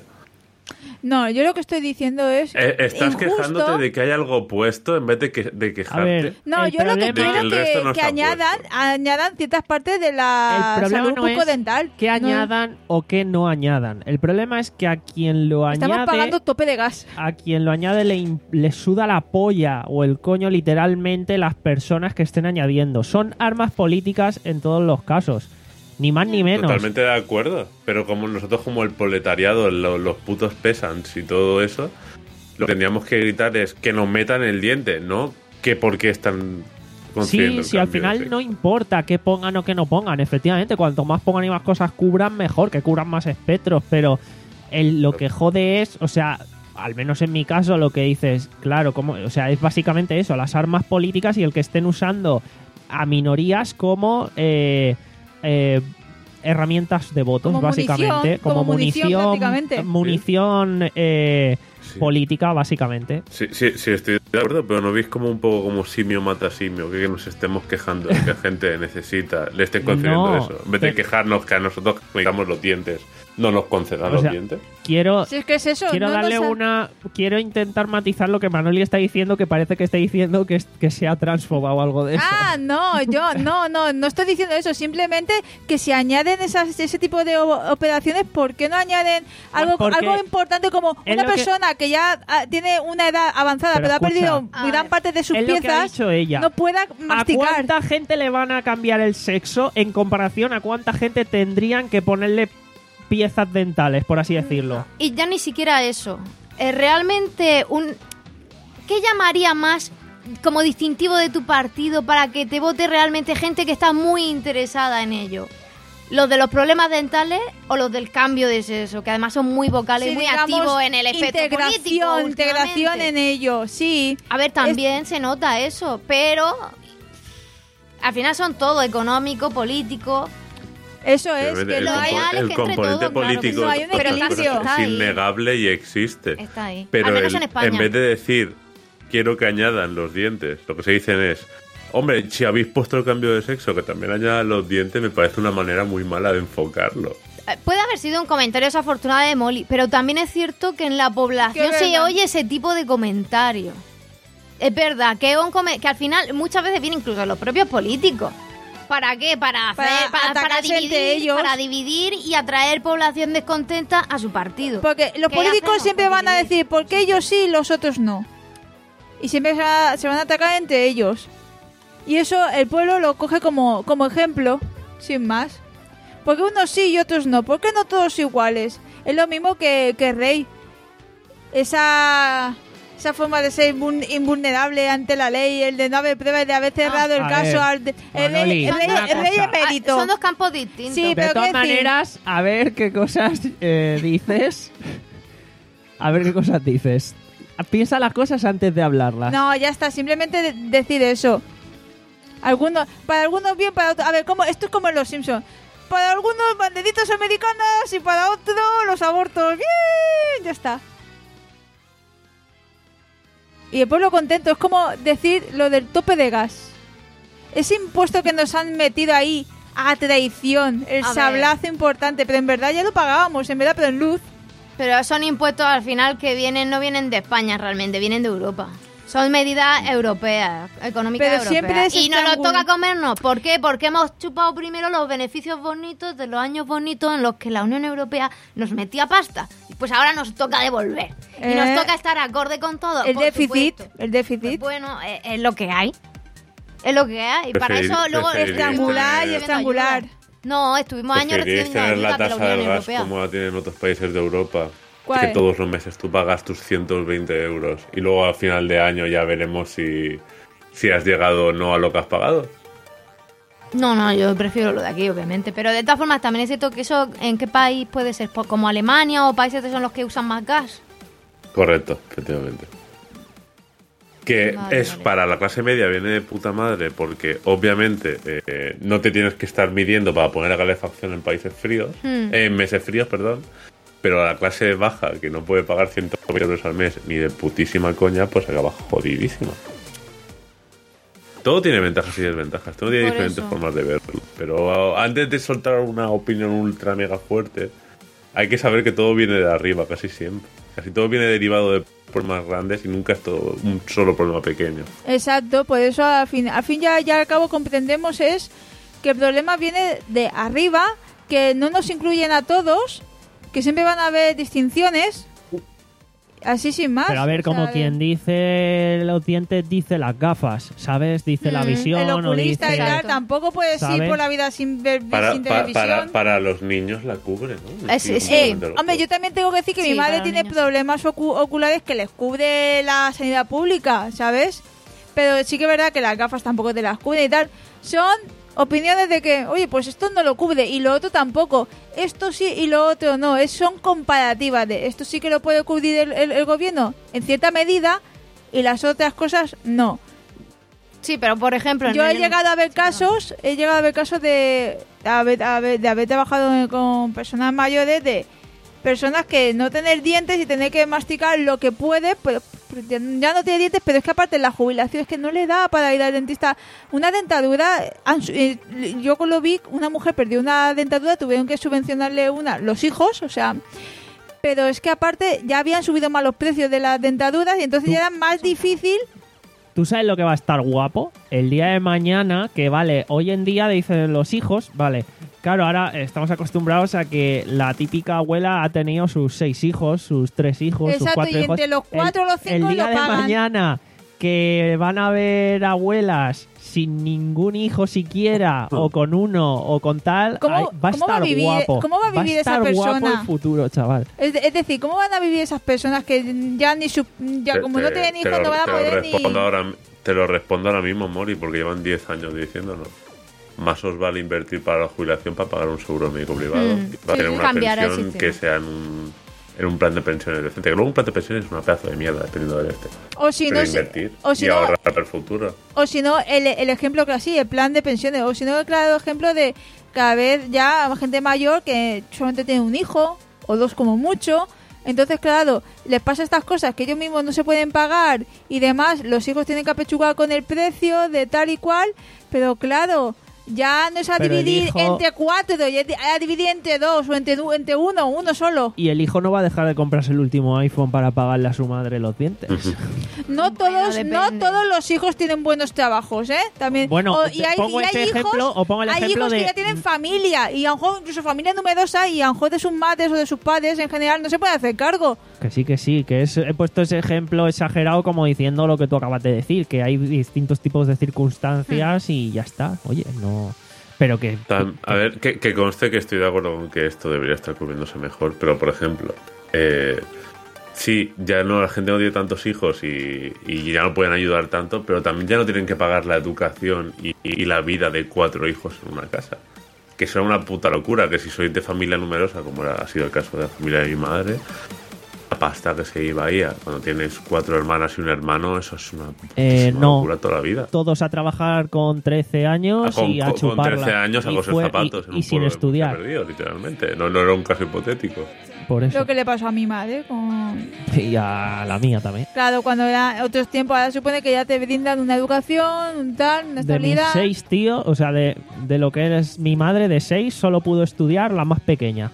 No, yo lo que estoy diciendo es... Eh, Estás injusto. quejándote de que hay algo puesto en vez de, que, de A quejarte. ver, No, el yo lo que problema- quiero De que el es resto que, no que está añadan, puesto. añadan ciertas partes de la el problema salud no es bucodental. que No, añadan o que no añadan. El problema es que a quien lo estamos añade, pagando tope de gas. a quien lo añade le, im- le suda la polla o el coño literalmente las personas que estén añadiendo. Son armas políticas en todos los casos. Ni más ni menos. Totalmente de acuerdo. Pero como nosotros, como el proletariado, lo- los putos peasants y todo eso, lo que tendríamos que gritar es que nos metan el diente, no que por qué están construyendo Sí, el sí, al cambio, final sí. no importa que pongan o que no pongan. Efectivamente, cuanto más pongan y más cosas cubran, mejor, que cubran más espectros. Pero el, lo que jode es, o sea, al menos en mi caso, lo que dices, claro, como, o sea, es básicamente eso, las armas políticas y el que estén usando a minorías como eh, eh, herramientas de votos, Como básicamente. munición, como como munición, munición, prácticamente. munición eh, Sí. política, básicamente. Sí, sí, sí, estoy de acuerdo, pero ¿no veis como un poco como simio mata simio? Que nos estemos quejando de que la gente necesita, le estén concediendo No, eso. En vez de pero- quejarnos que a nosotros que necesitamos los dientes, no nos concedan O los sea, dientes. Quiero, Si es que es eso. quiero no darle nos ha- una... Quiero intentar matizar lo que Manoli está diciendo, que parece que está diciendo que, es- que sea transfoba o algo de eso. Ah, no, yo no, no, no estoy diciendo eso. Simplemente que si añaden esas, ese tipo de o- operaciones, ¿por qué no añaden algo, Porque algo importante como es una lo que- persona que, ya ah, tiene una edad avanzada, Pero pero, ha escucha. perdido A gran ver. parte de sus Es lo que ha piezas, dicho ella. no pueda ¿A masticar? cuánta gente le van a cambiar el sexo en comparación a cuánta gente tendrían que ponerle piezas dentales, por así decirlo? Y ya ni siquiera eso. Es realmente un... ¿Qué llamaría más como distintivo de tu partido para que te vote realmente gente que está muy interesada en ello? ¿Los de los problemas dentales o los del cambio de sexo? Que además son muy vocales y Sí, muy digamos, activos en el espectro integración, político. integración últimamente. en ello, sí. A ver, también se nota eso, pero al final son todo económico, político. Eso es, el, que el no hay hay... compo- algo el que entre componente todo, claro, político no hay un otras equilibrio. cosas Está es ahí. innegable y existe. Está ahí. Pero Al menos el- en España. vez de decir quiero que añadan los dientes, lo que se dicen es, hombre, si habéis puesto el cambio de sexo, que también añadan los dientes, me parece una manera muy mala de enfocarlo. Eh, Puede haber sido un comentario desafortunado de Molly, pero también es cierto que en la población Que se vengan. oye ese tipo de comentario. Es verdad que, un come- que al final muchas veces viene incluso de los propios políticos. ¿Para qué? Para hacer, Para para, para atacarse dividir, entre ellos. para dividir y atraer población descontenta a su partido. Porque los ¿Qué políticos hacemos? siempre van a Dividir. decir por qué ellos sí y los otros no. Y siempre se, va- se van a atacar entre ellos. Y eso el pueblo lo coge como, como ejemplo, sin más. Porque unos sí y otros no. ¿Por qué no todos iguales? Es lo mismo que, que Rey. Esa, esa forma de ser invul- invulnerable ante la ley, el de no haber pruebas, de haber cerrado el a caso ver, al de- el, Manoli, rey, el, rey, una el rey cosa. emérito. Ah, son dos campos distintos. Sí, De pero todas quiero decir- maneras, a ver qué cosas eh, dices. A ver qué cosas dices. Piensa las cosas antes de hablarlas. No, ya está, simplemente de- decir eso. Algunos, para algunos bien, para otros... A ver, ¿cómo? Esto es como en Los Simpsons. Para algunos banderitas americanas y para otros los abortos. Bien, ya está. Y el pueblo contento, es como decir lo del tope de gas. ese impuesto que nos han metido ahí a traición, el A sablazo ver. importante, pero en verdad ya lo pagábamos, en verdad, pero en luz. Pero son impuestos al final que vienen, no vienen de España realmente, vienen de Europa. Son medidas europeas, económicas Pero siempre europeas. es Y nos lo triángulo. toca comernos. ¿Por qué? Porque hemos chupado primero los beneficios bonitos de los años bonitos en los que la Unión Europea nos metía pasta. Pues ahora nos toca devolver. Y Eh, nos toca estar acorde con todo. El por déficit, supuesto. el Pues déficit. bueno, es, es lo que hay. Es lo que hay. Y para Preferir- eso luego preferiríais Estrangular y tener- estrangular. No, estuvimos años ¿Preferiríais recibiendo tener la ayuda de la tasa del Unión gas Europea. como la tienen otros países de Europa? ¿Cuál? Que todos los meses tú pagas tus ciento veinte euros y luego al final de año ya veremos si, si has llegado o no a lo que has pagado. No, no, yo prefiero lo de aquí, obviamente. Pero de todas formas, también es cierto que eso, ¿en qué país puede ser? Pues como Alemania o países que son los que usan más gas. Correcto, efectivamente. Que Vale, es vale. para la clase media, viene de puta madre, porque obviamente eh, no te tienes que estar midiendo para poner la calefacción en países fríos, Hmm. eh, en meses fríos, perdón. Pero a la clase baja, que no puede pagar ciento veinte euros al mes ni de putísima coña, pues acaba jodidísima. Todo tiene ventajas y desventajas, todo tiene Por diferentes eso. formas de verlo. Pero uh, antes de soltar una opinión ultra mega fuerte, hay que saber que todo viene de arriba, casi siempre. Casi todo viene derivado de problemas grandes y nunca es todo un solo problema pequeño. Exacto, por eso al fin, al fin ya, ya al cabo comprendemos es que el problema viene de arriba, que no nos incluyen a todos, que siempre van a haber distinciones, así sin más. Pero a ver, O sea, como quien dice los dientes, dice las gafas, ¿sabes? Dice la Mm, visión el o oculista y dice... tal, tampoco puedes ir ¿sabes? por la vida sin ver Para, sin pa- televisión. para, para los niños la cubre, ¿no? Es- Sí, sí. completamente loco. Hombre, yo también tengo que decir que Sí, mi madre para los tiene niños. problemas ocu- oculares que les cubre la sanidad pública, ¿sabes? Pero sí que es verdad que las gafas tampoco te las cubren y tal. Son opiniones de que, oye, pues esto no lo cubre y lo otro tampoco. Esto sí y lo otro no. Es, son comparativas de esto sí que lo puede cubrir el, el- el gobierno en cierta medida y las otras cosas no. Sí, pero por ejemplo... en Yo he el- llegado a ver Sí, perdón. casos, he llegado a ver casos de haber, haber- de haber trabajado con personas mayores, de personas que no tener dientes y tener que masticar lo que puede, pero pero ya ya no tiene dientes, pero es que aparte la jubilación es que no le da para ir al dentista. Una dentadura, han su- eh, yo lo vi, una mujer perdió una dentadura, tuvieron que subvencionarle una, los hijos, o sea... Pero es que aparte ya habían subido más los precios de las dentaduras y entonces Tú- ya era más difícil. ¿Tú sabes lo que va a estar guapo? El día de mañana, que vale, hoy en día dicen los hijos, vale, claro, ahora estamos acostumbrados a que la típica abuela ha tenido sus seis hijos, sus tres hijos, sus Exacto, cuatro y hijos. entre los cuatro o los el, cinco el día lo de pagan. mañana que van a ver abuelas sin ningún hijo siquiera, o con uno, o con tal, ¿Cómo- ay, va a cómo va estar a vivir- guapo. cómo va a vivir esa estar guapo persona? el futuro, chaval. Es, de- es decir, ¿cómo van a vivir esas personas que ya ni su, ya Te- como no te- tienen te hijos lo- no van a te lo poder ni... respondo ahora, te lo respondo ahora mismo, Mori, porque llevan diez años diciéndolo. Más os vale invertir para la jubilación para pagar un seguro médico privado Mm, y para sí, tener una cambiar el pensión sistema. que sea en un, en un plan de pensiones decente. Que luego un plan de pensiones es una pedazo de mierda, dependiendo del este. O si Pero no, si- invertir o si y no, ahorrar para el futuro. o si no el, el ejemplo que así, el plan de pensiones, o si no el claro ejemplo de cada vez ya gente mayor que solamente tiene un hijo o dos como mucho. Entonces, claro, les pasa estas cosas que ellos mismos no se pueden pagar y demás, los hijos tienen que apechugar con el precio de tal y cual, pero claro, ya no es a Pero el dividir hijo- entre cuatro, ya es a dividir entre dos o entre, du- entre uno, uno solo. Y el hijo no va a dejar de comprarse el último iPhone para pagarle a su madre los dientes. No Bueno, todos, no depende. todos los hijos tienen buenos trabajos, ¿eh? También. Bueno, O- te pongo ese ejemplo, o pongo el hay ejemplo hijos que de- ya tienen familia y a lo mejor incluso familia numerosa y a lo mejor de sus madres o de sus padres en general no se puede hacer cargo. Que sí, que sí, que es, he puesto ese ejemplo exagerado como diciendo lo que tú acabas de decir, que hay distintos tipos de circunstancias y ya está. Oye, no... Pero que... Tam- a ver, que, que conste que estoy de acuerdo con que esto debería estar cubriéndose mejor, pero por ejemplo, eh, sí, ya no, la gente no tiene tantos hijos y, y ya no pueden ayudar tanto, pero también ya no tienen que pagar la educación y, y la vida de cuatro hijos en una casa. Que eso era una puta locura, que si sois de familia numerosa, como era, ha sido el caso de la familia de mi madre, la pasta que se iba ahí, a- cuando tienes cuatro hermanas y un hermano, eso es una Eh, putísima no. locura toda la vida. Todos a trabajar con trece años Ah, con, y a con- chupar con trece años a y, coser fue- zapatos y- en y un sin pueblo estudiar. perdido, literalmente. No, no era un caso hipotético. Por eso. Lo que le pasó a mi madre con... Y a la mía también. Claro, cuando era otros tiempos, ahora supone que ya te brindan una educación, un tal, una De mis estabilidad. seis, tío, o sea, de, de lo que eres mi madre, de seis, solo pudo estudiar la más pequeña.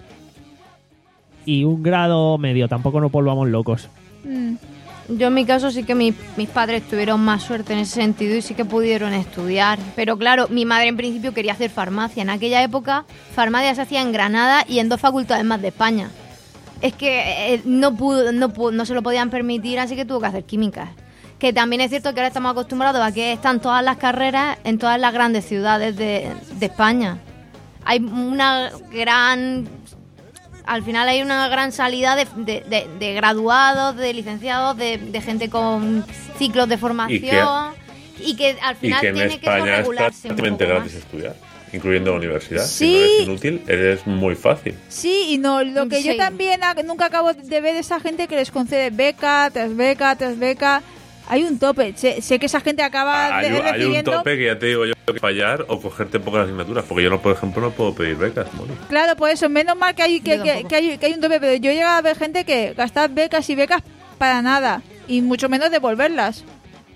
Y un grado medio, tampoco nos volvamos locos. Mm. Yo en mi caso sí que mi- mis padres tuvieron más suerte en ese sentido y sí que pudieron estudiar. Pero claro, mi madre en principio quería hacer farmacia. En aquella época, farmacia se hacía en Granada y en dos facultades más de España. Es que eh, no, pudo, no, pudo, no se lo podían permitir, así que tuvo que hacer químicas. Que también es cierto que ahora estamos acostumbrados a que están todas las carreras en todas las grandes ciudades de, de España. Hay una gran... Al final hay una gran salida de, de, de, de graduados, de licenciados, de, de gente con ciclos de formación y que, al Y final que en tiene que España es regularse un prácticamente poco gratis más. estudiar, incluyendo la universidad. Sí. Si no eres inútil, eres muy fácil. Sí y no. Lo que yo Sí. también a- nunca acabo de ver esa gente que les concede beca tras beca tras beca. Hay un tope. Sé, sé que esa gente acaba Hay, de, hay un recibiendo... tope que ya te digo yo que fallar o cogerte pocas asignaturas. Porque yo, no por ejemplo, no puedo pedir becas, Moni. Claro, por eso, menos mal que hay, que, Yo que, tampoco. que hay, que hay un tope, pero yo he llegado a ver gente que gastar becas y becas para nada, y mucho menos devolverlas.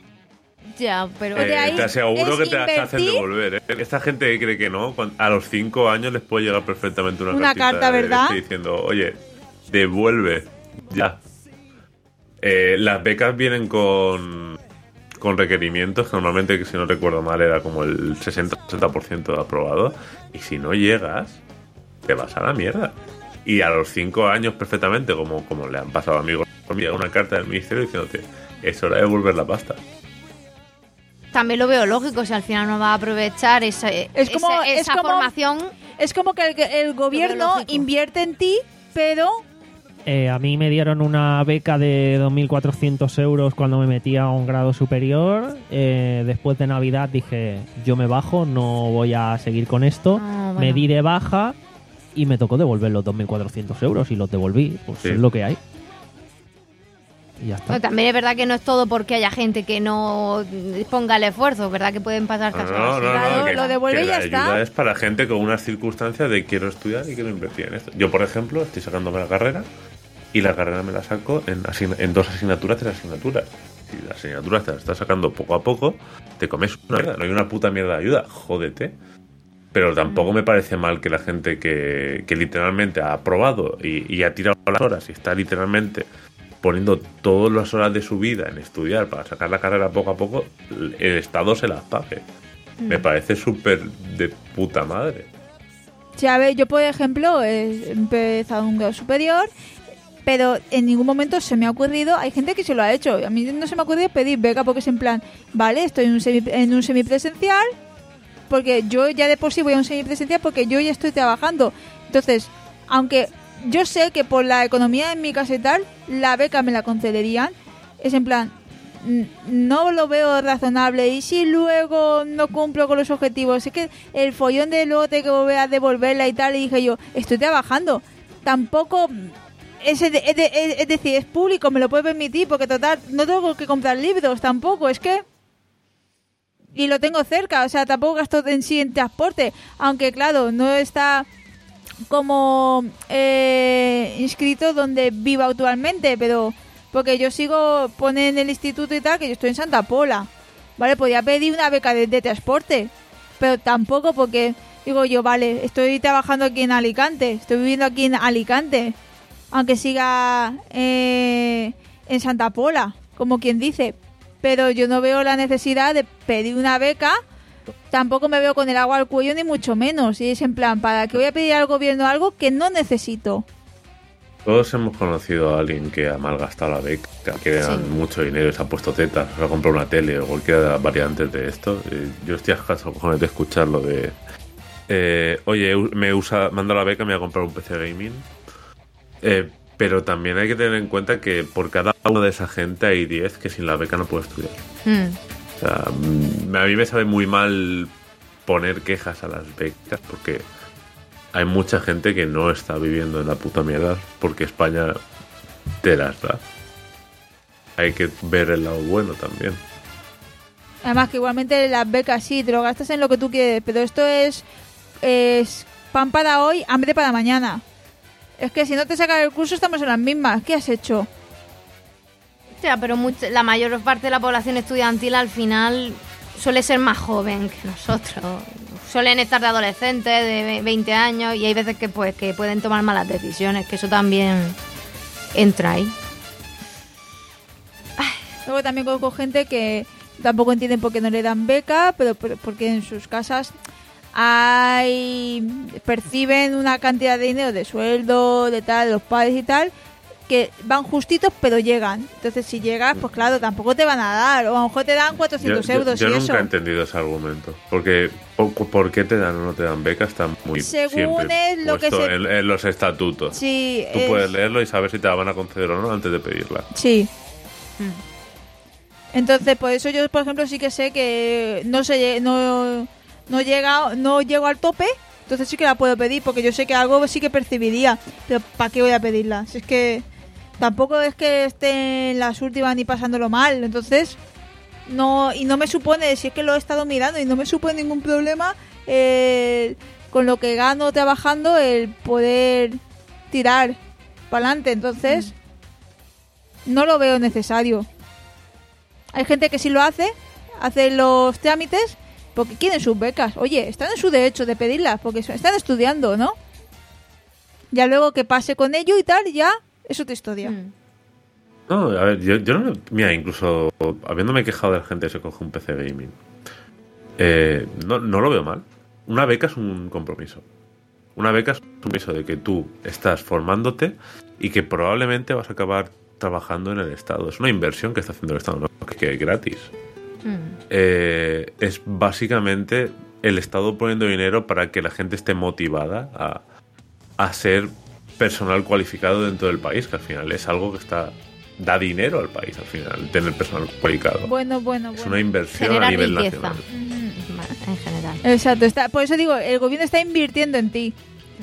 Ya, pero... de Eh, ahí te aseguro es que te las hacen invertir- devolver. ¿eh? Esta gente que cree que no, cuan- a los cinco años les puede llegar perfectamente una, Una cartita carta, de- ¿verdad? este diciendo, oye, devuelve ya. Eh, las becas vienen con, con requerimientos que normalmente, que si no recuerdo mal, era como el sesenta sesenta por ciento de aprobado. Y si no llegas, te vas a la mierda. Y a los cinco años perfectamente, como, como le han pasado a amigos, me llega una carta del ministerio diciéndote, es hora de devolver la pasta. También lo veo lógico, si al final no va a aprovechar esa, Es como- esa, es esa como- formación. Es como que el, el gobierno lógico. invierte en ti, pero Eh, a mí me dieron una beca de dos mil cuatrocientos euros cuando me metí a un grado superior. Eh, después de Navidad dije, yo me bajo, no voy a seguir con esto. Ah, bueno. Me di de baja y me tocó devolver los dos mil cuatrocientos euros y los devolví. Pues Sí. es lo que hay. Y ya está. No, también es verdad que no es todo porque haya gente que no ponga el esfuerzo, ¿verdad? Que pueden pasar casos No, así. no, Claro, no, que, lo devuelve que y ya la está. ayuda es para gente con unas circunstancias de quiero estudiar y quiero invertir en esto. Yo, por ejemplo, estoy sacándome la carrera y la carrera me la saco en, asign- en dos asignaturas, tres asignaturas. Si las asignaturas te las estás sacando poco a poco, te comes una mierda. No hay una puta mierda de ayuda, jódete. Pero tampoco me parece mal que la gente que, que literalmente ha aprobado y, y ha tirado las horas y está literalmente poniendo todas las horas de su vida en estudiar para sacar la carrera poco a poco, el Estado se las pague. Me parece súper de puta madre. sí, a ver, yo por ejemplo he empezado un grado superior, pero en ningún momento se me ha ocurrido, hay gente que se lo ha hecho, a mí no se me ha ocurrido pedir beca porque es en plan, vale, estoy en un, semi, en un semipresencial, porque yo ya de por sí voy a un semipresencial porque yo ya estoy trabajando. Entonces, aunque yo sé que por la economía en mi casa y tal, la beca me la concederían, es en plan, n- no lo veo razonable. Y si luego no cumplo con los objetivos, es que el follón de luego tengo que volver a devolverla y tal, y dije yo, estoy trabajando. Tampoco, es, de- es de- es- es decir, es público, me lo puedo permitir, porque total, no tengo que comprar libros tampoco, es que... Y lo tengo cerca, o sea, tampoco gasto en sí en transporte, aunque claro, no está como eh, inscrito donde vivo actualmente, pero porque yo sigo pone en el instituto y tal, que yo estoy en Santa Pola, vale, podría pedir una beca de, de transporte, pero tampoco, porque digo yo, vale, estoy trabajando aquí en Alicante, estoy viviendo aquí en Alicante, aunque siga eh, en Santa Pola, como quien dice, pero yo no veo la necesidad de pedir una beca. Tampoco me veo con el agua al cuello, ni mucho menos. Y es en plan, ¿para qué voy a pedir al gobierno algo que no necesito? Todos hemos conocido a alguien que ha malgastado la beca, que le dan Sí. mucho dinero y se ha puesto tetas, se ha comprado una tele o cualquiera de las variantes de esto. Eh, yo estoy a caso cojones de escucharlo de... Eh, oye, me usa, manda la beca, me voy a comprar un P C gaming. Eh, pero también hay que tener en cuenta que por cada uno de esa gente hay diez que sin la beca no puede estudiar. Mm. O sea, mm, a mí me sabe muy mal poner quejas a las becas porque hay mucha gente que no está viviendo en la puta mierda porque España te las da. Hay que ver el lado bueno también. Además que igualmente las becas sí, te lo gastas en lo que tú quieres, pero esto es, es pan para hoy, hambre para mañana. Es que si no te sacan el curso estamos en las mismas. ¿Qué has hecho? O sea, pero mucha, la mayor parte de la población estudiantil al final suele ser más joven que nosotros. Suelen estar de adolescentes, de veinte años, y hay veces que pues que pueden tomar malas decisiones, que eso también entra ahí. Luego también conozco gente que tampoco entienden por qué no le dan beca, pero, pero porque en sus casas hay perciben una cantidad de dinero de sueldo, de tal, de los padres y tal, que van justitos pero llegan. Entonces si llegas, pues claro, tampoco te van a dar, o a lo mejor te dan cuatrocientos yo, euros yo, yo y nunca eso. he entendido ese argumento, porque por, por qué te dan o no te dan beca está muy Según siempre es lo que puesto se- en, en los estatutos. Sí, Tú es- puedes leerlo y saber si te la van a conceder o no antes de pedirla. Sí. Mm. Entonces, por eso yo, por ejemplo, sí que sé que no sé, no, no llega, no llego al tope, entonces sí que la puedo pedir, porque yo sé que algo sí que percibiría, pero ¿para qué voy a pedirla? Si es que tampoco es que esté en las últimas ni pasándolo mal, entonces no, y no me supone, si es que lo he estado mirando y no me supone ningún problema eh, con lo que gano trabajando el poder tirar para adelante, entonces no lo veo necesario. Hay gente que sí lo hace, hace los trámites porque quieren sus becas. Oye, están en su derecho de pedirlas porque están estudiando, ¿no? Ya luego que pase con ello y tal, ya es otra historia. Mm. No, a ver, yo, yo no... Mira, incluso habiéndome quejado de la gente que se coge un P C gaming, eh, no, no lo veo mal. Una beca es un compromiso. Una beca es un compromiso de que tú estás formándote y que probablemente vas a acabar trabajando en el Estado. Es una inversión que está haciendo el Estado, no es que es gratis. Mm. Eh, es básicamente el Estado poniendo dinero para que la gente esté motivada a, a ser personal cualificado dentro del país, que al final es algo que está da dinero al país, al final, tener personal cualificado. Bueno, bueno, Es bueno. una inversión Genera a nivel riqueza. nacional. Mm, en general. Exacto, está, por eso digo, el gobierno está invirtiendo en ti.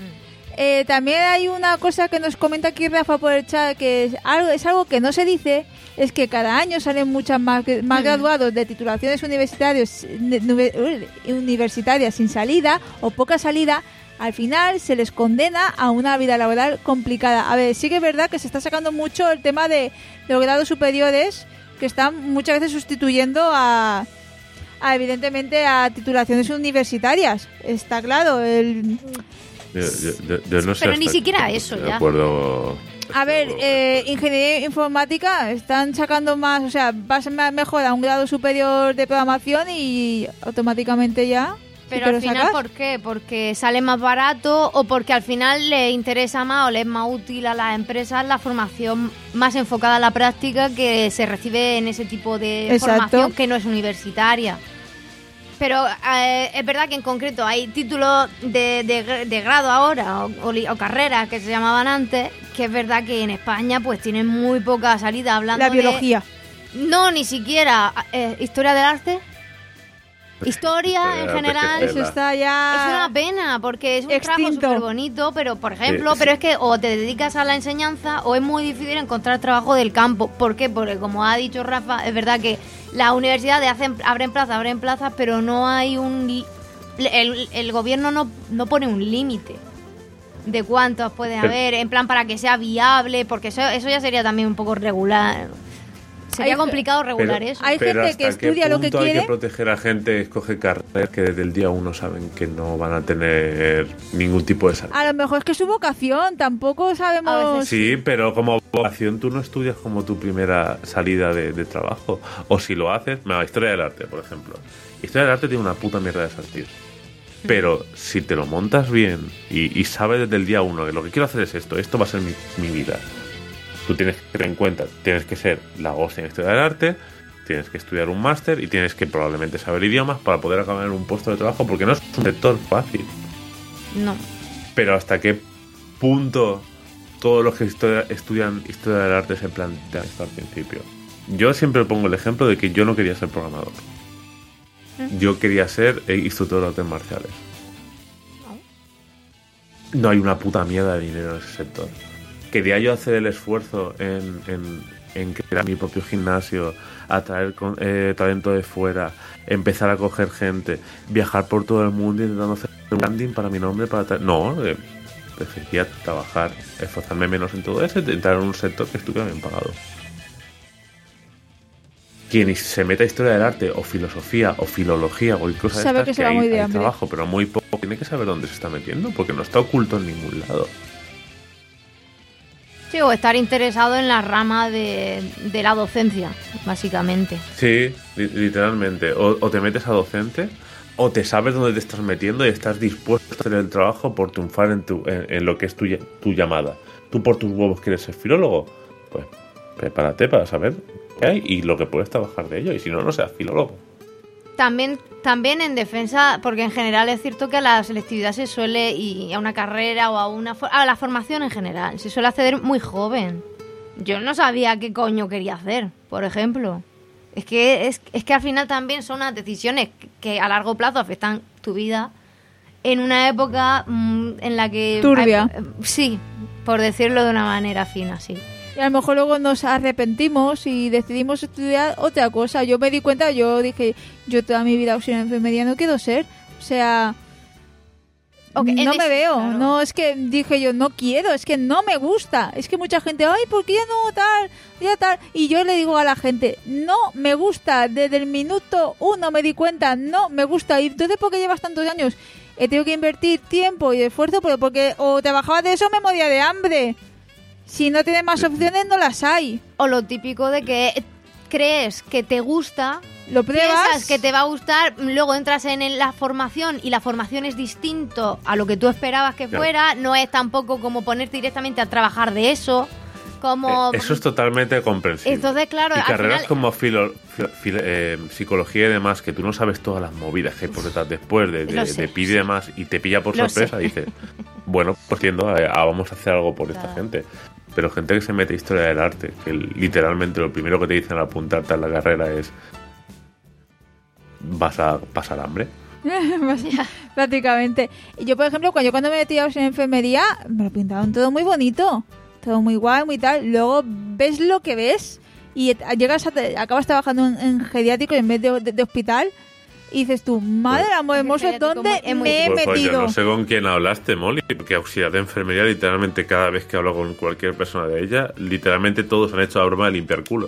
Eh, también hay una cosa que nos comenta aquí Rafa por el chat, que es algo, es algo que no se dice, es que cada año salen muchas más, más Mm. graduados de titulaciones universitarias, universitarias sin salida o poca salida. Al final se les condena a una vida laboral complicada. A ver, sí que es verdad que se está sacando mucho el tema de, de los grados superiores, que están muchas veces sustituyendo a, a evidentemente a titulaciones universitarias. Está claro, el... Yo, yo- yo- yo no sé Pero hasta ni qué siquiera punto eso, estoy de ya. acuerdo. A ver, eh, ingeniería informática están sacando más, o sea, vas a mejor a un grado superior de programación y automáticamente ya. si Pero te lo al final, sacas. ¿por qué? ¿Porque sale más barato o porque al final le interesa más o le es más útil a las empresas la formación más enfocada a la práctica que se recibe en ese tipo de Exacto. formación que no es universitaria? Pero eh, es verdad que en concreto hay títulos de, de, de grado ahora o, o, li- o carreras que se llamaban antes, que es verdad que en España pues tienen muy poca salida hablando La de... biología. No, ni siquiera. Eh, ¿Historia del arte? Historia en Historia, general. pues, Eso Tela. está Es ya... una pena, porque es un trabajo Extinto. súper bonito, pero por ejemplo, Sí, sí. pero es que o te dedicas a la enseñanza o es muy difícil encontrar trabajo del campo. ¿Por qué? Porque como ha dicho Rafa, es verdad que las universidades hacen, abren plazas, abren plazas, pero no hay un... li- El, el gobierno no, no pone un límite de cuántos pueden Pero- haber, en plan para que sea viable, porque eso, eso ya sería también un poco regular. Sería Hay- complicado regular Pero- eso. Hay pero gente ¿hasta que qué estudia lo que punto hay quiere? que proteger a gente que escoge carreras que desde el día uno saben que no van a tener ningún tipo de salida? A lo mejor es que es su vocación, tampoco A sabemos... veces Sí, pero como vocación tú no estudias como tu primera salida de, de trabajo. O si lo haces, mira, historia del arte, por ejemplo. Historia del arte tiene una puta mierda de sentido. Pero si te lo montas bien y, y sabes desde el día uno que lo que quiero hacer es esto, esto va a ser mi, mi vida. Tú tienes que tener en cuenta, tienes que ser la hostia en historia del arte, tienes que estudiar un máster y tienes que probablemente saber idiomas para poder acabar en un puesto de trabajo, porque no es un sector fácil. No. Pero hasta qué punto todos los que historia- estudian historia del arte se plantean esto al principio. Yo siempre pongo el ejemplo de que yo no quería ser programador. Yo quería ser eh, instructor de artes marciales. No hay una puta mierda de dinero en ese sector. Quería yo hacer el esfuerzo en, en, en crear mi propio gimnasio, atraer con- eh, talento de fuera, empezar a coger gente, viajar por todo el mundo intentando hacer un branding para mi nombre, para tal. No, eh, preferiría trabajar, esforzarme menos en todo eso y entrar en un sector que estuviera bien pagado. Quien se meta a historia del arte o filosofía o filología o cualquier cosa Sabe de que estas, se que va hay, muy de hay hambre. trabajo, pero muy poco, tiene que saber dónde se está metiendo, porque no está oculto en ningún lado. Sí, o estar interesado en la rama de, de la docencia, básicamente. Sí, li- literalmente. O, o te metes a docente, o te sabes dónde te estás metiendo y estás dispuesto a hacer el trabajo por triunfar en, tu, en, en lo que es tu, ll- tu llamada. Tú por tus huevos quieres ser filólogo, pues prepárate para saber qué hay y lo que puedes trabajar de ello. Y si no, no seas filólogo. También, también en defensa, porque en general es cierto que a la selectividad se suele, y a una carrera o a una for- a la formación en general, se suele acceder muy joven. Yo no sabía qué coño quería hacer, por ejemplo. Es que, es, es que al final también son unas decisiones que a largo plazo afectan tu vida en una época mm, en la que... Turbia. eh, sí, por decirlo de una manera fina, sí. Y a lo mejor luego nos arrepentimos y decidimos estudiar otra cosa. Yo me di cuenta, yo dije, yo toda mi vida auxiliar de enfermería no quiero ser. O sea, Ok, en no es- me veo. claro. No, es que dije yo, no quiero, es que no me gusta. Es que mucha gente, ay, ¿por qué ya no tal? Ya tal. Y yo le digo a la gente, no me gusta. Desde el minuto uno me di cuenta, no me gusta. Y entonces, ¿por qué llevas tantos años? He tenido que invertir tiempo y esfuerzo, pero porque o trabajaba de eso o me moría de hambre. Si no tienes más opciones, no las hay. O lo típico de que crees que te gusta, Lo pruebas. piensas que te va a gustar, luego entras en el- la formación y la formación es distinto a lo que tú esperabas que Claro. fuera, no es tampoco como ponerte directamente a trabajar de eso, como... Eh, Eso es totalmente comprensible. Entonces, claro, y al carreras final- como filo- filo- filo- eh, psicología y demás, que tú no sabes todas las movidas que hay por detrás después de, de, Lo sé, de P I D y demás, y te pilla por Lo sorpresa, sé. dices, bueno, pues entiendo, eh, ah, vamos a hacer algo por esta Claro. gente. Pero gente que se mete a historia del arte, que literalmente lo primero que te dicen al apuntarte a la carrera es vas a pasar hambre. Prácticamente. Y yo, por ejemplo, cuando yo cuando me metí a en enfermería, me lo pintaron todo muy bonito. Todo muy guay, muy tal. Luego ves lo que ves y et- llegas a, acabas trabajando en, en geriátrico en vez de, de- de hospital y dices tú, madre Pues- del amor Es que hermoso, geriátrico ¿dónde muy- es muy me he Pues, pues, yo metido? no sé con quién hablaste, Molly, porque auxiliar de enfermería, literalmente cada vez que hablo con cualquier persona de ella, literalmente todos han hecho la broma de limpiar culos.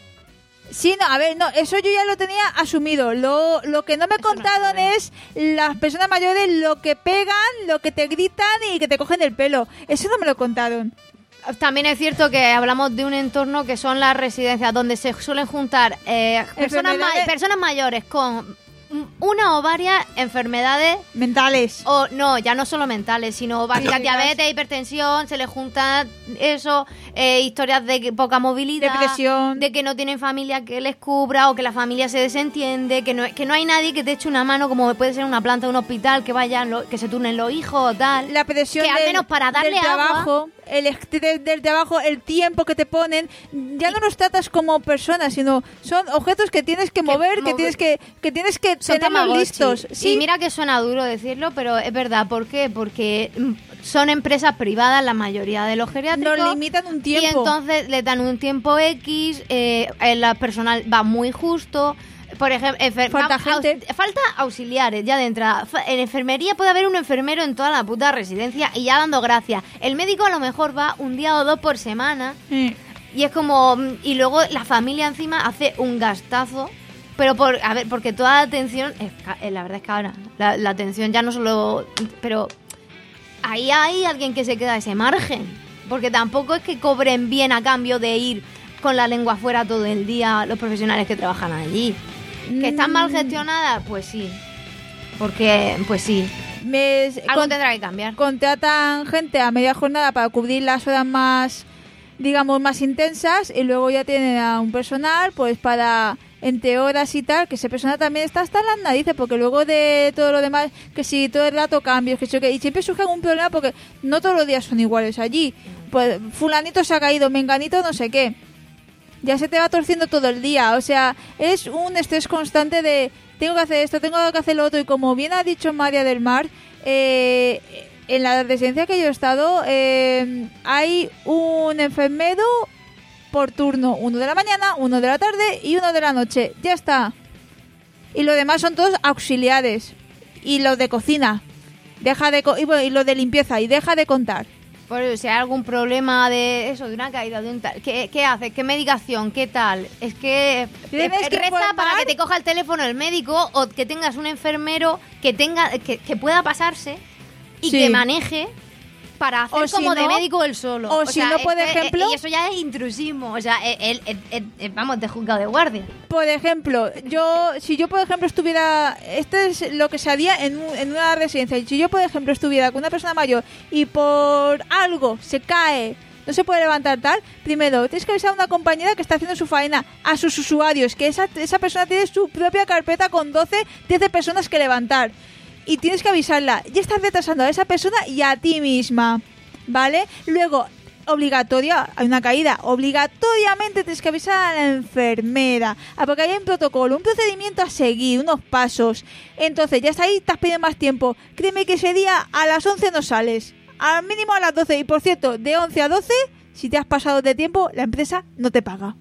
Sí, no, a ver, no, eso yo ya lo tenía asumido. Lo, lo que no me Eso no contaron sabemos. es las personas mayores lo que pegan, lo que te gritan y que te cogen el pelo. Eso no me lo contaron. También es cierto que hablamos de un entorno que son las residencias, donde se suelen juntar eh, personas, ma- Enfermedades. personas mayores con una o varias enfermedades. Mentales. O no, ya no solo mentales, sino varias Sí. diabetes, hipertensión, se les junta eso, eh, historias de que- poca movilidad, Depresión. de que no tienen familia que les cubra o que la familia se desentiende, que no, que no hay nadie que te eche una mano, como puede ser una planta de un hospital, que vayan, lo- que se turnen los hijos o tal. La presión que al del, menos para darle del agua- trabajo, el estrés del trabajo, el tiempo que te ponen, ya no los tratas como personas, sino son objetos que tienes que, mover, que mover. tienes que, que tienes que Son tenerlos Tamagotchi. listos. Sí, Y mira que suena duro decirlo, pero es verdad. ¿Por qué? Porque mm, son empresas privadas la mayoría de los geriátricos. nos limitan un tiempo. Y entonces les dan un tiempo X, eh, el personal va muy justo. Por ejemplo, enfer- Falta va- gente. aus- falta auxiliares ya de entrada. Fa- En enfermería puede haber un enfermero en toda la puta residencia y ya dando gracias. El médico a lo mejor va un día o dos por semana. Sí. Y es como... mm, Y luego la familia encima hace un gastazo. Pero por... A ver, porque toda la atención... Es, ca- eh, la verdad es que ahora... La, la atención ya no solo... Pero... Ahí hay alguien que se queda a ese margen. Porque tampoco es que cobren bien a cambio de ir con la lengua afuera todo el día los profesionales que trabajan allí. ¿Que están mal gestionadas? Pues sí. Porque... Pues sí. Me, Algo con- tendrá que cambiar. contratan gente a media jornada para cubrir las horas más, digamos, más intensas y luego ya tienen a un personal pues para entre horas y tal, que ese personal también está hasta las narices, porque luego de todo lo demás, que si todo el rato cambios, que si- que y siempre surge algún problema porque no todos los días son iguales allí. Pues fulanito se ha caído, menganito no sé qué. Ya se te va torciendo todo el día, o sea, es un estrés constante de tengo que hacer esto, tengo que hacer lo otro, y como bien ha dicho María del Mar, eh, en la residencia que yo he estado eh, hay un enfermero por turno, uno de la mañana, uno de la tarde y uno de la noche, ya está. Y lo demás son todos auxiliares y los de cocina. deja de... Co- y, bueno, y lo de limpieza, y deja de contar. Por si hay algún problema de eso, de una caída, de un tal, ¿qué, qué haces? ¿Qué medicación? ¿Qué tal? Es que Tienes eh, que reza informar. para que te coja el teléfono el médico o que tengas un enfermero que tenga que, que pueda pasarse y Sí. que maneje para hacer O si como de no- médico él solo. o si no, por es que- ejemplo- y eso ya es intrusismo, o sea, él, él- él- él- vamos, de juzgado de guardia. Por ejemplo, yo, si yo por ejemplo estuviera, esto es lo que se haría en, un- en una residencia, si yo por ejemplo estuviera con una persona mayor y por algo se cae, no se puede levantar tal, primero tienes que avisar a una compañera que está haciendo su faena, a sus usuarios, que esa, esa persona tiene su propia carpeta con doce, diez personas que levantar. Y tienes que avisarla, y estás retrasando a esa persona y a ti misma, ¿vale? Luego, obligatoria, hay una caída, obligatoriamente tienes que avisar a la enfermera, ah, porque hay un protocolo, un procedimiento a seguir, unos pasos. Entonces, ya está ahí, te has pedido más tiempo. Créeme que ese día a las once no sales, al mínimo a las doce. Y por cierto, de once a doce, si te has pasado de tiempo, la empresa no te paga.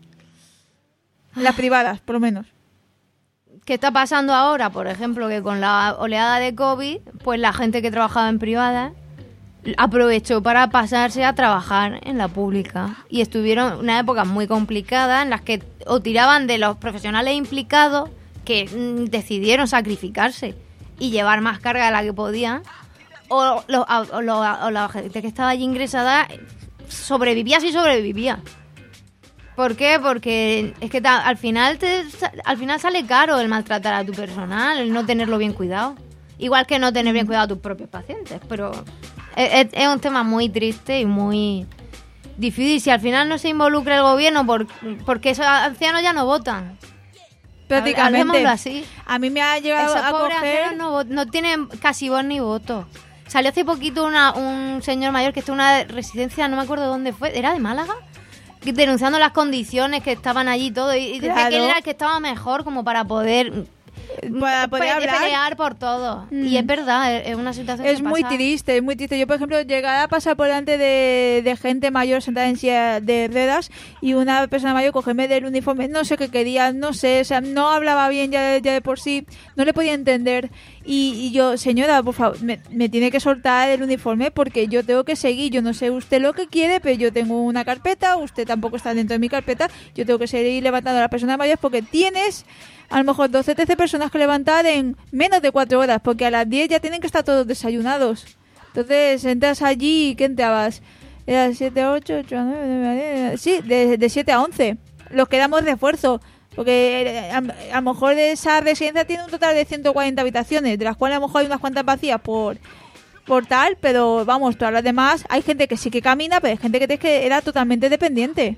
Las privadas, por lo menos. ¿Qué está pasando ahora? Por ejemplo, que con la oleada de COVID, pues la gente que trabajaba en privada aprovechó para pasarse a trabajar en la pública. Y estuvieron una época muy complicada en las que o tiraban de los profesionales implicados que mm, decidieron sacrificarse y llevar más carga de la que podían, o, lo- o lo- o la gente que estaba allí ingresada sobrevivía si sobrevivía. ¿Por qué? Porque es que ta- al final te, al final sale caro el maltratar a tu personal, el no tenerlo bien cuidado. Igual que no tener bien cuidado a tus propios pacientes, pero es, es- es un tema muy triste y muy difícil. Si al final no se involucra el gobierno, por, porque esos ancianos ya no votan. Prácticamente. Hablemoslo así. A mí me ha llegado Esos a pobres coger... ancianos no, vo- no tienen casi voz ni voto. Salió hace poquito una, un señor mayor que está en una residencia, no me acuerdo dónde fue, ¿era de Málaga? Que denunciando las condiciones que estaban allí y todo. Y, y decía Claro. que él era el que estaba mejor como para poder, Para poder pe- hablar. pelear por todo. Mm. Y es verdad, es, es una situación Es que muy pasa. triste, es muy triste. Yo, por ejemplo, llegar a pasar por delante de, de gente mayor sentada en silla de ruedas y una persona mayor cogerme del uniforme, no sé qué quería, no sé, o sea, no hablaba bien ya de, ya de por sí, no le podía entender. Y, y yo, señora, por favor, me, me tiene que soltar el uniforme porque yo tengo que seguir. Yo no sé usted lo que quiere, pero yo tengo una carpeta, usted tampoco está dentro de mi carpeta, yo tengo que seguir levantando a las personas mayores porque tienes a lo mejor doce, trece personas que levantar en menos de cuatro horas, porque a las diez ya tienen que estar todos desayunados. Entonces entras allí y ¿qué entrabas? Era siete, ocho, ocho, nueve, sí, de, de siete a once. Los que damos refuerzo. Porque eh, a, a lo mejor esa residencia tiene un total de ciento cuarenta habitaciones, de las cuales a lo mejor hay unas cuantas vacías por, por tal, pero vamos, todas las demás, hay gente que sí que camina, pero hay gente que, que era totalmente dependiente.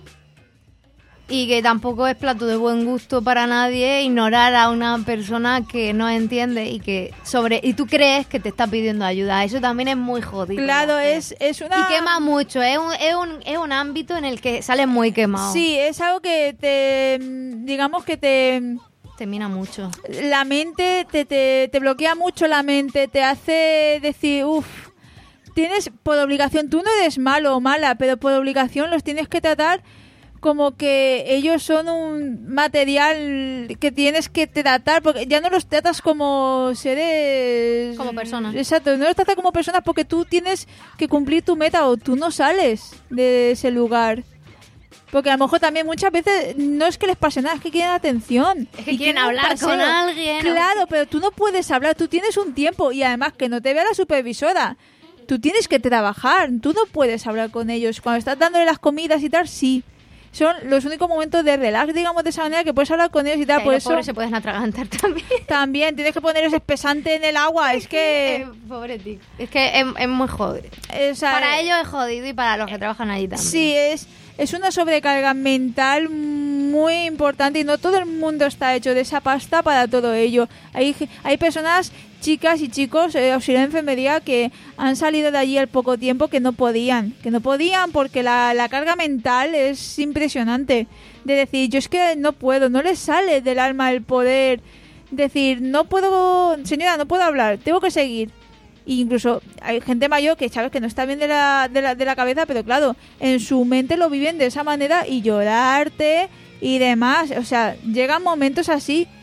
Y que tampoco es plato de buen gusto para nadie ignorar a una persona que no entiende y que sobre y tú crees que te está pidiendo ayuda. Eso también es muy jodido. Claro, de hacer. es, es una... Y quema mucho, es un, es, un, es un ámbito en el que sales muy quemado. Sí, es algo que te, digamos que te... Te mina mucho. La mente, te, te, te bloquea mucho la mente, te hace decir, uff, tienes por obligación, tú no eres malo o mala, pero por obligación los tienes que tratar como que ellos son un material que tienes que tratar, porque ya no los tratas como seres... Como personas. Exacto, no los tratas como personas porque tú tienes que cumplir tu meta o tú no sales de ese lugar. Porque a lo mejor también muchas veces no es que les pase nada, es que quieren atención. Es que Y quieren un hablar paseo. con alguien. Claro, pero tú no puedes hablar, tú tienes un tiempo y además que no te vea la supervisora. Tú tienes que trabajar, tú no puedes hablar con ellos. Cuando estás dándole las comidas y tal, sí. Son los únicos momentos de relax, digamos, de esa manera que puedes hablar con ellos y tal. Que Por los eso pobres se pueden atragantar también. también tienes que poner ese espesante en el agua. Es que... Eh, pobre tío. Es que es, es muy jodido. eh, o sea, Para ellos es jodido y para los que trabajan allí también. Sí, es, es una sobrecarga mental muy importante y no todo el mundo está hecho de esa pasta para todo ello. Hay, hay personas, chicas y chicos, eh, auxiliar de enfermería, que han salido de allí al poco tiempo que no podían. Que no podían porque la, la carga mental es impresionante. De decir, yo es que no puedo, no les sale del alma el poder decir, no puedo, señora, no puedo hablar, tengo que seguir. E incluso hay gente mayor que sabes que no está bien de la, de la, de la cabeza, pero claro, en su mente lo viven de esa manera y llorarte y demás. O sea, llegan momentos así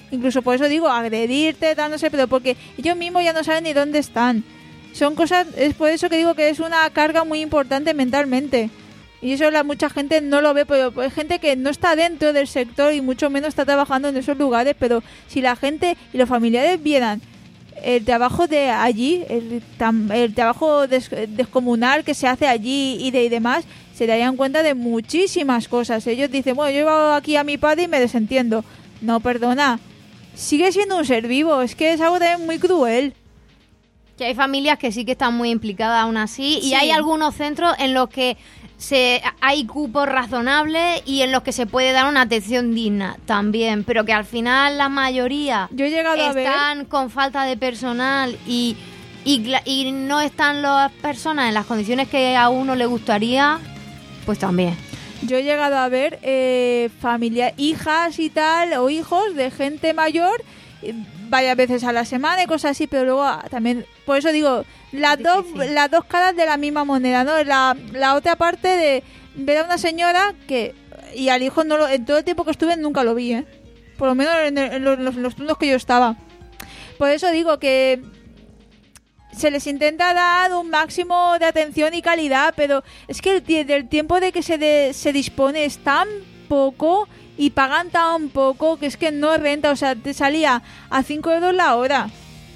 incluso por eso digo, agredirte, tal, no sé, pero porque ellos mismos ya no saben ni dónde están. Son cosas, es por eso que digo que es una carga muy importante mentalmente. Y eso la mucha gente no lo ve, pero hay gente que no está dentro del sector y mucho menos está trabajando en esos lugares, pero si la gente y los familiares vieran el trabajo de allí, el, el trabajo des, descomunal que se hace allí y, de, y demás, se darían cuenta de muchísimas cosas. Ellos dicen, bueno, yo llevo aquí a mi padre y me desentiendo. No, perdona, sigue siendo un ser vivo, es que es algo también muy cruel. Que hay familias que sí que están muy implicadas aún así, y Sí. hay algunos centros en los que se hay cupos razonables y en los que se puede dar una atención digna también, pero que al final la mayoría Yo he llegado a ver... están con falta de personal y, y, cla- y no están las personas en las condiciones que a uno le gustaría, pues también. Yo he llegado a ver eh, familia, hijas y tal, o hijos de gente mayor, eh, varias veces a la semana y cosas así, pero luego ah, también, por eso digo, las Es dos, difícil. las dos caras de la misma moneda, ¿no? La, la otra parte de ver a una señora que, y al hijo no lo, en todo el tiempo que estuve nunca lo vi, ¿eh? Por lo menos en, el- en los, en los- en los turnos que yo estaba. Por eso digo que se les intenta dar un máximo de atención y calidad, pero es que el, tie- del tiempo de que se, de- se dispone es tan poco y pagan tan poco que es que no renta. O sea, te salía a cinco euros la hora.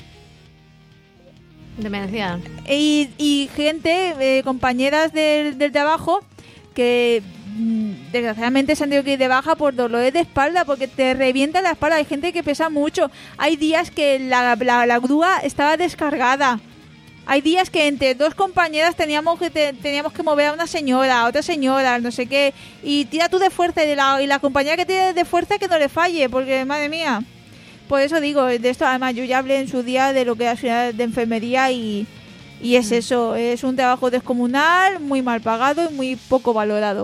Demencial. Y, y gente, eh, compañeras del, del trabajo, que mm, desgraciadamente se han tenido que ir de baja por dolores de espalda, porque te revienta la espalda. Hay gente que pesa mucho. Hay días que la, la, la grúa estaba descargada. Hay días que entre dos compañeras teníamos que te- teníamos que mover a una señora, a otra señora, no sé qué, y tira tú de fuerza, y, de la, y la compañera que tiene de fuerza que no le falle, porque madre mía. Por eso digo, de esto además yo ya hablé en su día de lo que es de enfermería y, y es eso, es un trabajo descomunal, muy mal pagado y muy poco valorado.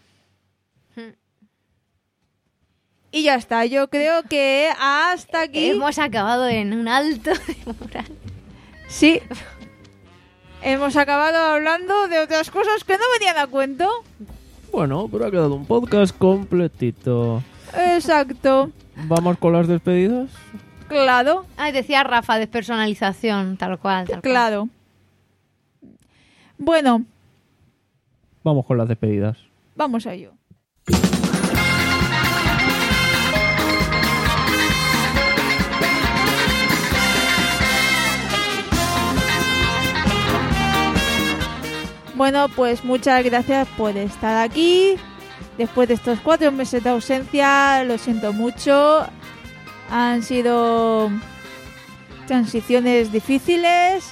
Y ya está, yo creo que hasta aquí... Hemos acabado en un alto de moral. Sí. Hemos acabado hablando de otras cosas que no venían a cuento. Bueno, pero ha quedado un podcast completito. Exacto. ¿Vamos con las despedidas? Claro, Ay, decía Rafa, despersonalización, tal cual, tal cual. claro. Bueno, Vamos con las despedidas. vamos a ello. Bueno, pues muchas gracias por estar aquí. Después de estos cuatro meses de ausencia, lo siento mucho. Han sido transiciones difíciles.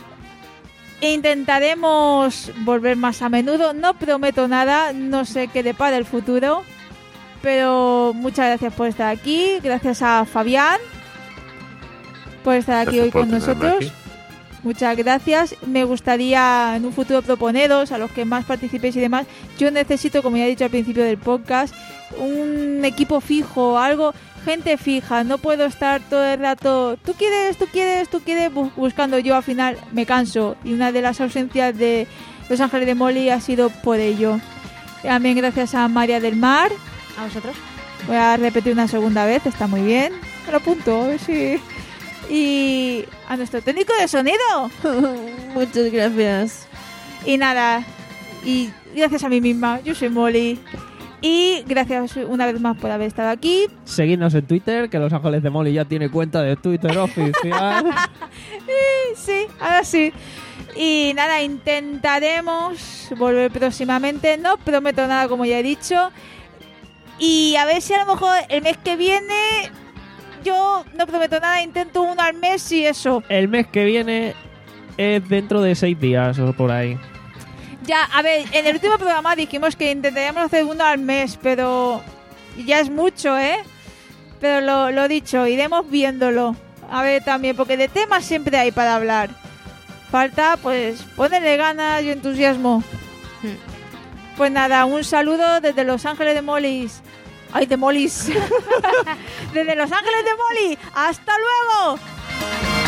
Intentaremos volver más a menudo. No prometo nada, no sé qué depara el futuro. Pero muchas gracias por estar aquí. Gracias a Fabián por estar aquí Gracias hoy por con tenerme nosotros. aquí. Muchas gracias. Me gustaría en un futuro proponeros a los que más participéis y demás. Yo necesito, como ya he dicho al principio del podcast, un equipo fijo, algo, gente fija. No puedo estar todo el rato, tú quieres, tú quieres, tú quieres, bu- buscando. Yo al final me canso. Y una de las ausencias de Los Ángeles de Molly ha sido por ello. También gracias a María del Mar. ¿A vosotros? Voy a repetir una segunda vez, está muy bien. Me lo apunto, a ver si... Y a nuestro técnico de sonido. Muchas gracias. Y nada, y gracias a mí misma, yo soy Molly. Y gracias una vez más por haber estado aquí. Seguidnos en Twitter, que Los Ángeles de Molly ya tiene cuenta de Twitter oficial. Sí, ahora sí. Y nada, intentaremos volver próximamente. No prometo nada, como ya he dicho. Y a ver si a lo mejor el mes que viene... Yo no prometo nada, intento uno al mes y eso. El mes que viene es dentro de seis días o por ahí. Ya, a ver, en el último programa dijimos que intentaríamos hacer uno al mes, pero ya es mucho, ¿eh? Pero lo, lo dicho, iremos viéndolo. A ver también, porque de temas siempre hay para hablar. Falta, pues, ponerle ganas y entusiasmo. Pues nada, un saludo desde Los Ángeles de Mollis. ¡Ay, de Mollis! Desde Los Ángeles de Molly. ¡Hasta luego!